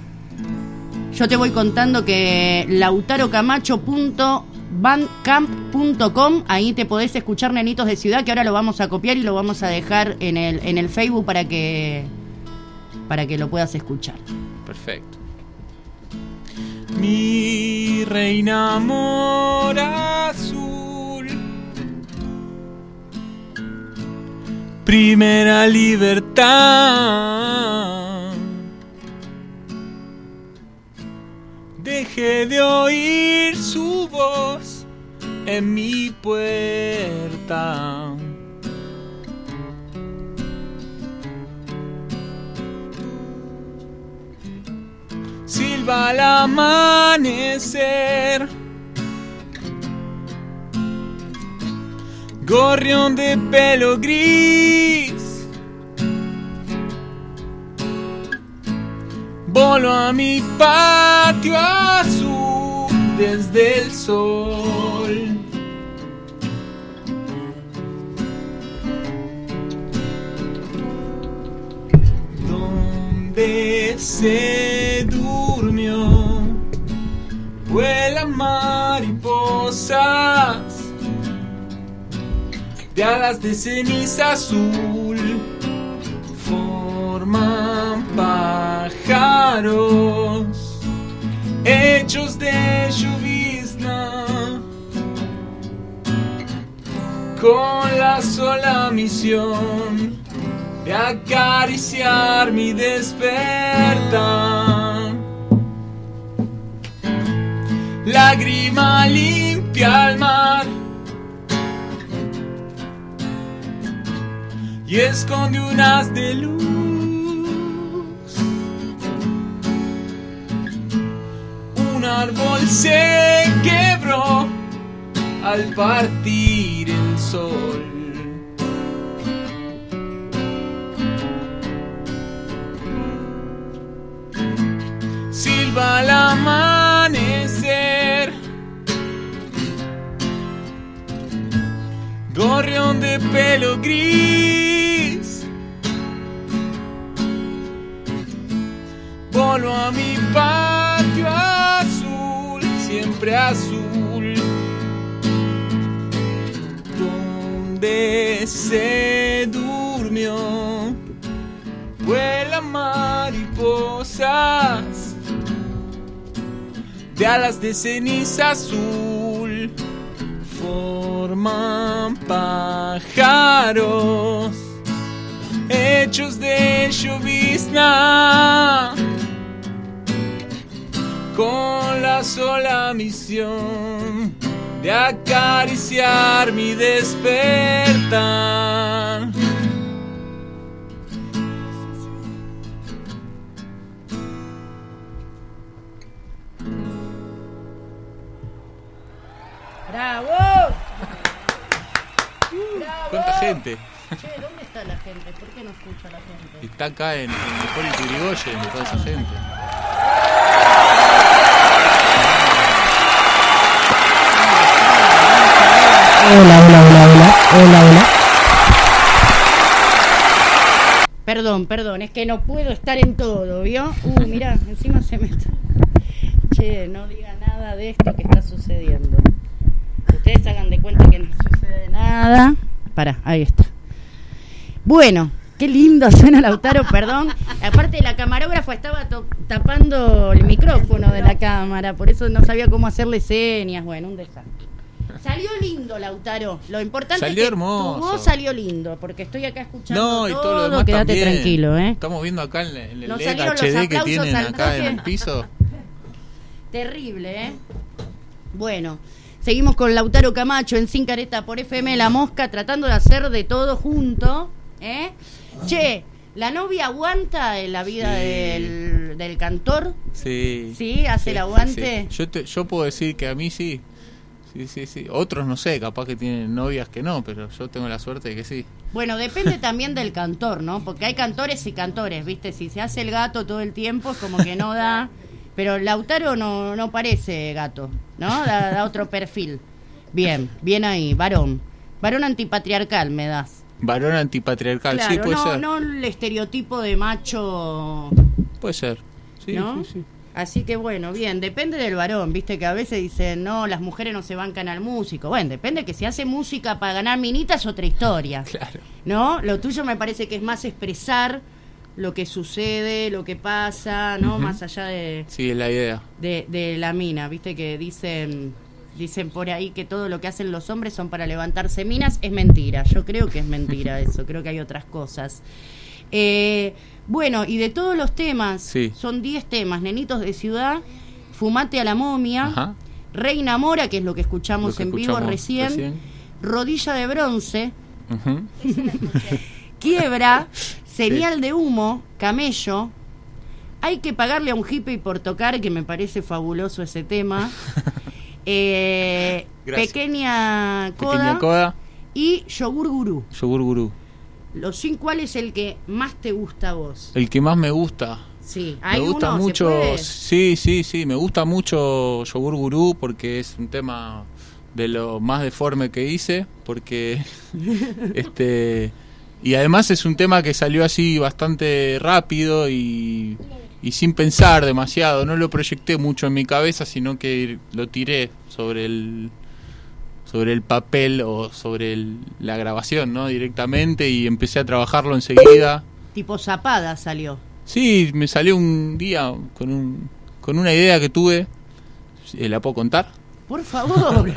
Yo te voy contando que lautaro camacho punto bandcamp punto com, ahí te podés escuchar Nenitos de Ciudad, que ahora lo vamos a copiar y lo vamos a dejar en el, en el Facebook para que para que lo puedas escuchar.
Perfecto. Mi reina mora azul, primera libertad. Dejé de oír su voz en mi puerta. Silba al amanecer, gorrión de pelo gris, volo a mi patio azul desde el sol. se durmió. Vuelan mariposas de alas de ceniza azul, forman pájaros hechos de llovizna, con la sola misión de acariciar mi despertar. Lágrima limpia al mar y esconde un haz de luz. Un árbol se quebró al partir el sol. Silba al amanecer, gorrión de pelo gris, voló a mi patio azul, siempre azul, donde se durmió. Vuelan mariposas de alas de ceniza azul, forman pájaros hechos de llovizna, con la sola misión de acariciar mi despertar.
¡Bravo! ¡Bravo!
¿Cuánta gente?
Che, ¿dónde está la gente? ¿Por qué no escucha la gente?
Está acá en, en Hipólito Yrigoyen, de toda esa gente.
Hola, hola, hola, hola, hola, hola. Perdón, perdón, es que no puedo estar en todo, ¿vio? Uh, mirá, encima se me está... Che, no diga nada de esto que está sucediendo. Ustedes hagan de cuenta que no sucede nada. Pará, ahí está. Bueno, qué lindo suena Lautaro, perdón. Aparte la camarógrafa estaba to- tapando el micrófono de la cámara, por eso no sabía cómo hacerle señas. Bueno, un desastre. Salió lindo, Lautaro. Lo importante
Salió
es que
hermoso.
tu voz salió lindo, porque estoy acá escuchando
No, y
todo,
todo lo demás
quédate
también.
tranquilo, ¿eh?
Estamos viendo acá en, en el
Nos
L E D
salieron los
H D que
aplausos
tienen
al
acá en
toque.
el piso.
Terrible, ¿eh? Bueno, seguimos con Lautaro Camacho en Sin Careta por F M La Mosca, tratando de hacer de todo junto, ¿eh? Che, ¿la novia aguanta en la vida
Sí.
del, del cantor?
Sí.
¿Sí? ¿Hace el aguante?
sí. Yo, te, yo puedo decir que a mí sí. Sí, sí, sí. Otros no sé, capaz que tienen novias que no, pero yo tengo la suerte de que sí.
Bueno, depende también del cantor, ¿no? Porque hay cantores y cantores, ¿viste? Si se hace el gato todo el tiempo es como que no da... Pero Lautaro no, no parece gato, ¿no? Da, da otro perfil. Bien, bien ahí, varón. Varón antipatriarcal me das.
Varón antipatriarcal,
Claro,
sí, puede
no,
ser.
no el estereotipo de macho,
Puede ser. Sí,
¿no?
sí, sí.
Así que bueno, bien, depende del varón, viste que a veces dicen, no, las mujeres no se bancan al músico. Bueno, depende, que si hace música para ganar minitas es otra historia.
Claro.
¿No? Lo tuyo me parece que es más expresar lo que sucede, lo que pasa, ¿no?
Ujú.
Más allá de,
Sí, es la idea.
de, de la mina, viste que dicen... Dicen por ahí que todo lo que hacen los hombres son para levantarse minas. Es mentira, yo creo que es mentira eso, creo que hay otras cosas. Eh, bueno, y de todos los temas,
Sí.
son diez temas: Nenitos de Ciudad, Fumate a la Momia,
Ajá.
Reina Mora, que es lo que escuchamos
Lo que
en vivo
escuchamos
recién,
recién.
Rodilla de Bronce,
Ujú.
Quiebra, Señal de Humo, Camello. Hay que pagarle a un hippie por tocar, que me parece fabuloso ese tema. Eh,
Gracias.
pequeña coda,
Pequeña coda,
y Yogur Gurú.
yogur gurú.
Los cinco, ¿cuál es el que más te gusta a vos?
El que más me gusta.
Sí,
Me
hay
gusta
uno, ¿se
mucho,
puede?
sí, sí, sí, me gusta mucho Yogur Gurú porque es un tema de lo más deforme que hice, porque este y además es un tema que salió así bastante rápido y y sin pensar demasiado, no lo proyecté mucho en mi cabeza, sino que lo tiré sobre el sobre el papel o sobre el, la grabación, ¿no? Directamente, y empecé a trabajarlo enseguida.
Tipo zapada salió.
Sí, me salió un día con un con una idea que tuve. ¿La puedo contar?
Por favor.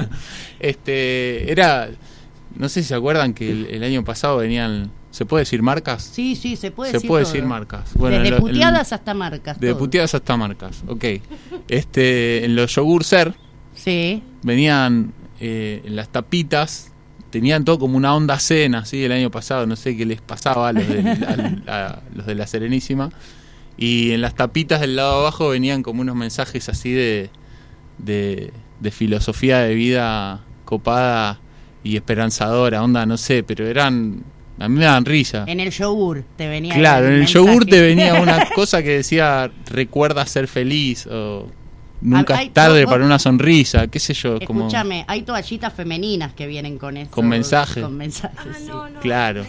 este era, no sé si se acuerdan que el, el año pasado venían, ¿se puede decir marcas?
Sí, sí, se puede
se
decir
puede
todo.
decir marcas. Bueno,
desde
lo,
puteadas
el,
hasta marcas.
Desde
todo.
puteadas hasta marcas, ok. Este, en los yogur Ser,
sí,
venían eh, en las tapitas, tenían todo como una onda cena, así el año pasado, no sé qué les pasaba a los de, a, a los de la Serenísima, y en las tapitas del lado de abajo venían como unos mensajes así de de, de filosofía de vida copada y esperanzadora, onda, no sé, pero eran, a mí me daban risa.
En el yogur te venía.
Claro,
el
en el
mensaje.
yogur te venía una cosa que decía recuerda ser feliz, o nunca
Hay-
es tarde
hay-
para una sonrisa, qué sé yo. Como
Escúchame, hay toallitas femeninas que vienen con eso.
Con mensaje.
Con mensajes, sí.
Claro.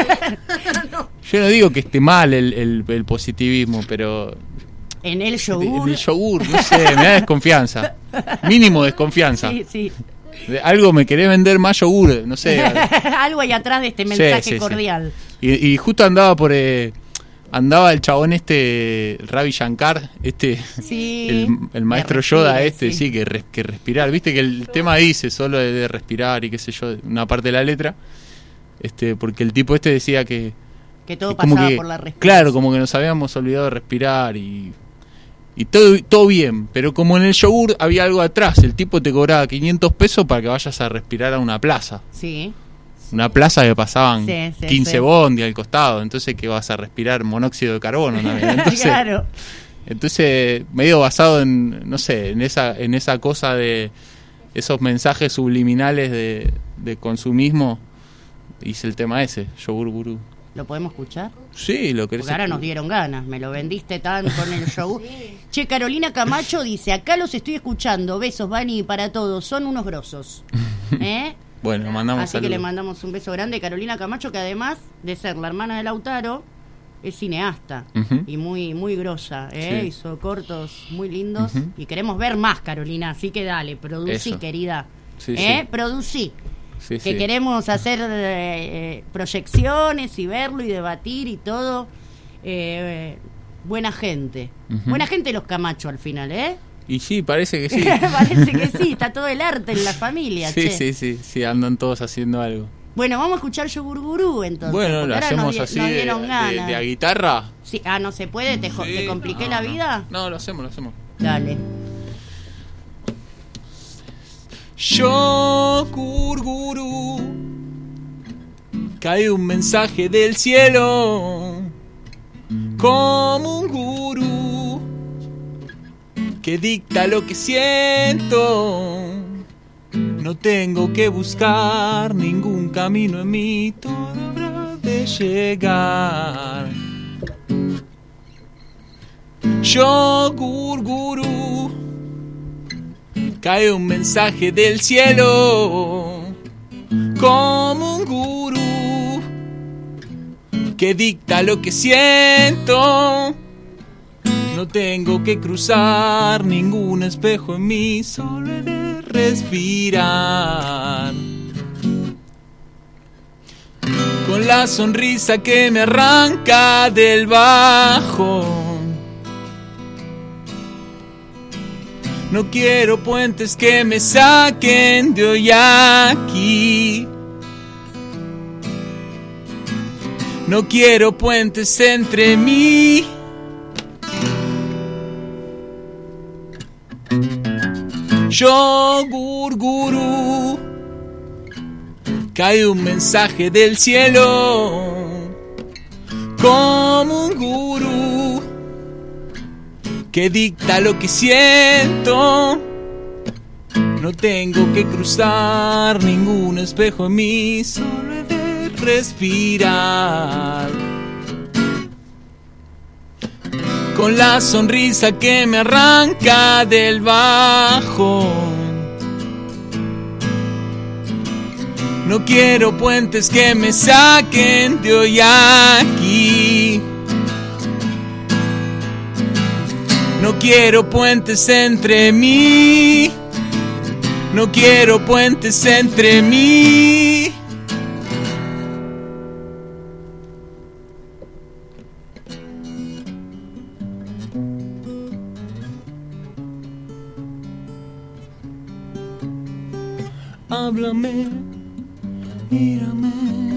Yo no digo que esté mal el, el, el positivismo, pero
En el yogur.
en el yogur, no sé, me da desconfianza. Mínimo desconfianza.
Sí, sí.
De- Algo me querés vender más yogur, no sé.
Algo hay atrás de este mensaje
Sí, sí, sí.
cordial.
Y, y justo andaba por eh, andaba el chabón este, Ravi Shankar, este,
Sí.
el, el maestro
Que respire,
Yoda este,
sí.
sí, que, res- que respirar, viste que el tema dice solo de, de respirar y qué sé yo, una parte de la letra, este, porque el tipo este decía que
Que todo
que como
pasaba
que-
por la respiración.
claro, como que nos habíamos olvidado de respirar y y todo, todo bien, pero como en el yogur había algo atrás, el tipo te cobraba quinientos pesos para que vayas a respirar a una plaza.
Sí.
Una plaza que pasaban
Sí, sí,
quince
sí.
bondi al costado, entonces que vas a respirar monóxido de carbono también. Entonces,
Claro.
entonces medio basado en, no sé, en esa, en esa cosa de esos mensajes subliminales de, de consumismo, hice el tema ese, yogur gurú.
¿Lo podemos escuchar?
Sí, lo querés
Porque ahora
escuchar.
nos dieron ganas, me lo vendiste tan con el yogur. Che, Carolina Camacho dice, acá los estoy escuchando, besos, Vani, para todos, son unos grosos. ¿Eh?
Bueno, mandamos
Así que
saludos.
le mandamos un beso grande. Carolina Camacho, que además de ser la hermana de Lautaro, es cineasta.
Ujú.
Y muy muy grosa, ¿eh?
Sí.
Hizo cortos muy lindos.
Ujú.
Y queremos ver más, Carolina. Así que dale, producí,
Eso.
querida.
Sí,
¿Eh?
sí.
Producí.
Sí,
Que
sí.
queremos hacer eh, proyecciones y verlo y debatir y todo. Eh, buena gente.
Ujú.
Buena gente los Camacho al final, ¿eh?
Y sí, parece que sí.
Parece que sí, está todo el arte en la familia,
Sí,
che.
sí, sí, sí, andan todos haciendo algo.
Bueno, vamos a escuchar Yogur Gurú entonces.
Bueno,
porque
lo
ahora
hacemos
nos di-
así
nos
de,
dieron
de-
ganas.
de a guitarra.
Sí, ah, no se puede, te, jo-
Sí,
te compliqué
no,
la
no.
vida.
No, lo hacemos, lo hacemos.
Dale.
Yogur gurú, cae un mensaje del cielo, como un gurú que dicta lo que siento. No tengo que buscar ningún camino en mí, todo habrá de llegar. Yogur gurú, cae un mensaje del cielo, como un gurú que dicta lo que siento. No tengo que cruzar ningún espejo en mí, solo he de respirar. Con la sonrisa que me arranca del bajo. No quiero puentes que me saquen de hoy aquí. No quiero puentes entre mí. Yogur gurú, cae un mensaje del cielo, como un gurú que dicta lo que siento. No tengo que cruzar ningún espejo en mí, solo he de respirar. Con la sonrisa que me arranca del bajo. No quiero puentes que me saquen de hoy aquí. No quiero puentes entre mí. No quiero puentes entre mí. Háblame, mírame,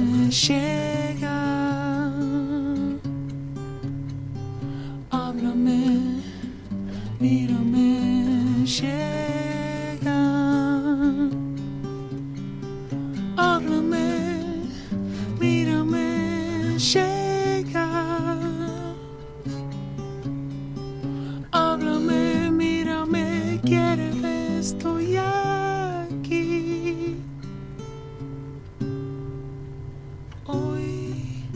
llega. Háblame, mírame, llega. Háblame, mírame, llega. Háblame, mírame, quiere, estoy aquí. Hoy.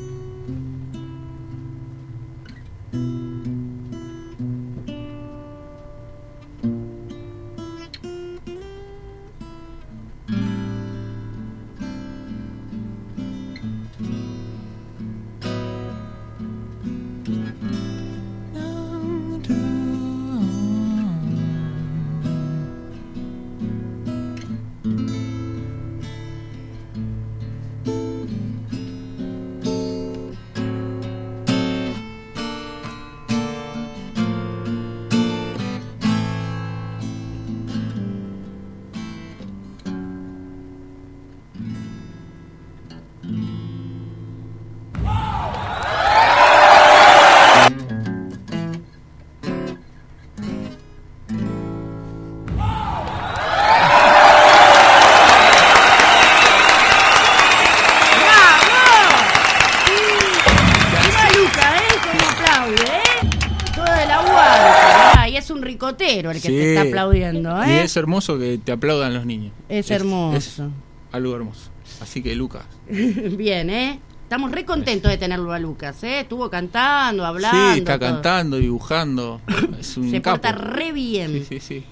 El que
Sí.
te está aplaudiendo, ¿eh?
Y es hermoso que te aplaudan los niños.
Es hermoso.
Es algo hermoso. Así que Lucas.
Bien, ¿eh? Estamos re contentos de tenerlo a Lucas, ¿eh? Estuvo cantando, hablando.
Sí, está
todo.
cantando, dibujando. Es un
Se
capo.
porta re bien.
Sí, sí, sí.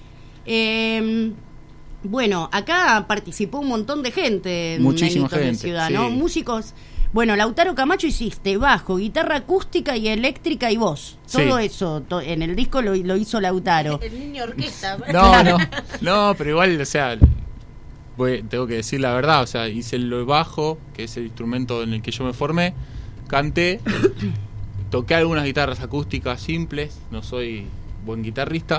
Eh, bueno, acá participó un montón de gente en
Muchísima
Nenitos de
gente,
Ciudad,
sí.
¿no? Músicos. Bueno, Lautaro Camacho hiciste bajo, guitarra acústica y eléctrica y voz. Todo
Sí.
eso, to- en el disco lo, lo hizo Lautaro.
El niño orquesta.
No, no, no, pero igual, o sea, voy- tengo que decir la verdad, o sea, hice el bajo, que es el instrumento en el que yo me formé, canté, toqué algunas guitarras acústicas simples, no soy buen guitarrista,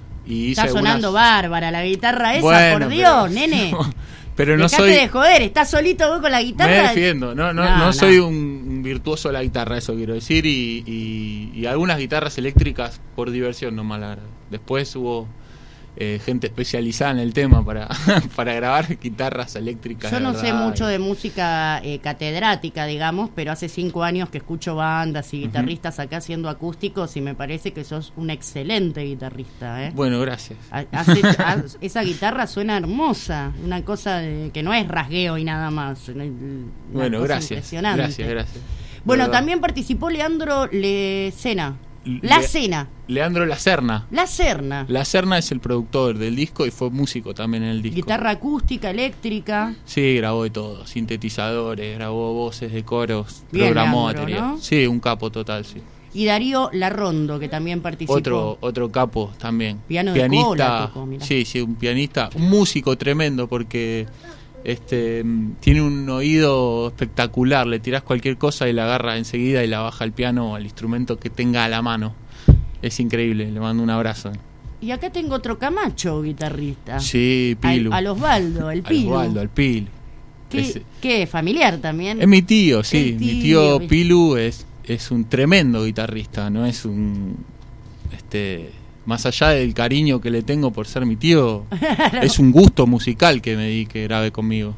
y hice
Está sonando
algunas...
bárbara la guitarra esa,
Bueno,
por
pero-
Dios, nene.
Pero no
Dejate
soy...
de joder, estás solito vos con la guitarra.
Me defiendo, no, no,
No,
no,
no.
soy un, un virtuoso de la guitarra, eso quiero decir, y, y, y algunas guitarras eléctricas por diversión nomás, la verdad. Después hubo eh, gente especializada en el tema para, para grabar guitarras eléctricas.
Yo
de
no sé
verdad,
mucho
y-
de música eh, catedrática, digamos, pero hace cinco años que escucho bandas y guitarristas acá haciendo acústicos y me parece que sos un excelente guitarrista, ¿eh?
Bueno, gracias.
Ha- hace- ha- esa guitarra suena hermosa, una cosa de- que no es rasgueo y nada más. una- una
Bueno,
cosa
gracias.
impresionante.
Gracias, gracias.
Bueno,
De verdad.
también participó Leandro Lecena. La
Le-
Cena.
Leandro La Serna.
La Serna.
La Serna es el productor del disco y fue músico también en el disco.
Guitarra acústica, eléctrica.
Sí, grabó de todo, sintetizadores, grabó voces de coros,
Bien,
programó
Leandro,
material.
¿no?
Sí, un capo total, sí.
Y Darío Larrondo, que también participó.
Otro otro capo también.
Piano de
pianista.
cola tocó, mirá.
Sí, sí, un pianista, un músico tremendo porque este mm, tiene un oído espectacular, le tirás cualquier cosa y la agarra enseguida y la baja al piano o al instrumento que tenga a la mano. Es increíble, le mando un abrazo.
Y acá tengo otro Camacho, guitarrista.
Sí, Pilu.
Al, al Osvaldo, el
Al
Pilu.
Osvaldo, al Pilu.
¿Qué,
Ese-
qué, familiar también?
Es mi tío, sí.
El
Mi
tío,
tío Pilu es, es un tremendo guitarrista, no es un... este Más allá del cariño que le tengo por ser mi tío, es un gusto musical que me di que grabe conmigo.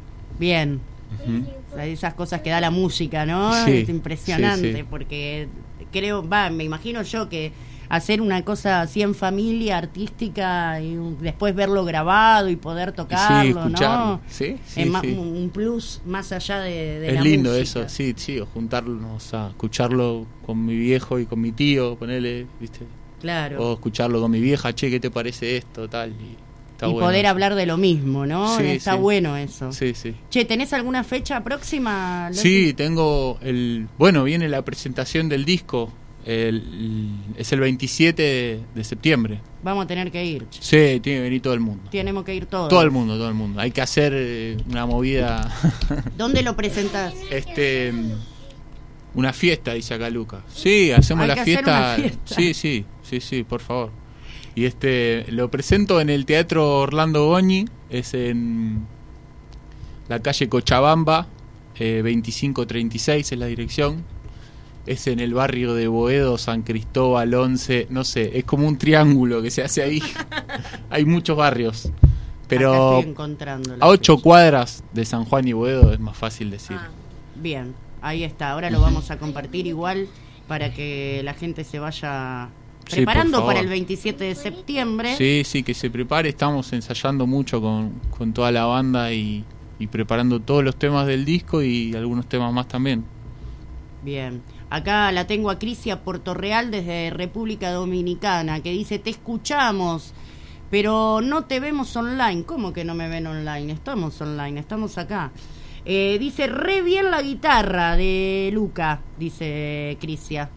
Bien.
Ujú.
O sea, esas cosas que da la música, ¿no?
Sí,
Es impresionante,
sí, sí.
porque creo, va, me imagino yo que hacer una cosa así en familia artística y un- después verlo grabado y poder tocarlo,
escucharlo.
¿no?
Sí, sí,
es ma-
sí.
un un plus más allá de, de
Es
la
lindo
música.
eso, sí, sí, o juntarnos a escucharlo con mi viejo y con mi tío, ponele, ¿viste?
Claro.
O escucharlo con mi vieja, che, ¿qué te parece esto? Tal, y está
y
bueno
poder
eso.
hablar de lo mismo, ¿no?
Sí,
Está
sí.
bueno eso.
Sí, sí.
Che, ¿tenés alguna fecha próxima? Loki?
Sí, tengo el... Bueno, viene la presentación del disco el, es el veintisiete de, de septiembre.
Vamos a tener que ir.
Sí, tiene que venir todo el mundo.
Tenemos que ir todos.
Todo el mundo, todo el mundo. Hay que hacer eh, una movida.
¿Dónde lo presentás?
Este, una fiesta, dice acá Luca. Sí, hacemos
Hay
la
que
fiesta.
hacer una fiesta.
Sí, sí, sí, sí, por favor. Y este, lo presento en el Teatro Orlando Goñi, es en la calle Cochabamba, eh, veinticinco treinta y seis es la dirección. Es en el barrio de Boedo, San Cristóbal, Once, no sé, es como un triángulo que se hace ahí. Hay muchos barrios, pero
Acá estoy encontrando la
a ocho
fecha.
cuadras de San Juan y Boedo es más fácil decir.
Ah, bien, ahí está. Ahora lo vamos a compartir igual para que la gente se vaya
Sí,
preparando
por favor.
para el veintisiete de septiembre.
Sí, sí, que se prepare. Estamos ensayando mucho con, con toda la banda y, y preparando todos los temas del disco y algunos temas más también.
Bien. Acá la tengo a Crisia Portorreal desde República Dominicana, que dice, te escuchamos, pero no te vemos online. ¿Cómo que no me ven online? Estamos online, estamos acá. Eh, dice, re bien la guitarra de Luca, dice Crisia.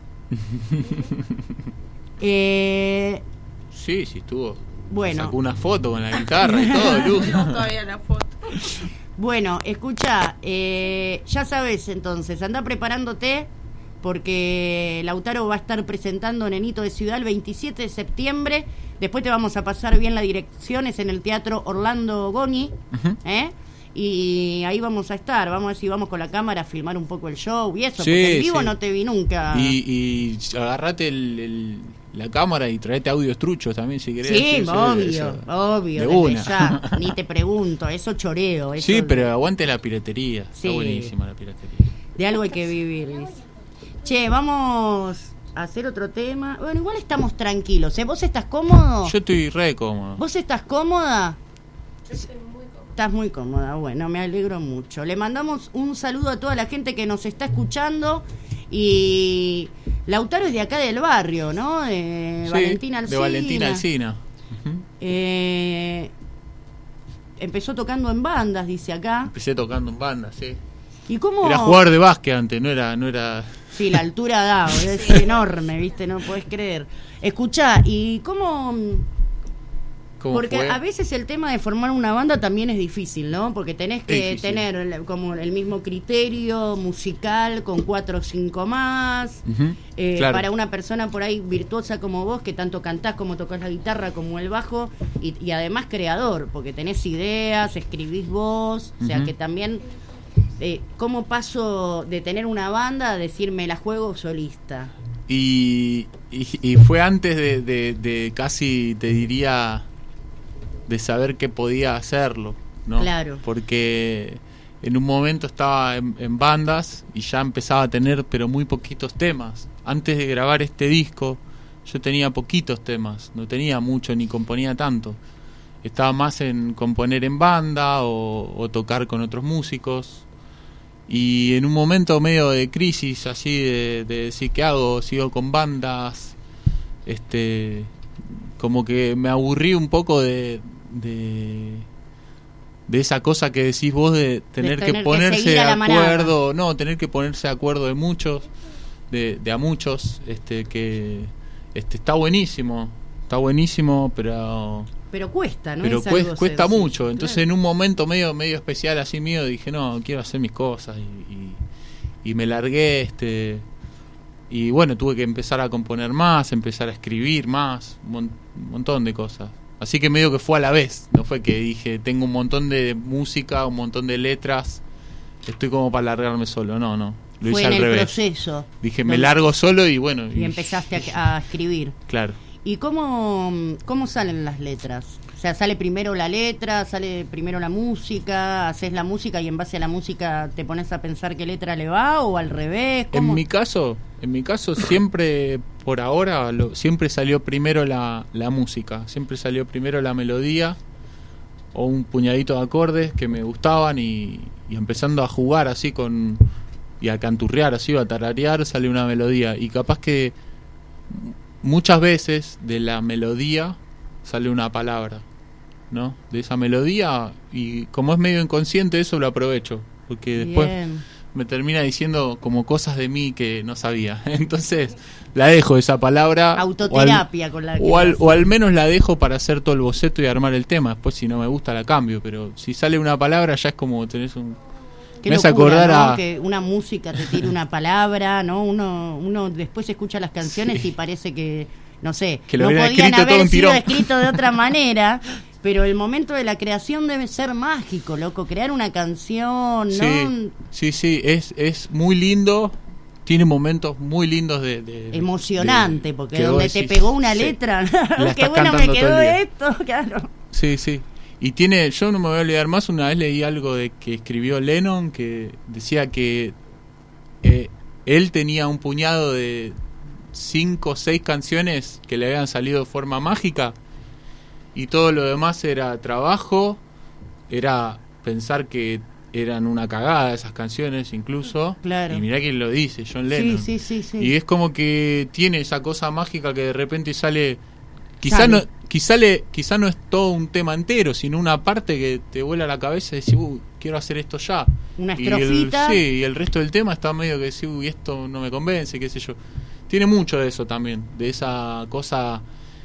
eh,
Sí, sí, estuvo.
Bueno.
Sacó una foto con la guitarra y todo, Lu.
Todavía la foto.
Bueno, escucha, eh, ya sabes entonces, anda preparándote porque Lautaro va a estar presentando Nenito de Ciudad el veintisiete de septiembre. Después te vamos a pasar bien la dirección, es en el Teatro Orlando Goñi,
Uh-huh.
¿eh? Y ahí vamos a estar, vamos a ver si vamos con la cámara a filmar un poco el show y eso,
Sí,
porque en vivo
sí.
no te vi nunca.
Y, y agarrate el, el- la cámara y traete audios truchos también si querés.
Sí, obvio,
eso.
obvio,
De
desde
una.
ya, ni te pregunto, eso choreo. Eso
Sí, pero aguante la piratería.
Sí.
Está buenísima la piratería.
De algo hay que vivir, dice. Che, vamos a hacer otro tema. Bueno, igual estamos tranquilos, ¿eh? ¿Vos estás cómodo?
Yo estoy re cómodo.
¿Vos estás cómoda? Yo estoy muy cómoda. Estás muy cómoda, bueno, me alegro mucho. Le mandamos un saludo a toda la gente que nos está escuchando. Y Lautaro es de acá del barrio, ¿no? De
Sí,
Valentina Alsina.
De Valentina Alsina.
Eh, empezó tocando en bandas, dice acá.
Empecé tocando en banda, sí.
¿Y cómo?
Era jugador de básquet antes, no era... No era...
Sí, la altura da, boludo, es enorme, ¿viste? No podés creer. Escuchá, ¿y cómo...?
¿Cómo
Porque
fue?
a veces el tema de formar una banda también es difícil, ¿no? Porque tenés que
Difícil.
tener el- como el mismo criterio musical con cuatro o cinco más.
Ujú,
Eh,
claro.
Para una persona por ahí virtuosa como vos, que tanto cantás como tocas la guitarra como el bajo, y, y además creador, porque tenés ideas, escribís vos, o sea
Ujú.
que también... Eh, ¿Cómo paso de tener una banda a decirme la juego solista?
Y, y, y fue antes de, de, de casi, te diría, de saber que podía hacerlo, ¿no?
Claro.
Porque en un momento estaba en, en bandas y ya empezaba a tener, pero muy poquitos temas. Antes de grabar este disco, yo tenía poquitos temas, no tenía mucho ni componía tanto. Estaba más en componer en banda o, o tocar con otros músicos. Y en un momento medio de crisis, así de, de decir, ¿qué hago? ¿Sigo con bandas? Este, como que me aburrí un poco de, de, de esa cosa que decís vos de tener,
tener
que
que
ponerse
seguir
de
a la manada.
acuerdo, no, tener que ponerse de acuerdo de muchos, de, de a muchos, este, que este, está buenísimo, está buenísimo, pero...
Pero cuesta, ¿no?
pero
Es
cuesta,
algo
cuesta
sencillo,
mucho. Entonces,
claro.
en un momento medio medio especial así mío, dije, no, quiero hacer mis cosas. Y, y, y me largué. este Y bueno, tuve que empezar a componer más, empezar a escribir más, un, mon- un montón de cosas. Así que medio que fue a la vez. No fue que dije, tengo un montón de música, un montón de letras, estoy como para largarme solo. No, no. Lo
Fue
hice
en
al
el
revés.
proceso.
Dije, me
donde-
largo solo y bueno.
Y empezaste a, a escribir.
Claro.
¿Y cómo, cómo salen las letras? O sea, ¿sale primero la letra, sale primero la música, haces la música y en base a la música te pones a pensar qué letra le va o al revés? ¿Cómo?
En mi caso, en mi caso siempre, por ahora, lo, siempre salió primero la, la música, siempre salió primero la melodía o un puñadito de acordes que me gustaban y, y empezando a jugar así con y a canturrear así o a tararear sale una melodía y capaz que muchas veces de la melodía sale una palabra, ¿no? De esa melodía y como es medio inconsciente eso lo aprovecho porque después
Bien.
me termina diciendo como cosas de mí que no sabía. Entonces la dejo esa palabra.
Autoterapia o al, con la que
o al, o al menos la dejo para hacer todo el boceto y armar el tema. Después si no me gusta la cambio, pero si sale una palabra ya es como tenés un...
Qué
me
locura,
hace acordar
¿no?
a...
que una música te tire una palabra, ¿no? Uno uno después escucha las canciones
Sí.
y parece que, no sé,
Que lo
no
hubieran
podían
escrito todo
haber
un
sido
tirón.
escrito de otra manera, pero el momento de la creación debe ser mágico, loco, crear una canción, ¿no?
Sí, sí, sí, es, es muy lindo, tiene momentos muy lindos de... de
Emocionante,
de-
porque
que
donde
vos
te
decís,
pegó una
sí,
letra,
la
qué
estás
bueno me
cantando todo
quedó
el día.
esto, claro.
Sí, sí. Y tiene, yo no me voy a olvidar más, una vez leí algo de que escribió Lennon que decía que eh, él tenía un puñado de cinco o seis canciones que le habían salido de forma mágica y todo lo demás era trabajo, era pensar que eran una cagada esas canciones incluso.
Claro.
Y mirá quién lo dice, John Lennon.
Sí, sí, sí, sí.
Y es como que tiene esa cosa mágica que de repente sale... Quizá
Sale.
no, quizá, le, quizá no es todo un tema entero, sino una parte que te vuela la cabeza y decís, uy, quiero hacer esto ya.
Una
Y el,
estrofita.
sí, y el resto del tema está medio que decís, uy, esto no me convence, qué sé yo. Tiene mucho de eso también, de esa cosa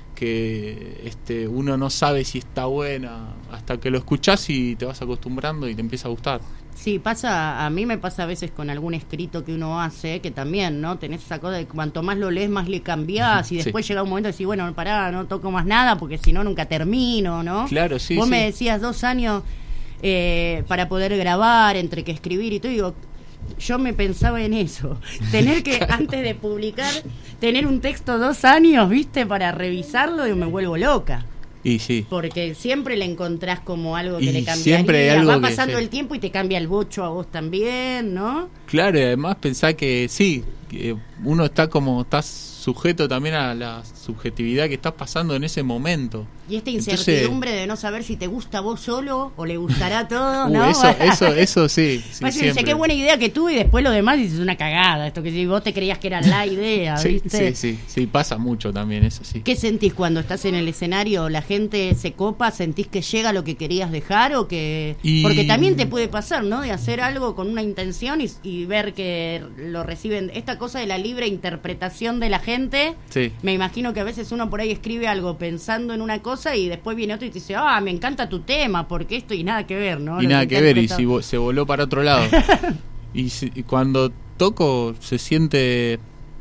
que este uno no sabe si está buena hasta que lo escuchás y te vas acostumbrando y te empieza a gustar.
Sí, pasa, a mí me pasa a veces con algún escrito que uno hace, que también, ¿no? Tenés esa cosa de cuanto más lo lees, más le cambiás, y
Sí.
después llega un momento de decir, bueno, pará, no toco más nada, porque si no, nunca termino, ¿no?
Claro, sí,
Vos
sí.
me decías dos años eh, para poder grabar, entre que escribir y todo, y digo, yo me pensaba en eso, tener que, antes de publicar, tener un texto dos años, ¿viste? Para revisarlo, y me vuelvo loca.
Y sí.
Porque siempre le encontrás como algo que
Y
le cambiaría.
siempre hay algo
Va
que
pasando
sí.
el tiempo y te cambia el bocho a vos también, ¿no?
Claro, y además pensá que sí, que uno está como, estás sujeto también a la subjetividad que estás pasando en ese momento.
Y esta
Entonces-
incertidumbre de no saber si te gusta a vos solo o le gustará a todos,
Uh,
¿no?
eso, eso, eso sí. sí,
Parece que
siempre.
dice, qué buena idea que tuve y después lo demás dices una cagada. Esto que si vos te creías que era la idea,
Sí,
¿viste?
sí, sí, sí, pasa mucho también, eso sí.
¿Qué sentís cuando estás en el escenario? ¿La gente se copa? ¿Sentís que llega lo que querías dejar? o que
Y-
Porque también te puede pasar, ¿no? De hacer algo con una intención y, y ver que lo reciben. Esta cosa de la libre interpretación de la gente.
Sí.
Me imagino que a veces uno por ahí escribe algo pensando en una cosa y después viene otro y te dice, ah, me encanta tu tema, porque esto y nada que ver, ¿no?
Y
Lo
nada que ver, y
interpreto.
si vo- se voló para otro lado. y, si- y cuando toco se siente,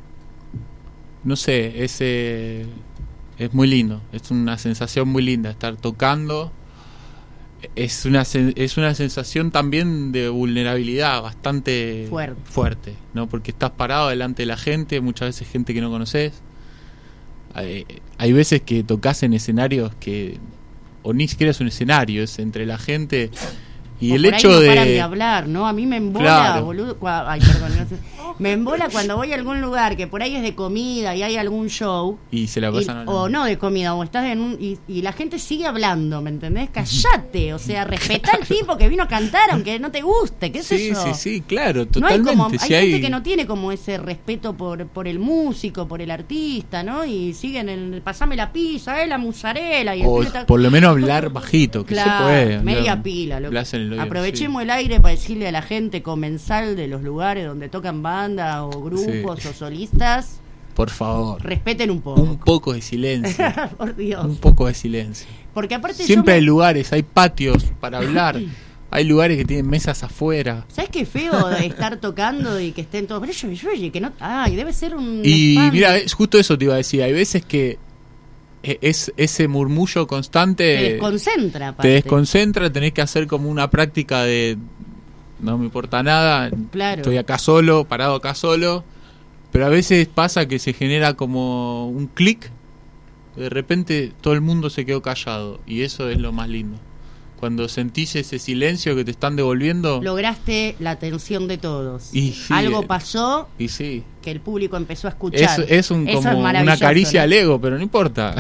no sé, ese es muy lindo, es una sensación muy linda estar tocando. Es una sen- es una sensación también de vulnerabilidad bastante
Fuerte.
fuerte, ¿no? Porque estás parado delante de la gente, muchas veces gente que no conoces. Hay, hay veces que tocas en escenarios que o ni siquiera es un escenario, es entre la gente y
O
el
por ahí
hecho
no
de
paran de hablar, ¿no? A mí me embola,
Claro.
boludo. cua- Ay, perdón, no sé. Me embola cuando voy a algún lugar que por ahí es de comida y hay algún show.
y se la
y-
pasan hablando.
o no de comida, o estás en un. Y, y la gente sigue hablando, ¿me entendés? Callate, o sea, respetá al tipo que vino a cantar, aunque no te guste, qué sé
Sí,
yo.
sí, sí, claro,
No hay
totalmente.
como, hay
si
gente
hay-
que no tiene como ese respeto por por el músico, por el artista, ¿no? Y siguen el pasame la pizza, eh, la mozzarella y el
o
pibe está-
por lo menos hablar bajito, que
Claro,
se puede.
media
hablar-
pila. loco.
hablas en el oído,
Aprovechemos el aire para decirle a la gente comensal de los lugares donde tocan banda o grupos
Sí.
o solistas,
sí. Por favor,
respeten un poco.
un poco de silencio.
Por Dios.
Un poco de silencio.
Porque aparte
Siempre
yo
hay
me-
lugares, hay patios para hablar. Hay lugares que tienen mesas afuera.
¿Sabes qué feo de estar tocando y que estén todos, pero yo, yo, oye, que no, ay, debe ser un
Y
spam.
mira, es justo eso te iba a decir. Hay veces que e- es ese murmullo constante
te desconcentra,
te
aparte.
desconcentra, tenés que hacer como una práctica de no me importa nada,
Claro.
estoy acá solo, parado acá solo, pero a veces pasa que se genera como un clic, de repente todo el mundo se quedó callado y eso es lo más lindo. Cuando sentís ese silencio que te están devolviendo
Lograste la atención de todos.
y sí,
Algo
eh,
pasó
y sí.
que el público empezó a escuchar.
Es, es un,
Eso
como
es
una
maravilloso,
caricia
¿no?
al ego, pero no importa.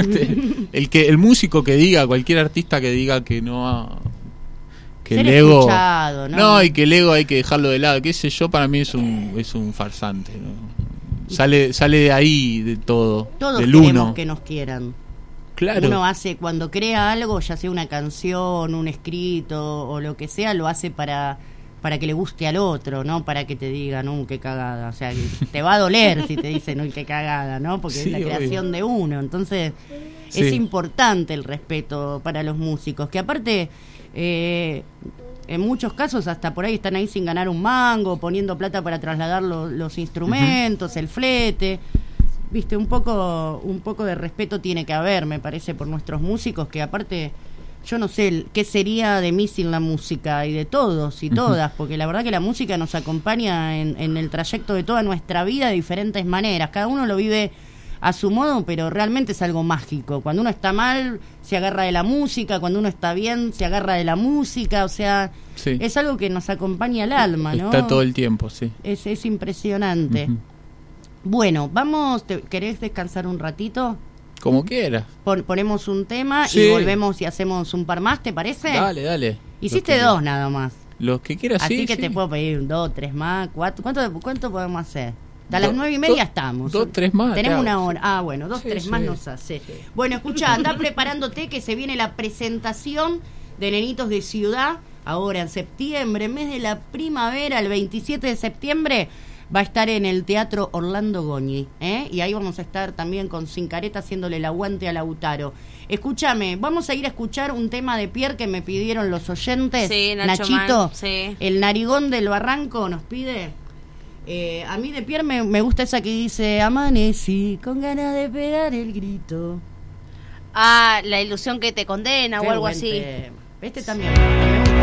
el que el músico que diga, cualquier artista que diga que no ha, que
Ser
el ego
escuchado, ¿no?
y que el ego hay que dejarlo de lado, qué sé yo, para mí es un es un farsante, ¿no? Sale sale de ahí de todo,
Todos
del
queremos
uno.
que nos quieran.
Claro.
Uno hace, cuando crea algo, ya sea una canción, un escrito o lo que sea, lo hace para para que le guste al otro, no para que te digan, uh, qué cagada. O sea, que te va a doler si te dicen, uy, qué cagada, ¿no? Porque sí, es la obvio. Creación de uno. Entonces, sí. Es importante el respeto para los músicos, que aparte, eh, en muchos casos hasta por ahí están ahí sin ganar un mango, poniendo plata para trasladar lo, los instrumentos, uh-huh. el flete. Viste, un poco, un poco de respeto tiene que haber, me parece, por nuestros músicos, que aparte... Yo no sé qué sería de mí sin la música y de todos y todas, porque la verdad que la música nos acompaña en, en el trayecto de toda nuestra vida de diferentes maneras. Cada uno lo vive a su modo, pero realmente es algo mágico. Cuando uno está mal, se agarra de la música, cuando uno está bien, se agarra de la música, o sea, sí. Es algo que nos acompaña al alma, ¿no?
Está todo el tiempo, sí.
Es, es impresionante. Uh-huh. Bueno, vamos, te, ¿querés descansar un ratito?
Como quieras.
Pon, ponemos un tema sí. Y volvemos y hacemos un par más, ¿te parece?
Dale, dale.
Hiciste dos quieras. Nada más.
Los que quieras,
Así
sí,
que
sí.
te puedo pedir dos, tres más, cuatro. ¿Cuánto, cuánto podemos hacer? A las nueve y media
do,
estamos.
Dos, tres más.
Tenemos
claro.
una hora. Ah, bueno, dos, sí, tres sí. más nos hace.
Sí.
Bueno, escuchá, anda preparándote que se viene la presentación de Nenitos de Ciudad. Ahora en septiembre, mes de la primavera, el veintisiete de septiembre. Va a estar en el Teatro Orlando Goñi, ¿eh? Y ahí vamos a estar también con Sin Careta haciéndole el aguante a Lautaro. Escúchame, vamos a ir a escuchar un tema de Pierre que me pidieron los oyentes.
Sí, Nacho
Nachito,
Man, sí.
El Narigón del Barranco nos pide. Eh, a mí de Pierre me, me gusta esa que dice: amanecí con ganas de pegar el grito.
Ah, La ilusión que te condena. Qué o algo así
tema. Este también me gusta.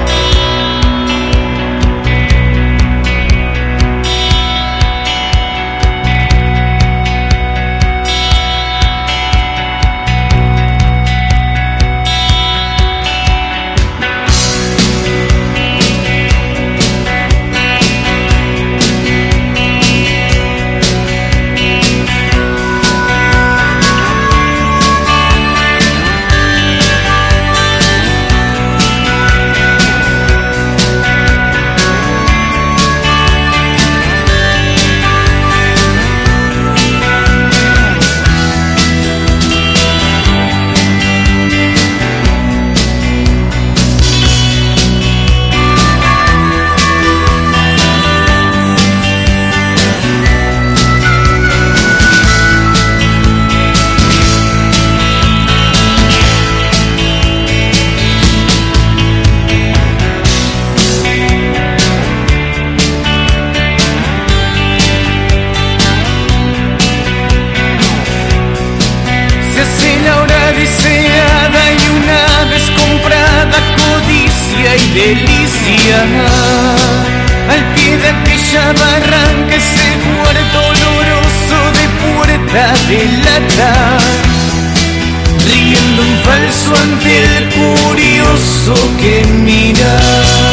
Delicia al pie de aquella barranca, ese cuarto oloroso de puerta de lata, riendo en falso ante el curioso que mira.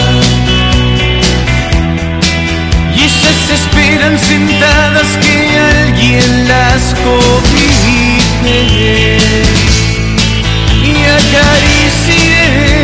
Y ellas esperan sentadas que alguien las cobije y acaricie.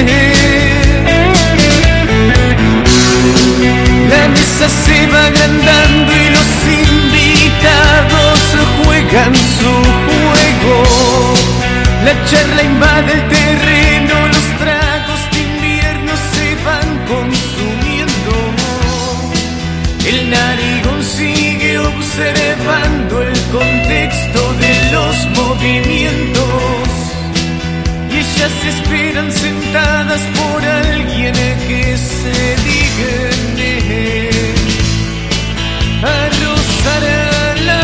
La mesa se va agrandando y los invitados juegan su juego. La charla invade el terreno, los tragos de invierno se van consumiendo. El narigón sigue observando el contexto de los movimientos. Y ellas esperan sentadas por alguien que se digne a rozarlas.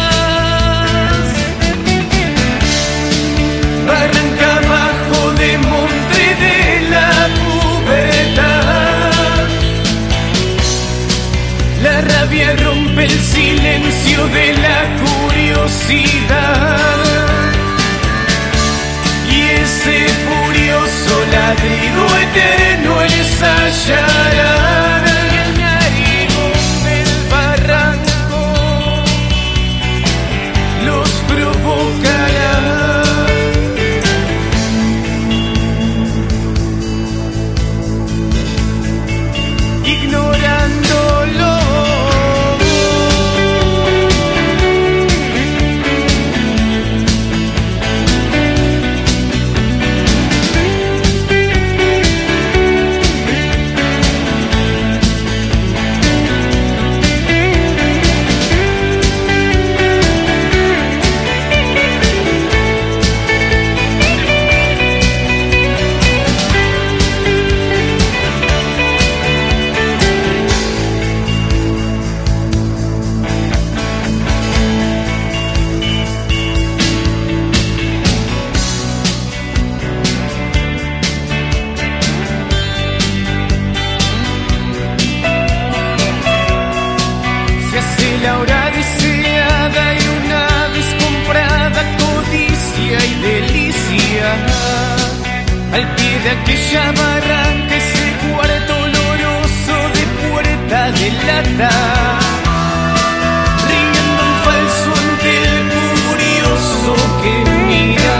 Barranca abajo de monte de la pubertad, la rabia rompe el silencio de la curiosidad. Y ese furioso ladrido eterno ensayará el narigón del barranco, los provocará. Ignorándolo. ella va a arrancar ese cuarto oloroso de puerta de lata, riendo un falso ante el curioso que mira.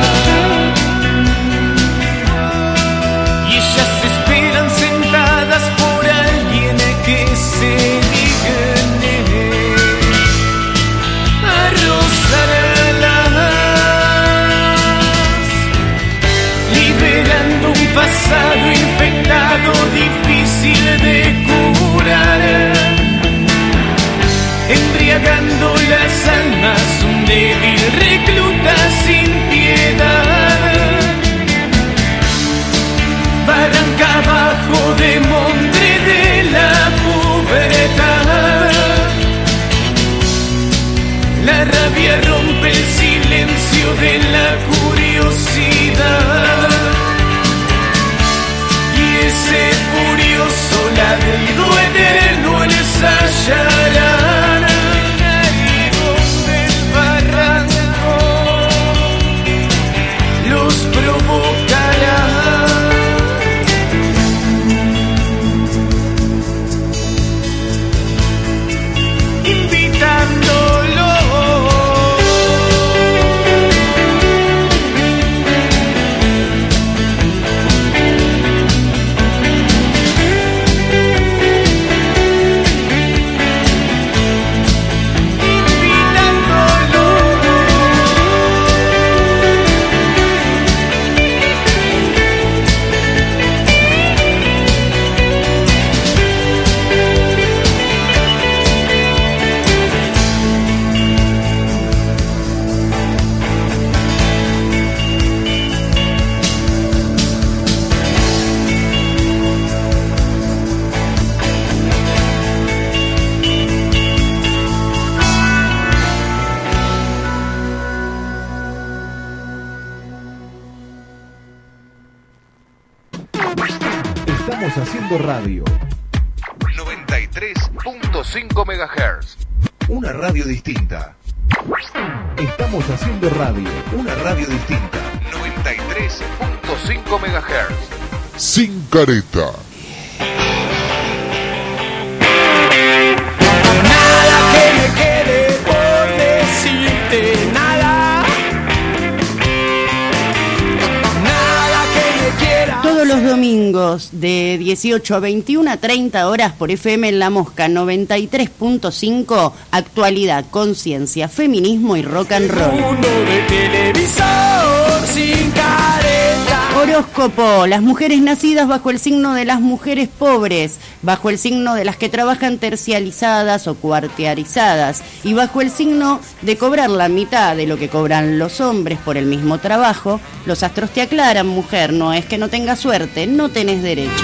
Y ellas esperan sentadas por alguien que se digne a rozarlas, liberando un pasado infectado difícil de curar, embriagando las almas, un débil recluta sin piedad. Barranca abajo de monte de la pubertad, la rabia rompe el silencio de la curiosidad, y ese furioso ladrido eterno les hallarán ahí donde el barranco los provocará. Invitándolo
Haciendo radio
noventa y tres punto cinco megahertz.
Una radio distinta. Estamos haciendo radio, una radio distinta.
noventa y tres punto cinco megahertz.
Sin careta.
nada que me quede por decirte, nada, nada que me quiera.
Todos los domingos de dieciocho a veintiuno a treinta horas por F M en La Mosca noventa y tres punto cinco, actualidad, conciencia, feminismo y rock and roll.
Mundo de televisor sin careta.
Horóscopo, las mujeres nacidas bajo el signo de las mujeres pobres, bajo el signo de las que trabajan tercializadas o cuartiarizadas y bajo el signo de cobrar la mitad de lo que cobran los hombres por el mismo trabajo, los astros te aclaran, mujer, no es que no tengas suerte, no tenés derechos.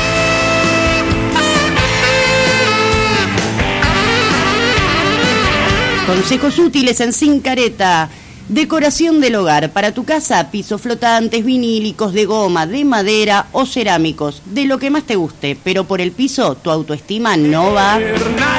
Consejos útiles en Sin Careta. Decoración del hogar. Para tu casa, pisos flotantes, vinílicos, de goma, de madera o cerámicos. De lo que más te guste. Pero por el piso, tu autoestima no va.
Nadie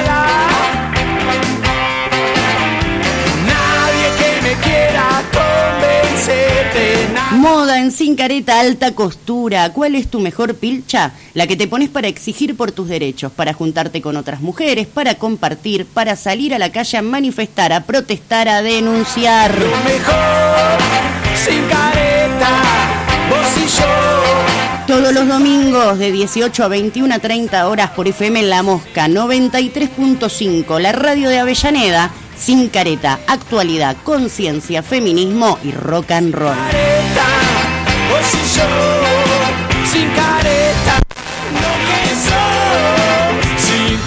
que me quiera convencer de nada.
Moda en Sin Careta, alta costura. ¿Cuál es tu mejor pilcha? La que te pones para exigir por tus derechos, para juntarte con otras mujeres, para compartir, para salir a la calle a manifestar, a protestar, a denunciar.
Lo mejor, Sin Careta, vos y yo.
Todos los domingos de dieciocho a veintiuno a treinta horas por F M en La Mosca noventa y tres punto cinco, la radio de Avellaneda. Sin Careta, actualidad, conciencia, feminismo y rock and roll.
Careta, vos y yo, sin careta, lo que soy, sin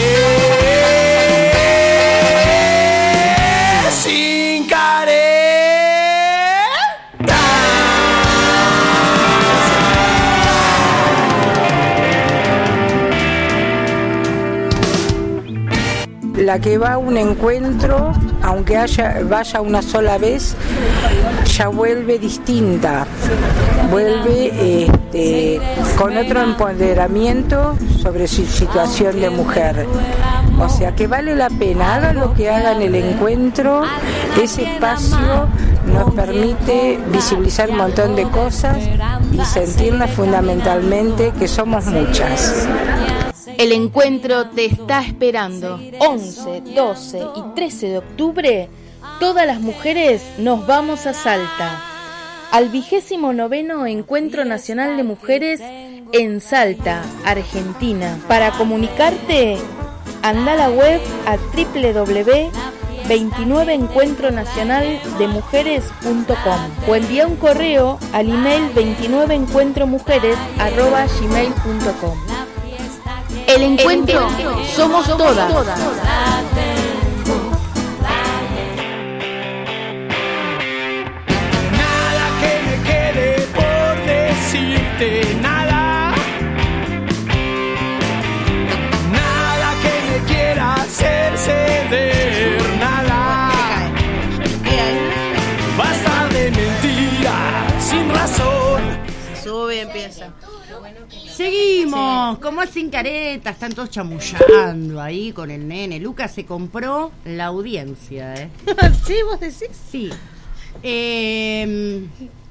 careta, sin careta.
La que va a un encuentro, aunque haya, vaya una sola vez, ya vuelve distinta, vuelve este, con otro empoderamiento sobre su situación de mujer. O sea que vale la pena, hagan lo que hagan el encuentro, ese espacio nos permite visibilizar un montón de cosas y sentirnos fundamentalmente que somos muchas.
El encuentro te está esperando. once, doce y trece de octubre, todas las mujeres nos vamos a Salta, al vigésimo noveno Encuentro Nacional de Mujeres en Salta, Argentina. Para comunicarte, anda a la web a doble u doble u doble u punto veintinueve encuentro nacional de mujeres punto com o envía un correo al email veintinueve encuentro mujeres arroba gmail punto com. El encuentro, somos todas.
Nada que me quede por decirte, nada. Nada que me quiera hacer ceder, nada. Basta de mentiras sin razón.
Sube y empieza. Seguimos, como sin caretas, están todos chamullando ahí con el nene. Lucas se compró la audiencia, ¿eh?
¿Sí, vos decís?
Sí. Eh,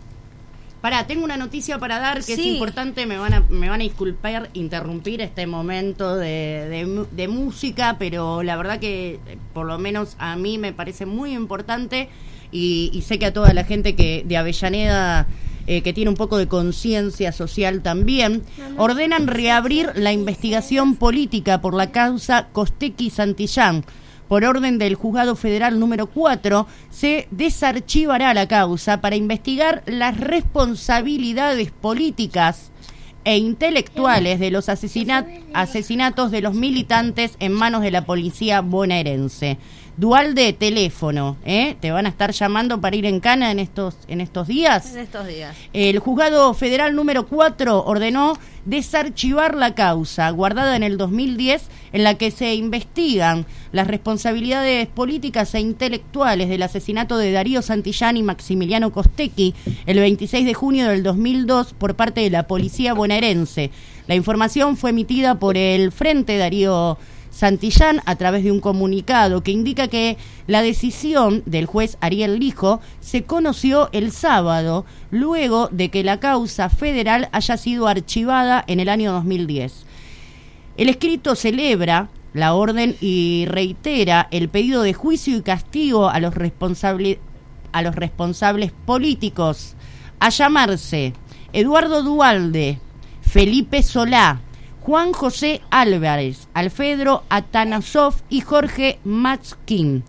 pará, tengo una noticia para dar que
Sí.
es importante. Me van a, me van a disculpar interrumpir este momento de, de, de música, pero la verdad que por lo menos a mí me parece muy importante y, y sé que a toda la gente que de Avellaneda... Eh, que tiene un poco de conciencia social también, ordenan reabrir la investigación política por la causa Costecchi-Santillán. Por orden del Juzgado Federal número cuatro, se desarchivará la causa para investigar las responsabilidades políticas e intelectuales de los asesinat- asesinatos de los militantes en manos de la policía bonaerense. Dualde, teléfono, ¿eh? Te van a estar llamando para ir en cana en estos en estos días.
En estos días.
El Juzgado Federal número cuatro ordenó desarchivar la causa guardada en el dos mil diez en la que se investigan las responsabilidades políticas e intelectuales del asesinato de Darío Santillán y Maximiliano Costecchi el veintiséis de junio del dos mil dos por parte de la policía bonaerense. La información fue emitida por el Frente Darío Santillán a través de un comunicado que indica que la decisión del juez Ariel Lijo se conoció el sábado, luego de que la causa federal haya sido archivada en el año dos mil diez. El escrito celebra la orden y reitera el pedido de juicio y castigo a los responsables, a los responsables políticos, a llamarse Eduardo Dualde, Felipe Solá, Juan José Álvarez, Alfredo Atanasov y Jorge Matzkin.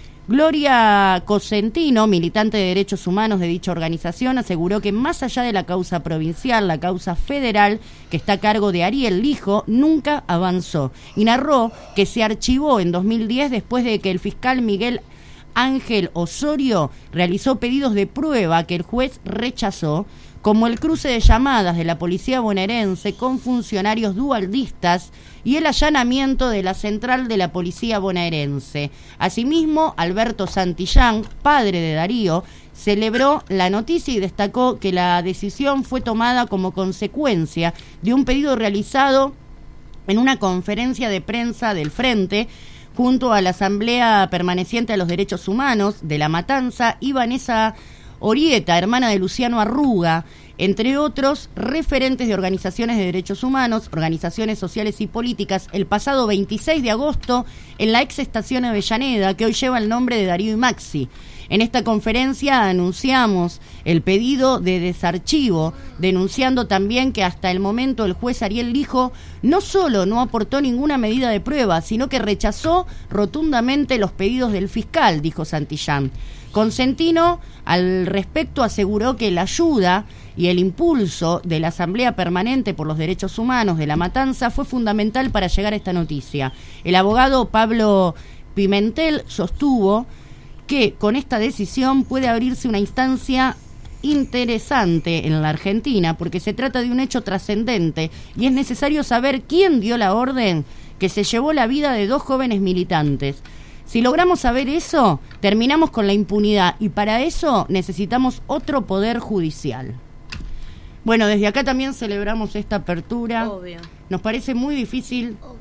Gloria Cosentino, militante de derechos humanos de dicha organización, aseguró que más allá de la causa provincial, la causa federal, que está a cargo de Ariel Lijo, nunca avanzó. Y narró que se archivó en dos mil diez después de que el fiscal Miguel Ángel Osorio realizó pedidos de prueba que el juez rechazó, como el cruce de llamadas de la policía bonaerense con funcionarios dualdistas y el allanamiento de la central de la policía bonaerense. Asimismo, Alberto Santillán, padre de Darío, celebró la noticia y destacó que la decisión fue tomada como consecuencia de un pedido realizado en una conferencia de prensa del Frente junto a la Asamblea Permaneciente de los Derechos Humanos de La Matanza y Vanessa Orieta, hermana de Luciano Arruga, entre otros referentes de organizaciones de derechos humanos, organizaciones sociales y políticas, el pasado veintiséis de agosto en la ex estación Avellaneda, que hoy lleva el nombre de Darío y Maxi. En esta conferencia anunciamos el pedido de desarchivo, denunciando también que hasta el momento el juez Ariel Lijo no solo no aportó ninguna medida de prueba, sino que rechazó rotundamente los pedidos del fiscal, dijo Santillán. Consentino, al respecto, aseguró que la ayuda y el impulso de la Asamblea Permanente por los Derechos Humanos de La Matanza fue fundamental para llegar a esta noticia. El abogado Pablo Pimentel sostuvo que con esta decisión puede abrirse una instancia interesante en la Argentina, porque se trata de un hecho trascendente y es necesario saber quién dio la orden que se llevó la vida de dos jóvenes militantes. Si logramos saber eso, terminamos con la impunidad y para eso necesitamos otro poder judicial. Bueno, desde acá también celebramos esta apertura.
Obvio.
Nos parece muy difícil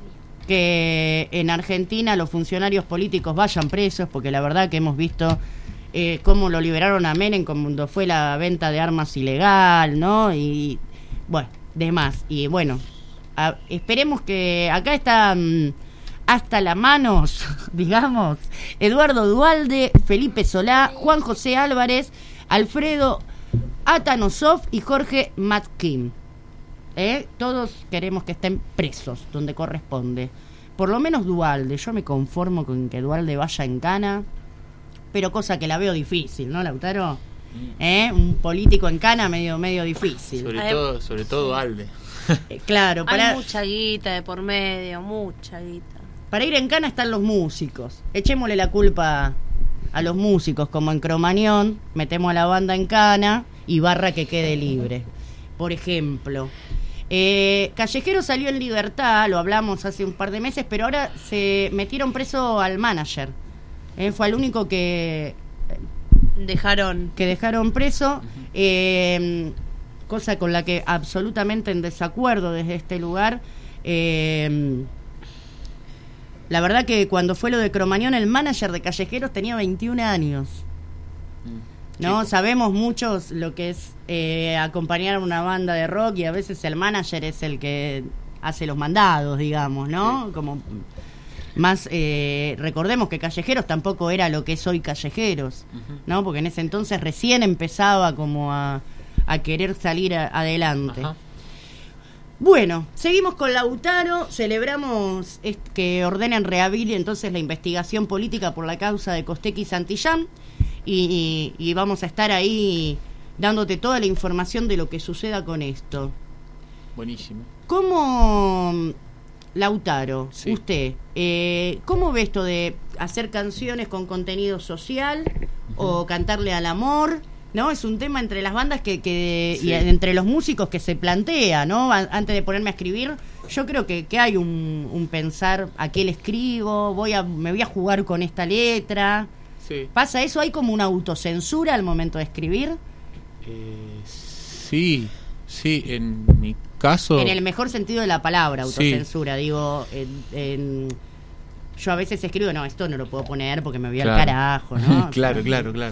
que en Argentina los funcionarios políticos vayan presos, porque la verdad que hemos visto eh, cómo lo liberaron a Menem cuando fue la venta de armas ilegal, ¿no? Y bueno, demás. Y bueno, a, esperemos que acá está um, hasta las manos, digamos, Eduardo Duhalde, Felipe Solá, Juan José Álvarez, Alfredo Atanosov y Jorge Matkin. ¿Eh? Todos queremos que estén presos donde corresponde. Por lo menos Duhalde. Yo me conformo con que Duhalde vaya en cana, pero cosa que la veo difícil, ¿no, Lautaro? ¿Eh? Un político en cana medio medio difícil.
Sobre
Ay,
todo, sobre todo Duhalde.
Eh, claro, para,
hay mucha guita de por medio, mucha guita.
Para ir en cana están los músicos. Echémosle la culpa a los músicos, como en Cromañón, metemos a la banda en cana y barra que quede libre. Por ejemplo, eh, Callejero salió en libertad, lo hablamos hace un par de meses, pero ahora se metieron preso al manager. Eh, fue el único que
dejaron
que dejaron preso, eh, cosa con la que absolutamente en desacuerdo desde este lugar. Eh, la verdad que cuando fue lo de Cromañón, el manager de Callejeros tenía veintiún años. No, sí. Sabemos muchos lo que es eh, acompañar a una banda de rock, y a veces el manager es el que hace los mandados, digamos, ¿no? Sí. Como más, eh, recordemos que Callejeros tampoco era lo que es hoy Callejeros, uh-huh. ¿no? Porque en ese entonces recién empezaba como a, a querer salir a, adelante. Uh-huh. Bueno, seguimos con Lautaro, celebramos est- que ordenen rehabilite entonces la investigación política por la causa de Costecchi y Santillán. Y, y, y vamos a estar ahí dándote toda la información de lo que suceda con esto.
Buenísimo.
¿Cómo, Lautaro,
sí.
usted, eh, cómo ve esto de hacer canciones con contenido social uh-huh. o cantarle al amor? ¿No? Es un tema entre las bandas que, que sí. y entre los músicos que se plantea, ¿no? A, antes de ponerme a escribir, yo creo que, que hay un, un pensar a qué le escribo, voy a, me voy a jugar con esta letra. Sí. ¿Pasa eso? ¿Hay como una autocensura al momento de escribir?
Eh, sí, sí, en mi caso...
En el mejor sentido de la palabra, autocensura. Sí. Digo, en, en, yo a veces escribo, no, esto no lo puedo poner porque me voy
claro.
al carajo, ¿no?
claro, claro, claro.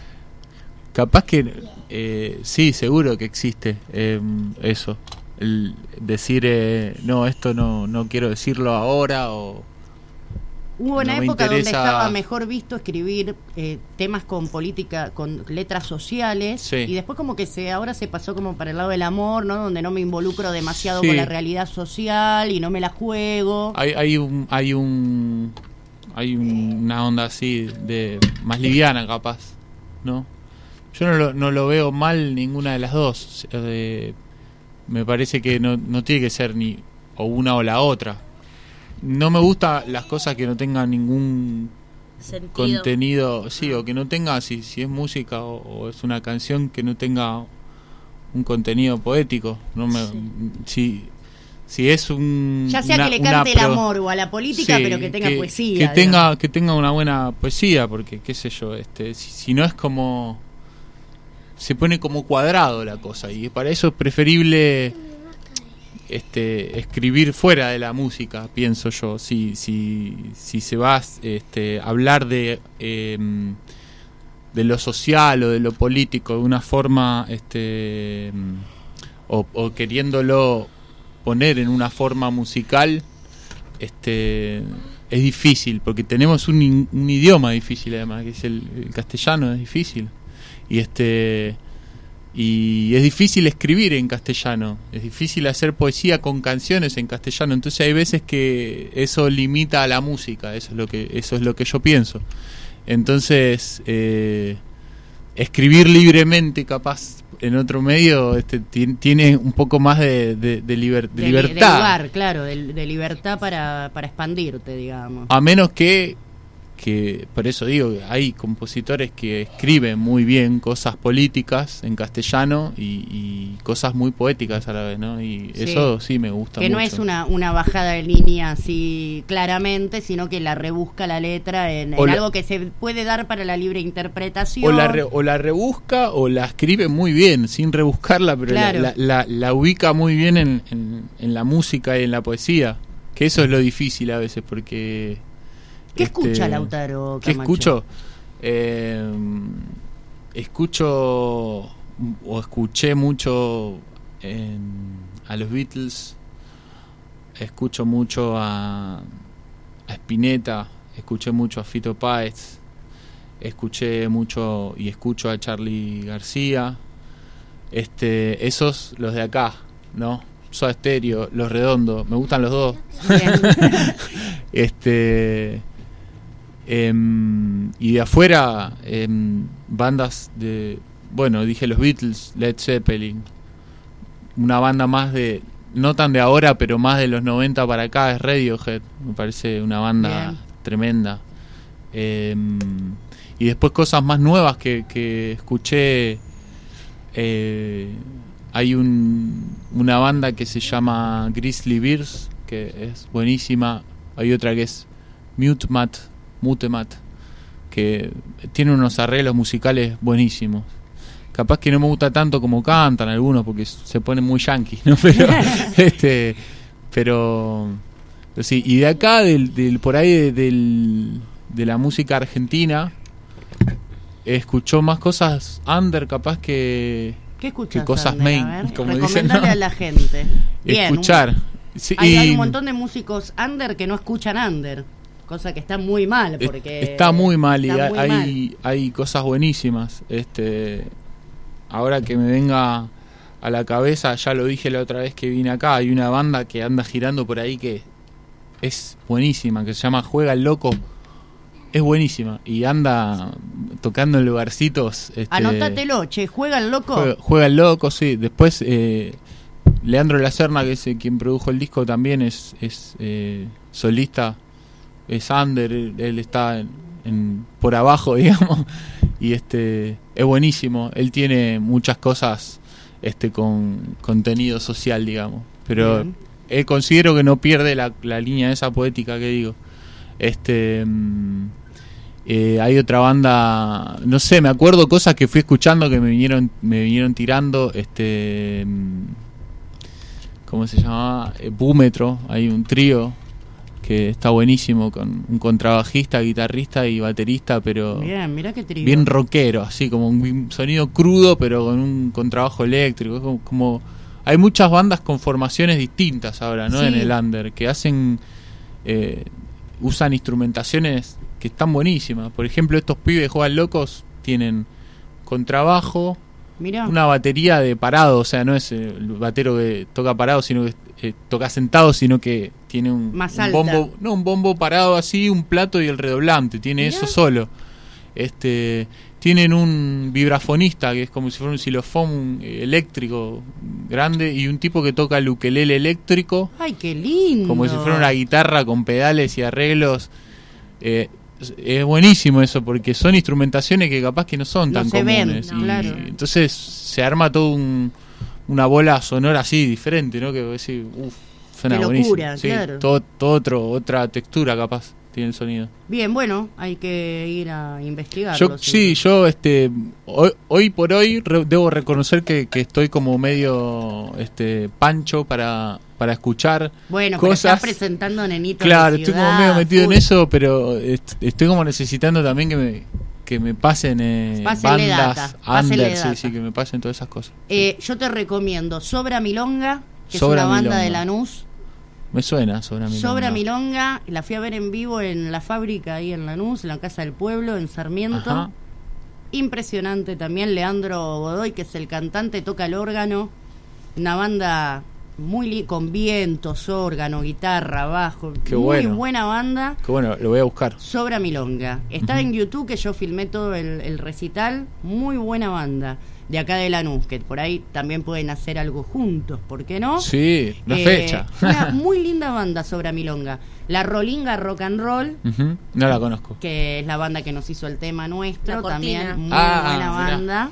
Capaz que, eh, sí, seguro que existe eh, eso. El decir, eh, no, esto no, no quiero decirlo ahora o...
Hubo una
no
época donde
interesa...
estaba mejor visto escribir eh, temas con política, con letras sociales, sí. y después como que se ahora se pasó como para el lado del amor, ¿no? Donde no me involucro demasiado sí. con la realidad social y no me la juego.
Hay, hay un, hay un, hay una onda así de más liviana, capaz, ¿no? Yo no lo, no lo veo mal ninguna de las dos. Eh, me parece que no, no tiene que ser ni o una o la otra. No me gustan las cosas que no tengan ningún
sentido.
Contenido, sí, o que no tenga, si, si es música o, o es una canción, que no tenga un contenido poético. No me, sí. si, si es un...
Ya sea una, que le cante el amor o a la política, sí, pero que tenga
que,
poesía.
Que tenga, que tenga una buena poesía, porque, qué sé yo, este si, si no es como... Se pone como cuadrado la cosa, y para eso es preferible... Este, escribir fuera de la música, pienso yo. Si, si, si se va este, a hablar de eh, de lo social o de lo político de una forma, este, o, o queriéndolo poner en una forma musical, este, es difícil, porque tenemos un, un idioma difícil, además, que es el, el castellano, es difícil. Y este... Y es difícil escribir en castellano, es difícil hacer poesía con canciones en castellano, entonces hay veces que eso limita a la música, eso es lo que, eso es lo que yo pienso. Entonces, eh, escribir libremente, capaz, en otro medio, este, tiene un poco más de, de, de, liber, de, de libertad.
De lugar, claro, de, de libertad para, para expandirte, digamos.
A menos que... que por eso digo, hay compositores que escriben muy bien cosas políticas en castellano y, y cosas muy poéticas a la vez, ¿no? Y sí. Eso sí me gusta
que
mucho.
No es una, una bajada de línea así claramente, sino que la rebusca la letra en, en
la,
algo que se puede dar para la libre interpretación.
O la, re, o la rebusca o la escribe muy bien, sin rebuscarla, pero claro. la, la, la, la ubica muy bien en, en, en la música y en la poesía. Que eso es lo difícil a veces, porque...
¿Qué
este,
escucha Lautaro Camacho?
¿Qué escucho? Eh, escucho o escuché mucho en, a los Beatles, escucho mucho a, a Spinetta, escuché mucho a Fito Páez, escuché mucho y escucho a Charly García, este, esos los de acá, ¿no? Soda Stereo, Los Redondos, me gustan los dos. este em, y de afuera em, bandas de, bueno, dije los Beatles, Led Zeppelin, una banda más de, no tan de ahora, pero más de los noventa para acá, es Radiohead, me parece una banda Bien. tremenda. em, y después cosas más nuevas que, que escuché. eh, Hay un, una banda que se llama Grizzly Bears, que es buenísima. Hay otra que es Mutemat, Mutemat, que tiene unos arreglos musicales buenísimos. Capaz que no me gusta tanto como cantan algunos, porque se ponen muy yankees, ¿no? Pero, este, pero, pero sí. Y de acá, del, del por ahí de, del, de la música argentina, escuchó más cosas under, capaz que...
¿Qué escuchas?
Que cosas
Ander?
main,
A ver,
como
recomendale
dicen, ¿no?
a la gente. Bien,
escuchar.
Un,
sí,
hay,
y,
hay un montón de músicos under que no escuchan under, cosa que está muy mal, porque
está muy mal y
está muy
hay,
mal.
hay cosas buenísimas. Este, ahora que me venga a la cabeza, ya lo dije la otra vez que vine acá, hay una banda que anda girando por ahí que es buenísima, que se llama Juega el Loco. Es buenísima y anda tocando en lugarcitos. Este,
Anótatelo, che, ¿juega el loco?
Juega, juega el loco, sí. Después, eh, Leandro Lacerna, que es eh, quien produjo el disco, también es, es eh, solista, es under, él, él está en, en, por abajo, digamos, y este es buenísimo. Él tiene muchas cosas este con contenido social, digamos, pero él considero que no pierde la, la línea esa poética que digo. Este eh, hay otra banda, no sé, me acuerdo cosas que fui escuchando que me vinieron me vinieron tirando, este ¿cómo se llamaba? Eh, Búmetro, hay un trío que está buenísimo con un contrabajista, guitarrista y baterista, pero
bien, mirá qué trío.
Bien rockero, así como un sonido crudo pero con un contrabajo eléctrico, es como, como hay muchas bandas con formaciones distintas ahora, ¿no? Sí. En el under que hacen eh, usan instrumentaciones que están buenísimas. Por ejemplo, estos pibes Juegan Locos tienen contrabajo, Mirá. Una batería de parado, o sea, no es el batero que toca parado, sino que eh, toca sentado, sino que tiene un,
Más
un
alta.
bombo, no, un bombo parado así, un plato y el redoblante, tiene Mirá. Eso solo. Este, tienen un vibrafonista que es como si fuera un xilofón eléctrico grande y un tipo que toca el ukelele eléctrico.
Ay, qué lindo.
Como si fuera una guitarra con pedales y arreglos. Eh, es buenísimo eso porque son instrumentaciones que capaz que no son
no
tan
se
comunes.
Ven,
y
claro.
Entonces se arma todo un, una bola sonora así diferente, ¿no? Que vos decís, uff, suena
qué
buenísimo.
Locura,
sí,
claro.
todo, todo otro, otra textura capaz tiene el sonido.
Bien, bueno, hay que ir a investigarlo.
Yo, sí, yo este hoy, hoy por hoy re, debo reconocer que, que estoy como medio este pancho para para escuchar
bueno,
cosas.
Pero estás presentando Nenito.
Claro,
de
estoy
ciudad,
como medio metido
full.
en eso, pero est- estoy como necesitando también que me que me pasen eh,
Pásenle
bandas
data, pásenle
under, sí,
data.
sí, que me pasen todas esas cosas.
Eh, yo te recomiendo Sobra Milonga, que
Sobra
es una banda
Milonga.
de Lanús.
Me suena Sobra Milonga.
Sobra Milonga, la fui a ver en vivo en la fábrica ahí en Lanús, en la Casa del Pueblo, en Sarmiento.
Ajá.
Impresionante también. Leandro Godoy, que es el cantante, toca el órgano. Una banda muy li- con vientos, órgano, guitarra, bajo.
Qué
muy
bueno.
buena banda.
Que bueno, lo voy a buscar.
Sobra Milonga. Está
Ujú.
en YouTube, que yo filmé todo el, el recital. Muy buena banda. De acá de Lanús, que por ahí también pueden hacer algo juntos, ¿por qué no?
Sí, una
Eh,
fecha.
Una muy linda banda Sobra Milonga. La Rolinga Rock and Roll,
Ujú, no la conozco.
que es la banda que nos hizo el tema nuestro,
La cortina.
también muy
Ah,
buena
mirá.
banda.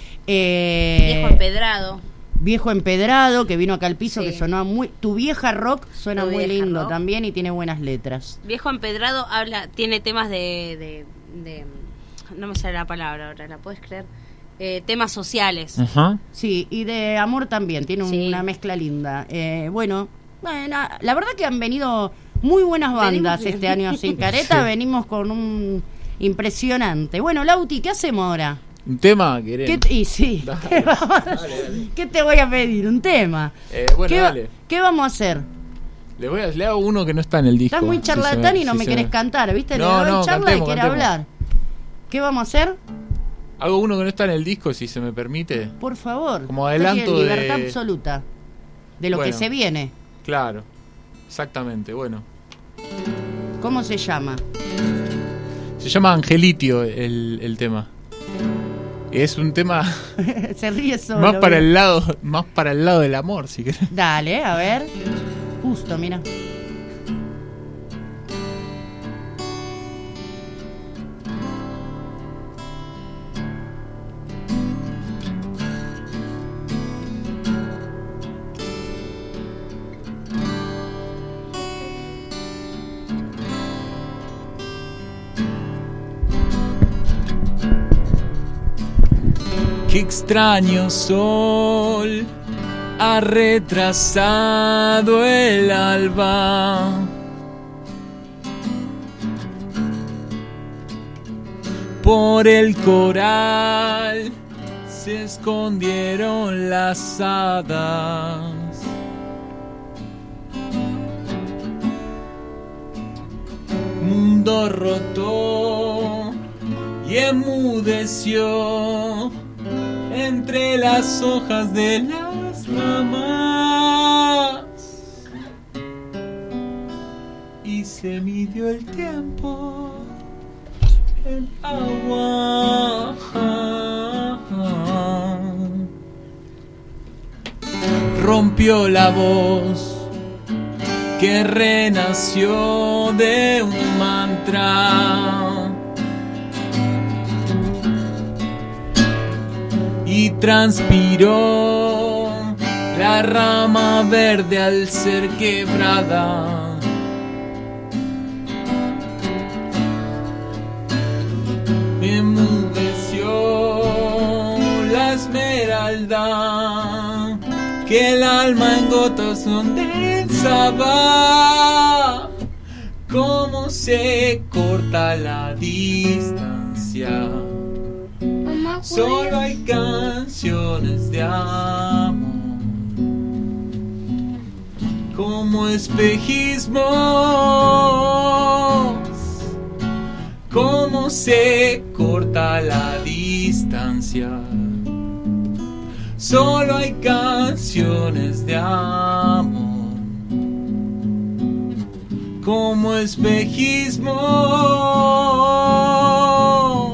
Eh,
Viejo Empedrado.
Viejo Empedrado, que vino acá al piso,
Sí.
que sonó muy... Tu Vieja Rock suena
Tu
muy
Vieja
lindo
Rock.
también y tiene buenas letras.
Viejo Empedrado habla, tiene temas de, de, de- no me sale la palabra ahora, ¿la puedes creer? Eh, temas sociales.
Ajá.
Sí, y de amor también, tiene un-
Sí.
una mezcla linda. Eh, bueno, Bueno, la verdad que han venido muy buenas bandas
Venimos
este año sin careta,
Sí.
venimos con un impresionante. Bueno, Lauti, ¿qué hacemos ahora?
¿Un tema querés?
¿Qué te, y sí,
Dale,
¿qué, vamos-
dale, dale.
¿qué te voy a pedir? Un tema.
Eh, bueno,
¿Qué, va-
dale.
¿Qué vamos a hacer?
Le, voy a, le hago uno que no está en el disco.
Estás muy
si
charlatán
se
y no
si
me
se
querés cantar, ¿viste? Le
No,
doy
no,
charla
cantemos,
y quiere
cantemos.
hablar. ¿Qué vamos a hacer?
Hago uno que no está en el disco, si se me permite.
Por favor.
Como
Usted
adelanto
tiene libertad
de...
absoluta de lo
Bueno.
que se viene.
Claro, exactamente, bueno.
¿Cómo se llama?
Se llama Angelitio el, el tema. Es un tema
Se ríe solo.
más para
¿ves?
el lado, más para el lado del amor, si querés.
Dale, a ver. Justo, mira.
Qué extraño sol ha retrasado el alba. Por el coral se escondieron las hadas. Mundo roto y enmudeció entre las hojas de las ramas, y se midió el tiempo en agua. Rompió la voz que renació de un mantra y transpiró la rama verde al ser quebrada. Enmudeció la esmeralda que el alma en gotas condensaba. Cómo se corta la distancia. Solo hay canciones de amor como espejismos. Cómo se corta la distancia. Solo hay canciones de amor como espejismos.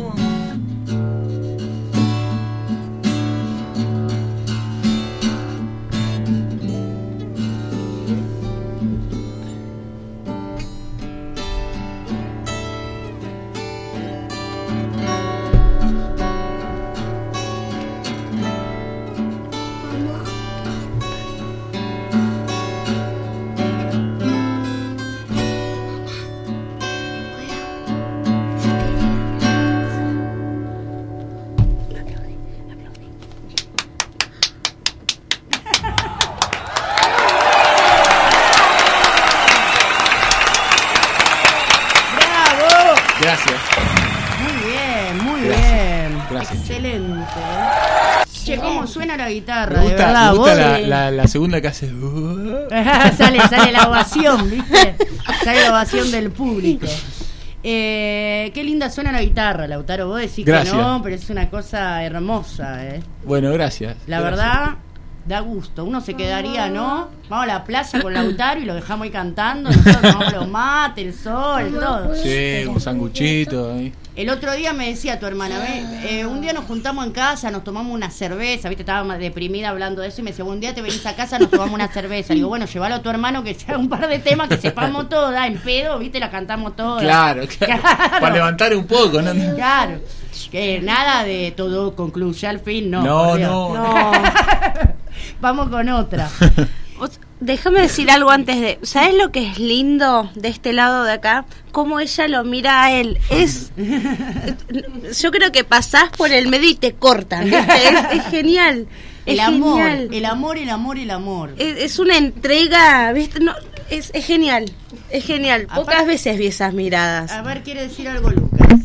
Gracias.
Muy bien, muy
Gracias.
bien.
Gracias.
Excelente. Che, cómo suena la guitarra,
Me
de
gusta,
verdad.
me gusta
vos
la,
de-
la- la segunda que hace.
sale, sale la ovación, ¿viste? Sale la ovación del público. Eh, qué linda suena la guitarra, Lautaro. Vos decís
Gracias.
que no, pero es una cosa hermosa, ¿eh?
Bueno, gracias.
La
Gracias.
verdad, da gusto. Uno se quedaría, ¿no? Vamos a la plaza con Lautaro y lo dejamos ahí cantando. Nosotros tomamos los mates, el sol, todo.
Sí, un sanguchito ahí.
El otro día me decía tu hermana, ve, eh, un día nos juntamos en casa, nos tomamos una cerveza, viste, estaba más deprimida hablando de eso y me decía, un día te venís a casa, nos tomamos una cerveza. Digo, bueno, llévalo a tu hermano que sea un par de temas que sepamos todas, en pedo, viste, la cantamos todas.
Claro, claro. Para levantar un poco, ¿no?
Claro. Que nada de todo concluye al fin, no.
No,
por Dios.
no.
Vamos con otra.
Vos, déjame decir algo antes de... ¿Sabes lo que es lindo de este lado de acá? Cómo ella lo mira a él. Es... Yo creo que pasás por el medio y te cortan, ¿viste? Es, es genial.
El
Es
amor,
genial.
el amor, el amor, el amor.
Es, es una entrega, ¿viste? No, es, es genial, es genial. Pocas
Aparte-
veces vi esas miradas.
A ver, quiere decir algo Lucas.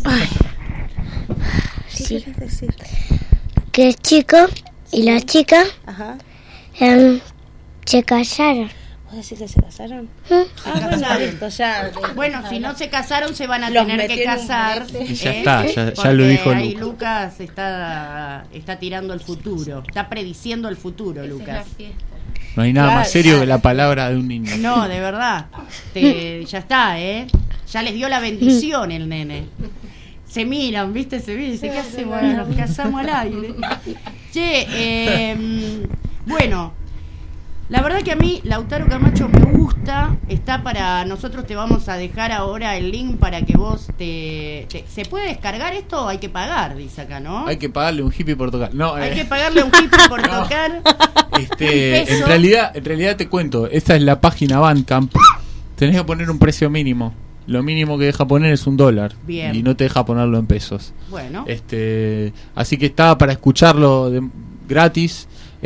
¿Qué quieres decir?
Que el chico y la chica
Ajá.
em, se casaron.
¿Vos decís que se casaron?
¿Mm?
Ah, bueno, listo, ya.
Bueno, si no se casaron se van a
Los
tener que
metió en un
casar.
brete.
Y ya
¿eh?
está, ya- ya
Porque
lo dijo
ahí
Lucas.
Lucas está, está tirando el futuro, está prediciendo el futuro, Lucas.
No hay nada
Claro,
más serio
claro.
que la palabra de un niño.
No, de verdad. Te- ya está, ¿eh? Ya les dio la bendición el nene. Se miran, ¿viste? Se miran. Dice, ¿qué hacemos? Bueno, nos casamos al aire. Che, eh, bueno, la verdad que a mí Lautaro Camacho me gusta. Está para... Nosotros te vamos a dejar ahora el link para que vos te... te- ¿Se puede descargar esto o hay que pagar? Dice acá, ¿no?
Hay que pagarle un hippie por tocar. No,
Hay
eh,
que pagarle a un hippie por tocar.
este,
peso.
en realidad, en realidad te cuento, esta es la página Bandcamp. Tenés que poner un precio mínimo. Lo mínimo que deja poner es un dólar.
Bien.
Y no te deja ponerlo en pesos.
Bueno.
Este, así que está para escucharlo de- gratis.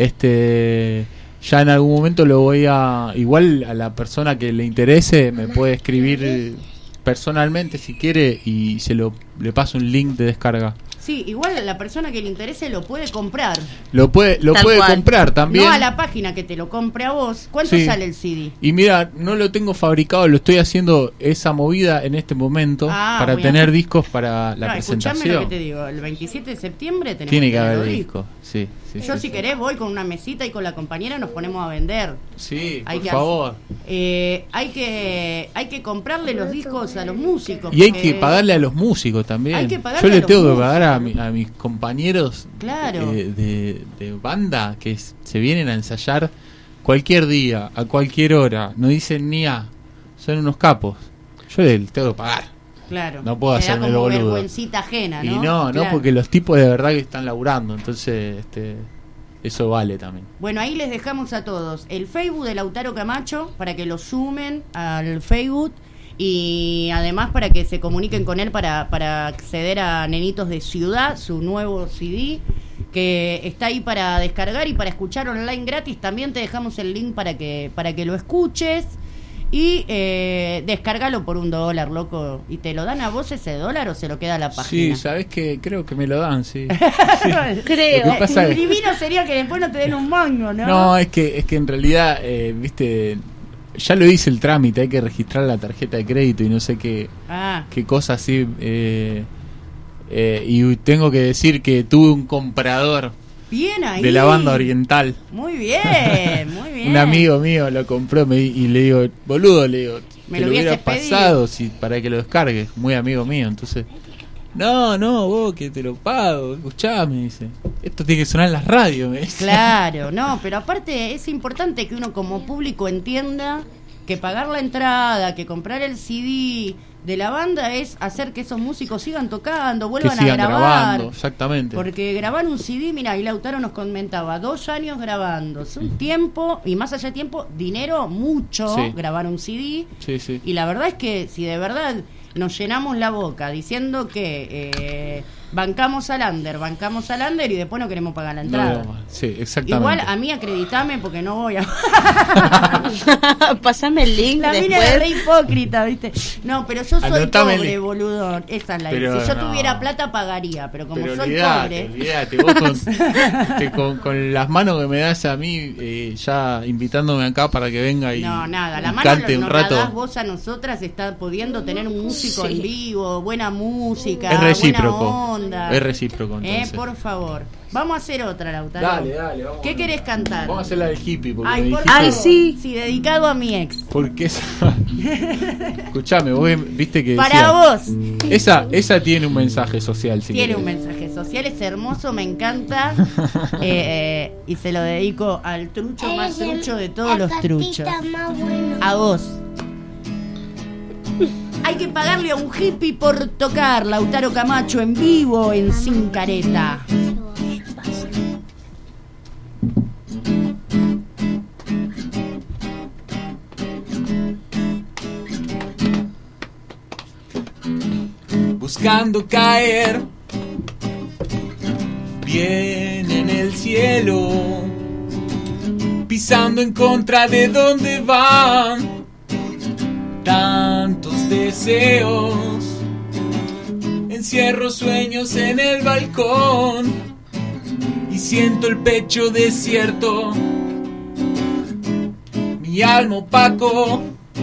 Este, ya en algún momento lo voy a, igual a la persona que le interese me puede escribir personalmente si quiere y se lo le paso un link de descarga.
Sí, igual la persona que le interese lo puede comprar.
Lo puede lo
Tal
puede
cual.
comprar también.
No a la página que te lo compre a vos. ¿Cuánto
Sí.
sale el C D?
Y mira, no lo tengo fabricado, lo estoy haciendo esa movida en este momento
Ah,
para
muy
tener
bien.
discos para la
No, escuchame
presentación.
lo que te digo. El veintisiete de septiembre tenemos
Tiene que
tener
haber
los
discos. Sí, sí,
Yo
sí,
si
sí.
querés voy con una mesita y con la compañera nos ponemos a vender.
Sí,
Hay
por
que
favor.
hacer- eh, hay que hay que comprarle los discos a los músicos.
Y hay
porque-
que pagarle a los músicos también.
Hay que pagarle
Yo
a
le
los
tengo que
músicos.
pagar a, mi- a mis compañeros
Claro.
de, de- de banda que s- se vienen a ensayar cualquier día, a cualquier hora. No dicen ni a. Son unos capos. Yo les tengo que pagar.
Claro.
No puedo
Te da
hacerme el
como
boludo.
vergüencita ajena, ¿no?
Y no, no,
Claro.
porque los tipos de verdad que están laburando. Entonces, este eso vale también.
Bueno, ahí les dejamos a todos el Facebook de Lautaro Camacho para que lo sumen al Facebook y además para que se comuniquen con él para, para acceder a Nenitos de Ciudad, su nuevo C D que está ahí para descargar y para escuchar online gratis. También te dejamos el link para que para que lo escuches y eh, descargalo por un dólar, loco. ¿Y te lo dan a vos ese dólar o se lo queda a la
Sí,
página?
sabes que creo que me lo dan, sí.
Creo.
Lo que pasa es-
Divino sería que después no te den un mango, ¿no?
No, es que es que en realidad, eh, viste, ya lo hice el trámite, hay que registrar la tarjeta de crédito y no sé qué,
Ah.
qué cosa así. Eh, eh, y tengo que decir que tuve un comprador
Bien ahí.
de la banda oriental.
Muy bien, muy bien.
Un amigo mío lo compró me, y le digo, boludo, le digo,
Me
te
lo
lo hubiera
hubieses pedido.
pasado si, para que lo descargues, muy amigo mío. Entonces, no, no, vos que te lo pago, escuchá, me dice. Esto tiene que sonar en las radios, me dice.
Claro, no, pero aparte es importante que uno como público entienda que pagar la entrada, que comprar el C D de la banda es hacer que esos músicos sigan tocando,
Que
vuelvan
sigan
a grabar.
grabando, exactamente.
Porque grabar un C D, mira, y Lautaro nos comentaba, dos años grabando, es un tiempo, y más allá de tiempo, dinero, mucho,
Sí.
grabar un C D.
Sí, sí.
Y la verdad es que si de verdad nos llenamos la boca diciendo que eh, bancamos al under, bancamos al under y después no queremos pagar la entrada.
No, sí, exactamente.
Igual a mí acreditame porque no voy a...
Pasame el link
La mina
después.
es re hipócrita, ¿viste? No, pero yo soy
Anotame el
pobre,
link.
boludo. Esa es la
Pero
Si yo
no.
tuviera plata pagaría, pero como
Pero
soy
olvidate,
pobre...
olvidate, vos con, que con, con las manos que me das a mí, eh, ya invitándome acá para que venga y,
No, nada, la
y
mano
cante
lo-
un
nos la
rato.
das vos a nosotras, está pudiendo tener un músico
Sí.
en vivo, buena música,
Es recíproco,
buena onda.
es recíproco,
Eh,
entonces.
por favor. Vamos a hacer otra, Lautaro.
Dale, dale, vamos.
¿Qué querés cantar?
Vamos a hacer la del hippie, porque
Ay,
me
por
dijiste-
favor. Sí, dedicado a mi ex.
Porque esa... Escuchame, vos viste que
Para
decía-
vos.
Esa, esa tiene un mensaje social, si
Tiene
querés.
un mensaje social, es hermoso, me encanta. eh, eh, y se lo dedico al trucho más trucho de todos los truchos. A vos. Hay que pagarle a un hippie por tocar Lautaro Camacho en vivo en Sin Careta.
Buscando caer bien en el cielo, pisando en contra de donde van tantos deseos. Encierro sueños en el balcón y siento el pecho desierto, mi alma opaco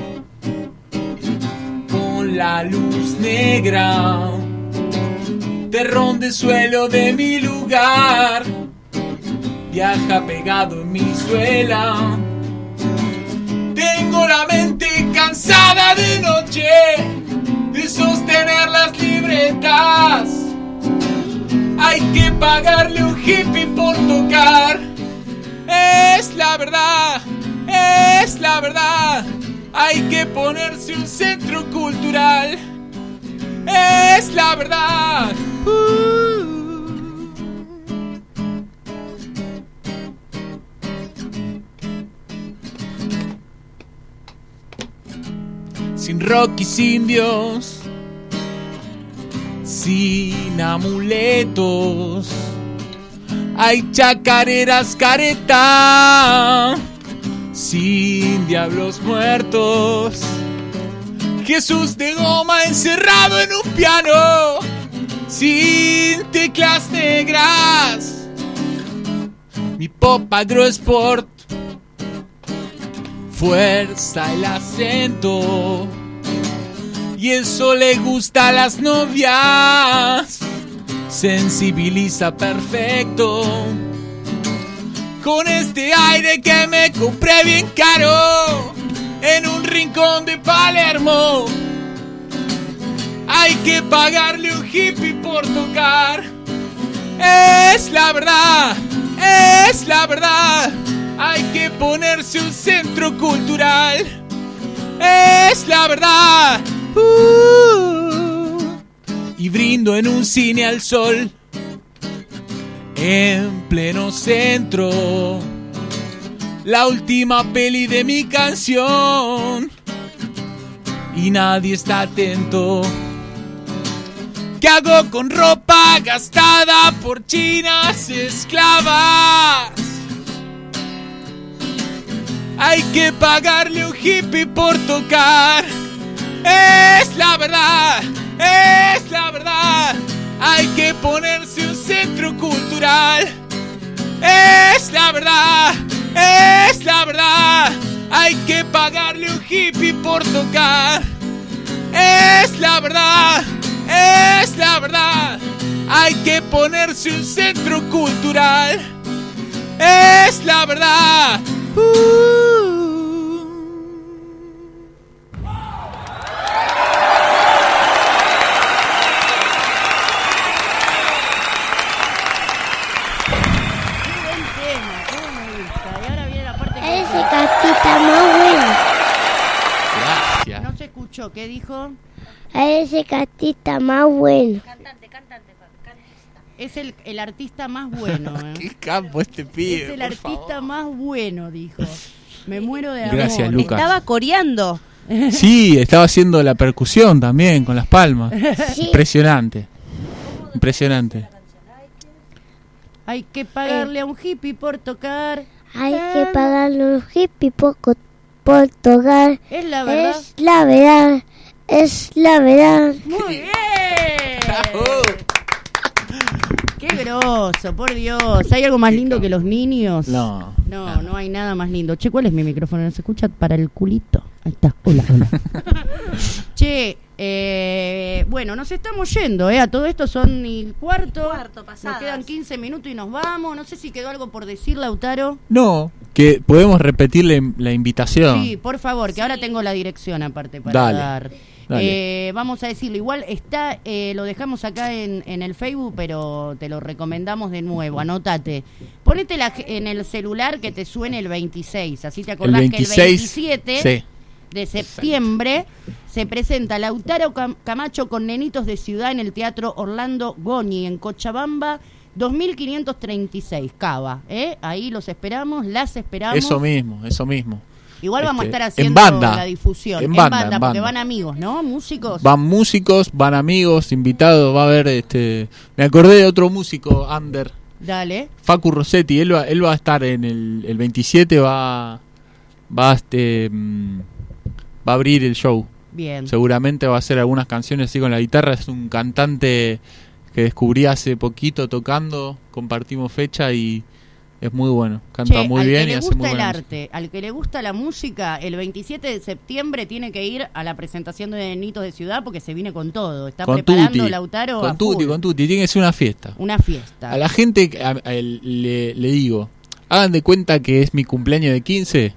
con la luz negra. Terrón de suelo de mi lugar viaja pegado en mi suela. Tengo la mente cansada de noche de sostener las libretas. Hay que pagarle un hippie por tocar. Es la verdad, es la verdad. Hay que ponerse un centro cultural. Es la verdad. Uh. Sin rock y sin Dios, sin amuletos, hay chacareras careta, sin diablos muertos, Jesús de goma encerrado en un piano, sin teclas negras, mi pop agrosport, fuerza el acento, y eso le gusta a las novias, sensibiliza perfecto, con este aire que me compré bien caro, en un rincón de Palermo. Hay que pagarle un hippie por tocar. Es la verdad, es la verdad. Hay que ponerse un centro cultural. Es la verdad. Uh, y brindo en un cine al sol, en pleno centro, la última peli de mi canción, y nadie está atento. ¿Qué hago con ropa gastada por chinas esclavas? Hay que pagarle un hippie por tocar. Es la verdad, es la verdad. Hay que ponerse un centro cultural. Es la verdad, es la verdad. Hay que pagarle un hippie por tocar. Es la verdad, es la verdad. Hay que ponerse un centro cultural. Es la verdad. Uh.
Ese gatita más bueno.
Gracias.
No se escuchó, ¿qué dijo?
A ese gatita más bueno.
Cantante, cantante, cantista.
Es el, el artista más bueno. ¿eh?
Qué campo este pibe.
Es el
por
artista
favor.
más bueno, dijo. Me muero de amor.
Gracias, Lucas.
Estaba coreando.
Sí, estaba haciendo la percusión también con las palmas.
Sí.
Impresionante. Impresionante.
Hay que pagarle a un hippie por tocar.
Hay que pagarle un hippie poco por tocar.
Es la verdad.
Es la verdad. Es la verdad.
Muy bien. Qué groso, por Dios. ¿Hay algo más lindo que los niños?
No.
No, no hay nada más lindo. Che, ¿cuál es mi micrófono? ¿No se escucha? Para el culito. Ahí está. Hola, hola. Che, eh, bueno, nos estamos yendo, ¿eh? A todo esto son el cuarto.
Cuarto, pasadas.
Nos quedan quince minutos y nos vamos. No sé si quedó algo por decir, Lautaro.
No, que podemos repetirle la invitación.
Sí, por favor, que
Sí.
ahora tengo la dirección aparte para
Dale,
dar.
dale.
Eh, vamos a decirlo, igual está, eh, lo dejamos acá en, en el Facebook, pero te lo recomendamos de nuevo, anótate. Ponete la, en el celular que te suene el veintiséis, así te acordás
El
que el
veintiséis,
veintisiete
sí.
de septiembre se presenta Lautaro Cam- Camacho con Nenitos de Ciudad en el Teatro Orlando Goñi en Cochabamba, dos mil quinientos treinta y seis, Cava, ¿eh? Ahí los esperamos, las esperamos.
Eso mismo, eso mismo.
Igual vamos a
Este,
estar
en
haciendo
banda,
la difusión.
en
En,
banda,
banda,
en
porque
banda.
van amigos, ¿no? Músicos.
Van músicos, van amigos, invitados, va a haber este. Me acordé de otro músico, under,
Dale.
Facu Rossetti, él va, él va a estar en el, el veintisiete, va, va, este, mm, va a abrir el show.
Bien.
Seguramente va a hacer algunas canciones así con la guitarra. Es un cantante que descubrí hace poquito tocando, compartimos fecha y es muy bueno, canta
Che,
muy
al
bien
que
y
le
hace
gusta
muy
el
buena
arte, al que le gusta la música, el veintisiete de septiembre tiene que ir a la presentación de Nenitos de Ciudad porque se viene con todo. Está
Con
preparando
Tuti,
Lautaro
con
a
Tuti,
full.
con Tuti, tiene que ser una fiesta.
Una fiesta.
A la gente a- a él le, le digo, hagan de cuenta que es mi cumpleaños de quince,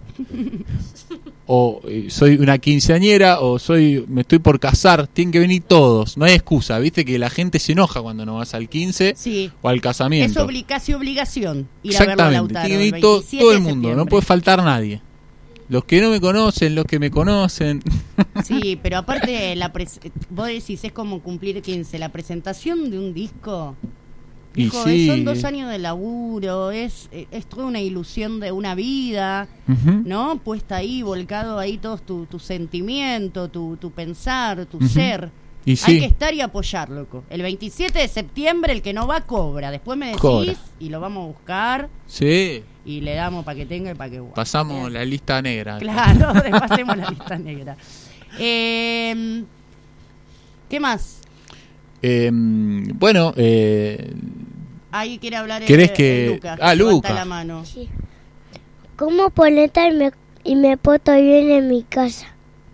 o eh, soy una quinceañera, o soy me estoy por casar, tienen que venir todos, no hay excusa, viste que la gente se enoja cuando no vas al quince
Sí.
o al
Es
casamiento.
obli- casi obligación ir a verlo a
Exactamente,
Lautaro.
tiene que
el
venir todo,
veintisiete
todo el
de
mundo, no
septiembre.
puede faltar nadie. Los que no me conocen, los que me conocen.
Sí, pero aparte, la pres- vos decís, es como cumplir quince. La presentación de un disco,
Y
dijo,
sí.
son dos años de laburo, es, es toda una ilusión de una vida,
Ujú.
¿no? Puesta ahí, volcado ahí todos tu, tu sentimiento, tu, tu pensar, tu
Ujú.
ser.
Y
Hay
sí.
que estar y apoyar, loco. El veintisiete de septiembre, el que no va, cobra. Después me decís
Cobra.
y lo vamos a buscar
Sí,
y le damos para que tenga y para que guarde.
pasamos la lista negra.
Claro, pasemos la lista negra. Eh, ¿Qué más?
Eh, bueno, eh,
Ahí quiere hablar el,
¿Querés
el
que-
Lucas.
ah,
levanta
Lucas.
la mano.
¿Cómo polenta y me, y me poto bien en mi casa?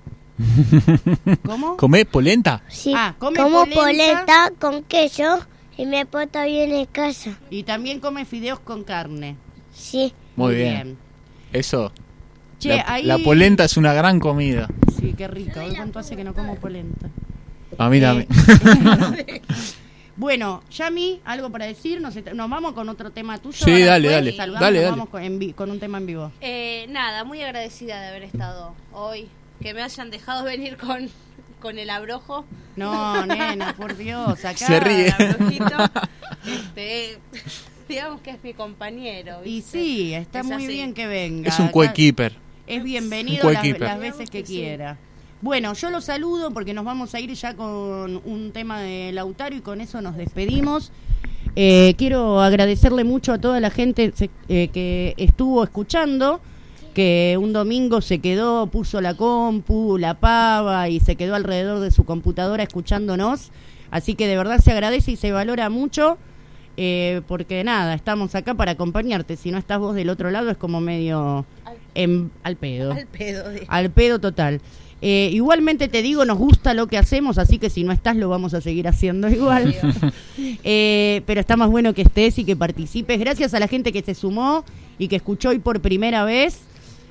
¿Cómo?
¿comés polenta?
Sí.
Ah, come
Como
polenta.
polenta con queso y me poto bien en casa.
Y también come fideos con carne.
Sí.
Muy bien. Eso.
Che,
la,
ahí-
la polenta es una gran comida.
Sí, qué rico. Hoy cuánto hace que no como polenta.
A mí también.
Eh, Bueno, Yami, ¿algo para decir? Nos, est- nos vamos con otro tema tuyo.
Sí,
ahora
dale,
después
dale.
saludamos,
Dale,
nos
dale.
vamos con, en vi- con un tema en vivo.
Eh, nada, muy agradecida de haber estado hoy. Que me hayan dejado venir con, con el abrojo.
No, nena, por Dios, acá.
Se ríe.
El abrojito, este, digamos que es mi compañero.
Y
¿viste?
sí, está
Es
muy
así.
bien que venga.
Es un
Acá
coequiper.
Es bienvenido
Un
las,
coequiper.
las veces que quiera. Bueno, yo lo saludo porque nos vamos a ir ya con un tema de Lautaro y con eso nos despedimos. Eh, quiero agradecerle mucho a toda la gente se- eh, que estuvo escuchando, que un domingo se quedó, puso la compu, la pava y se quedó alrededor de su computadora escuchándonos. Así que de verdad se agradece y se valora mucho. Eh, porque nada, estamos acá para acompañarte. Si no estás vos del otro lado es como medio em- al pedo.
Al pedo. de-
Al pedo total. Eh, igualmente te digo, nos gusta lo que hacemos, así que si no estás lo vamos a seguir haciendo igual. Eh, pero está más bueno que estés y que participes. Gracias a la gente que se sumó y que escuchó hoy por primera vez.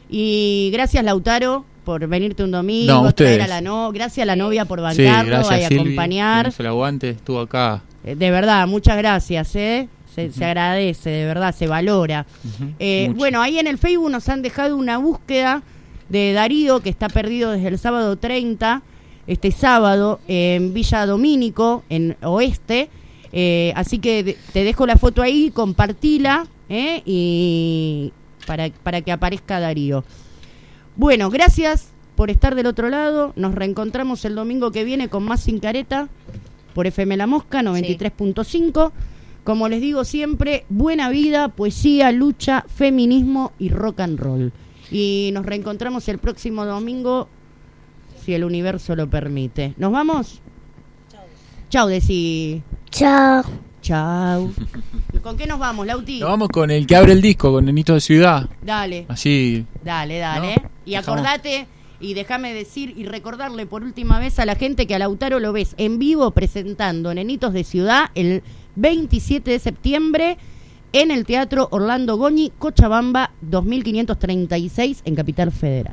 Y gracias, Lautaro, por venirte un domingo,
No, ustedes.
traer a la no, gracias a la novia por
Sí,
bancarlo
gracias
y
Silvi,
acompañar.
que hizo el aguante, estuvo acá.
Eh, De verdad, muchas gracias, ¿eh? Se, se agradece, de verdad, se valora. Eh,
mucho.
bueno, ahí en el Facebook nos han dejado una búsqueda de Darío, que está perdido desde el sábado treinta, este sábado, en Villa Domínico, en Oeste. Eh, así que de- te dejo la foto ahí, compartila, ¿eh? Y para, para que aparezca Darío. Bueno, gracias por estar del otro lado. Nos reencontramos el domingo que viene con más Sin Careta por F M La Mosca noventa y tres punto cinco. Como les digo siempre, buena vida, poesía, lucha, feminismo y rock and roll. Y nos reencontramos el próximo domingo, si el universo lo permite. ¿Nos vamos? Chau, decí.
Chao.
Chau. ¿Y con qué nos vamos, Lauti?
Nos vamos con el que abre el disco, con Nenitos de Ciudad.
Dale.
Así.
Dale, dale.
¿No?
Y
Dejamos.
acordate, y déjame decir y recordarle por última vez a la gente que a Lautaro lo ves en vivo presentando Nenitos de Ciudad el veintisiete de septiembre en el Teatro Orlando Goñi, Cochabamba, dos mil quinientos treinta y seis, en Capital Federal.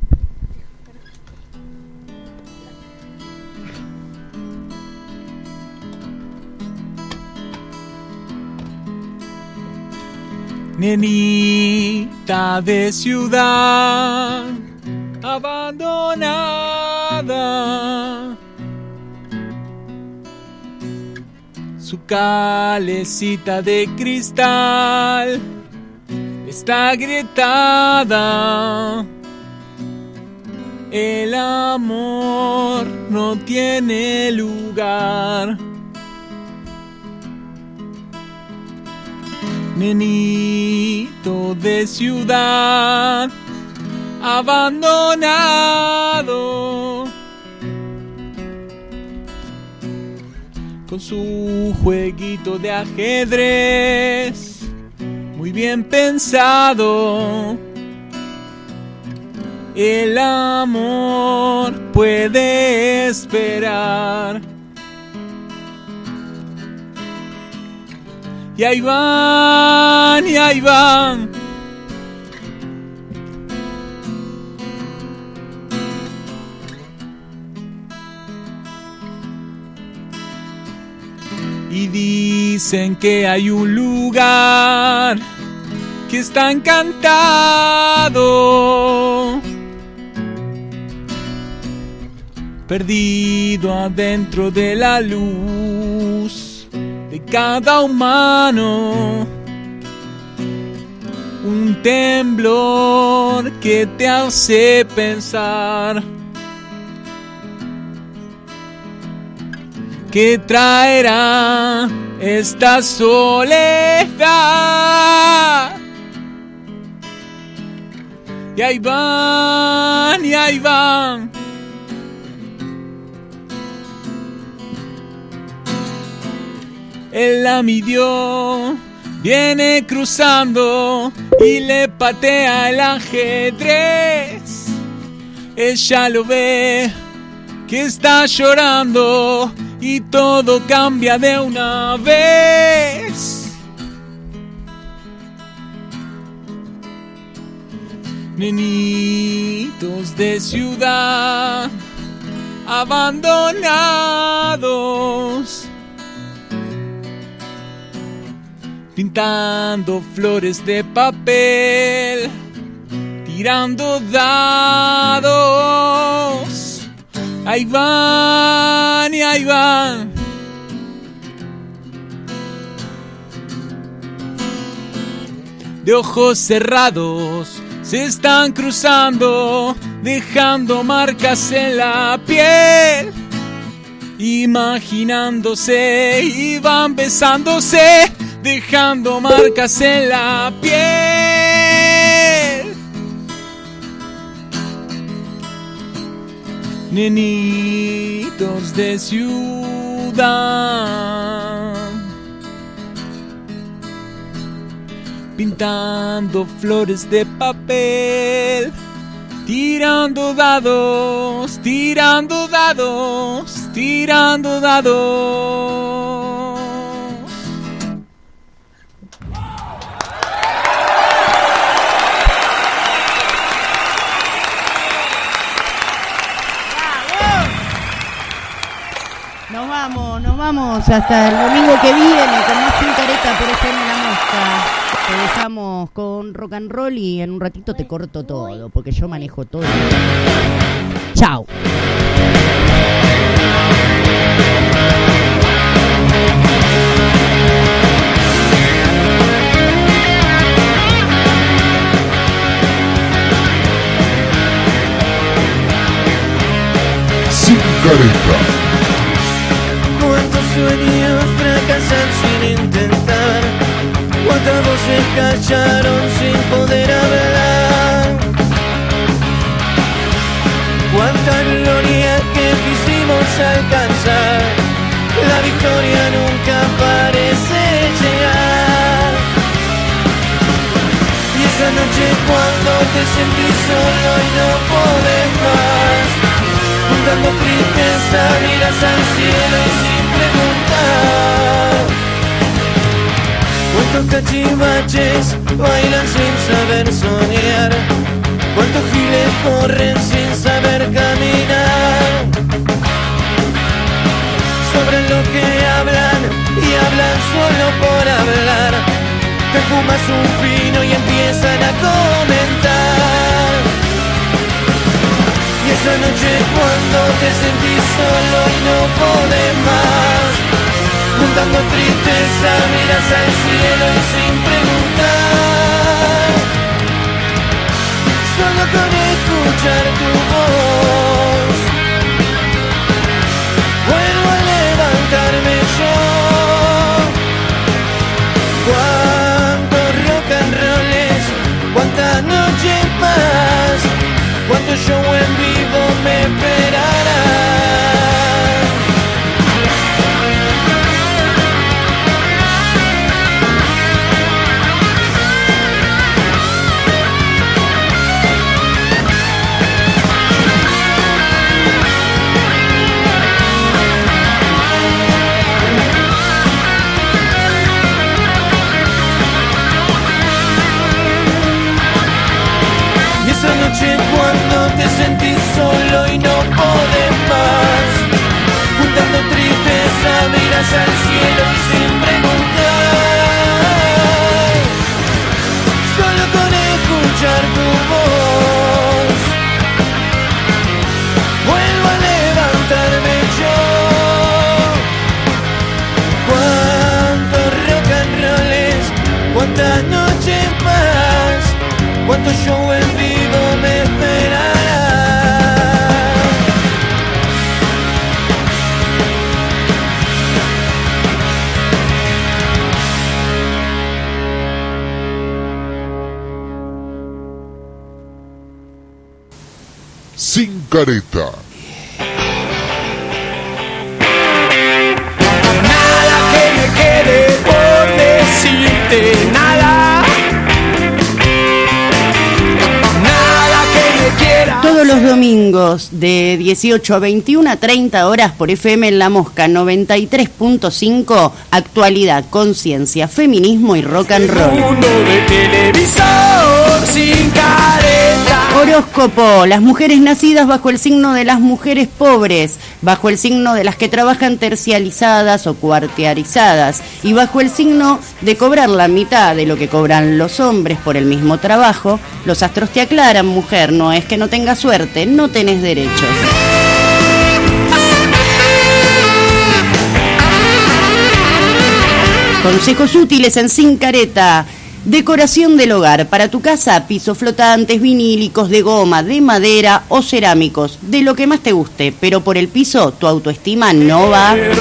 Nenita de ciudad abandonada, su calecita de cristal está agrietada. El amor no tiene lugar. nenito de ciudad, abandonado, con su jueguito de ajedrez, muy bien pensado. El amor puede esperar. Y ahí van, y ahí van. Y dicen que hay un lugar que está encantado, perdido adentro de la luz de cada humano. Un temblor que te hace pensar que traerá esta soledad. Y ahí van, y ahí van. Él la midió, viene cruzando y le patea el ajedrez. Ella lo ve, que está llorando y todo cambia de una vez. Nenitos de ciudad, abandonados, pintando flores de papel, tirando dados. Ahí van y ahí van. De ojos cerrados se están cruzando, dejando marcas en la piel, imaginándose y van besándose, dejando marcas en la piel. Nenitos de ciudad, pintando flores de papel, tirando dados, tirando dados, tirando dados.
Nos vamos, nos vamos hasta el domingo que viene con más Sin Careta por F M La Mosca. Te dejamos con rock and roll y en un ratito te corto todo, porque yo manejo todo. Chao.
Sin Careta.
Cuántos sueños fracasan sin intentar, cuántas voces callaron sin poder hablar, cuánta gloria que quisimos alcanzar, la victoria nunca parece llegar. Y esa noche cuando te sentís solo y no podés más, juntando tristeza miras al cielo y sin preguntar, cuántos cachivaches bailan sin saber soñar, cuántos giles corren sin saber caminar, sobre lo que hablan y hablan solo por hablar, te fumas un fino y empiezan a comentar. Y esa noche cuando te sentís solo y no podés más, juntando tristeza miras al cielo y sin preguntar, solo con escuchar tu voz vuelvo a levantarme yo. Cuando
careta.
Nada que me quede por decirte, nada. Nada que me quiera.
Todos los domingos de dieciocho a veintiuna a treinta horas por F M en La Mosca noventa y tres punto cinco, actualidad, conciencia, feminismo y rock and roll.
Mundo de televisor sin careta.
Horóscopo, las mujeres nacidas bajo el signo de las mujeres pobres, bajo el signo de las que trabajan tercializadas o cuartiarizadas y bajo el signo de cobrar la mitad de lo que cobran los hombres por el mismo trabajo, los astros te aclaran, mujer, no es que no tengas suerte, no tenés derechos. Consejos útiles en Sin Careta. Decoración del hogar. Para tu casa, pisos flotantes, vinílicos, de goma, de madera o cerámicos. De lo que más te guste, pero por el piso tu autoestima no va.
Nadie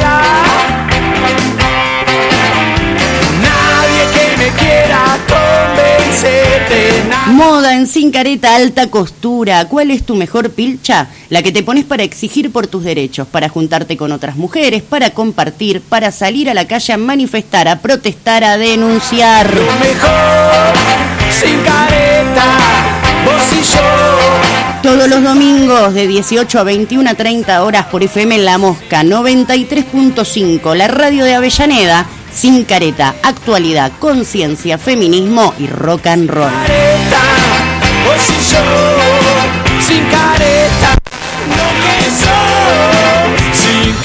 que me quiera convencer de nada.
Moda en Sin Careta, alta costura. ¿Cuál es tu mejor pilcha? La que te pones para exigir por tus derechos, para juntarte con otras mujeres, para compartir, para salir a la calle a manifestar, a protestar, a denunciar.
Lo mejor, Sin Careta, vos y yo.
Todos los domingos de dieciocho a veintiuna a treinta horas por F M en La Mosca noventa y tres punto cinco, la radio de Avellaneda. Sin Careta, actualidad, conciencia, feminismo y rock and roll.
Careta, vos y yo, sin careta, lo que soy, sin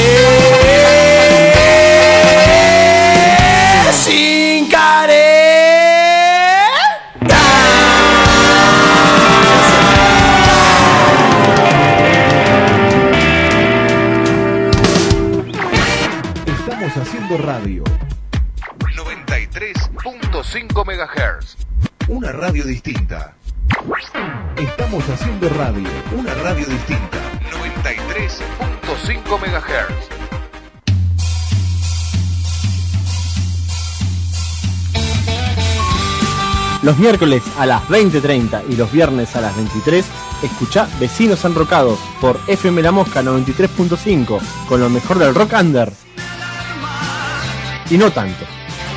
careta, sin careta.
Estamos haciendo radio.
noventa y tres punto cinco megahertz.
Una radio distinta. Estamos haciendo radio. Una radio distinta.
noventa y tres punto cinco megahertz.
Los miércoles a las veinte treinta y los viernes a las veintitrés, escuchá Vecinos Enrocados por F M La Mosca noventa y tres punto cinco, con lo mejor del rock under. Y no tanto.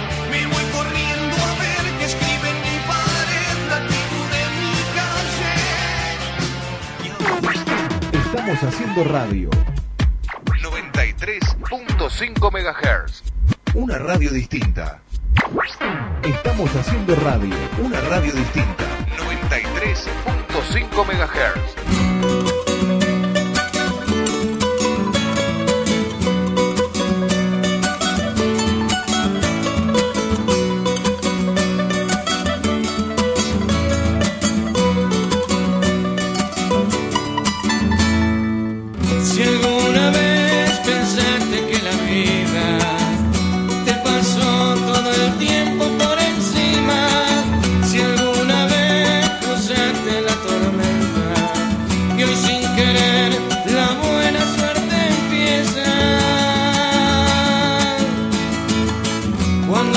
Estamos haciendo radio.
noventa y tres punto cinco megahertz.
Una radio distinta. Estamos haciendo radio. Una radio distinta.
noventa y tres punto cinco megahertz.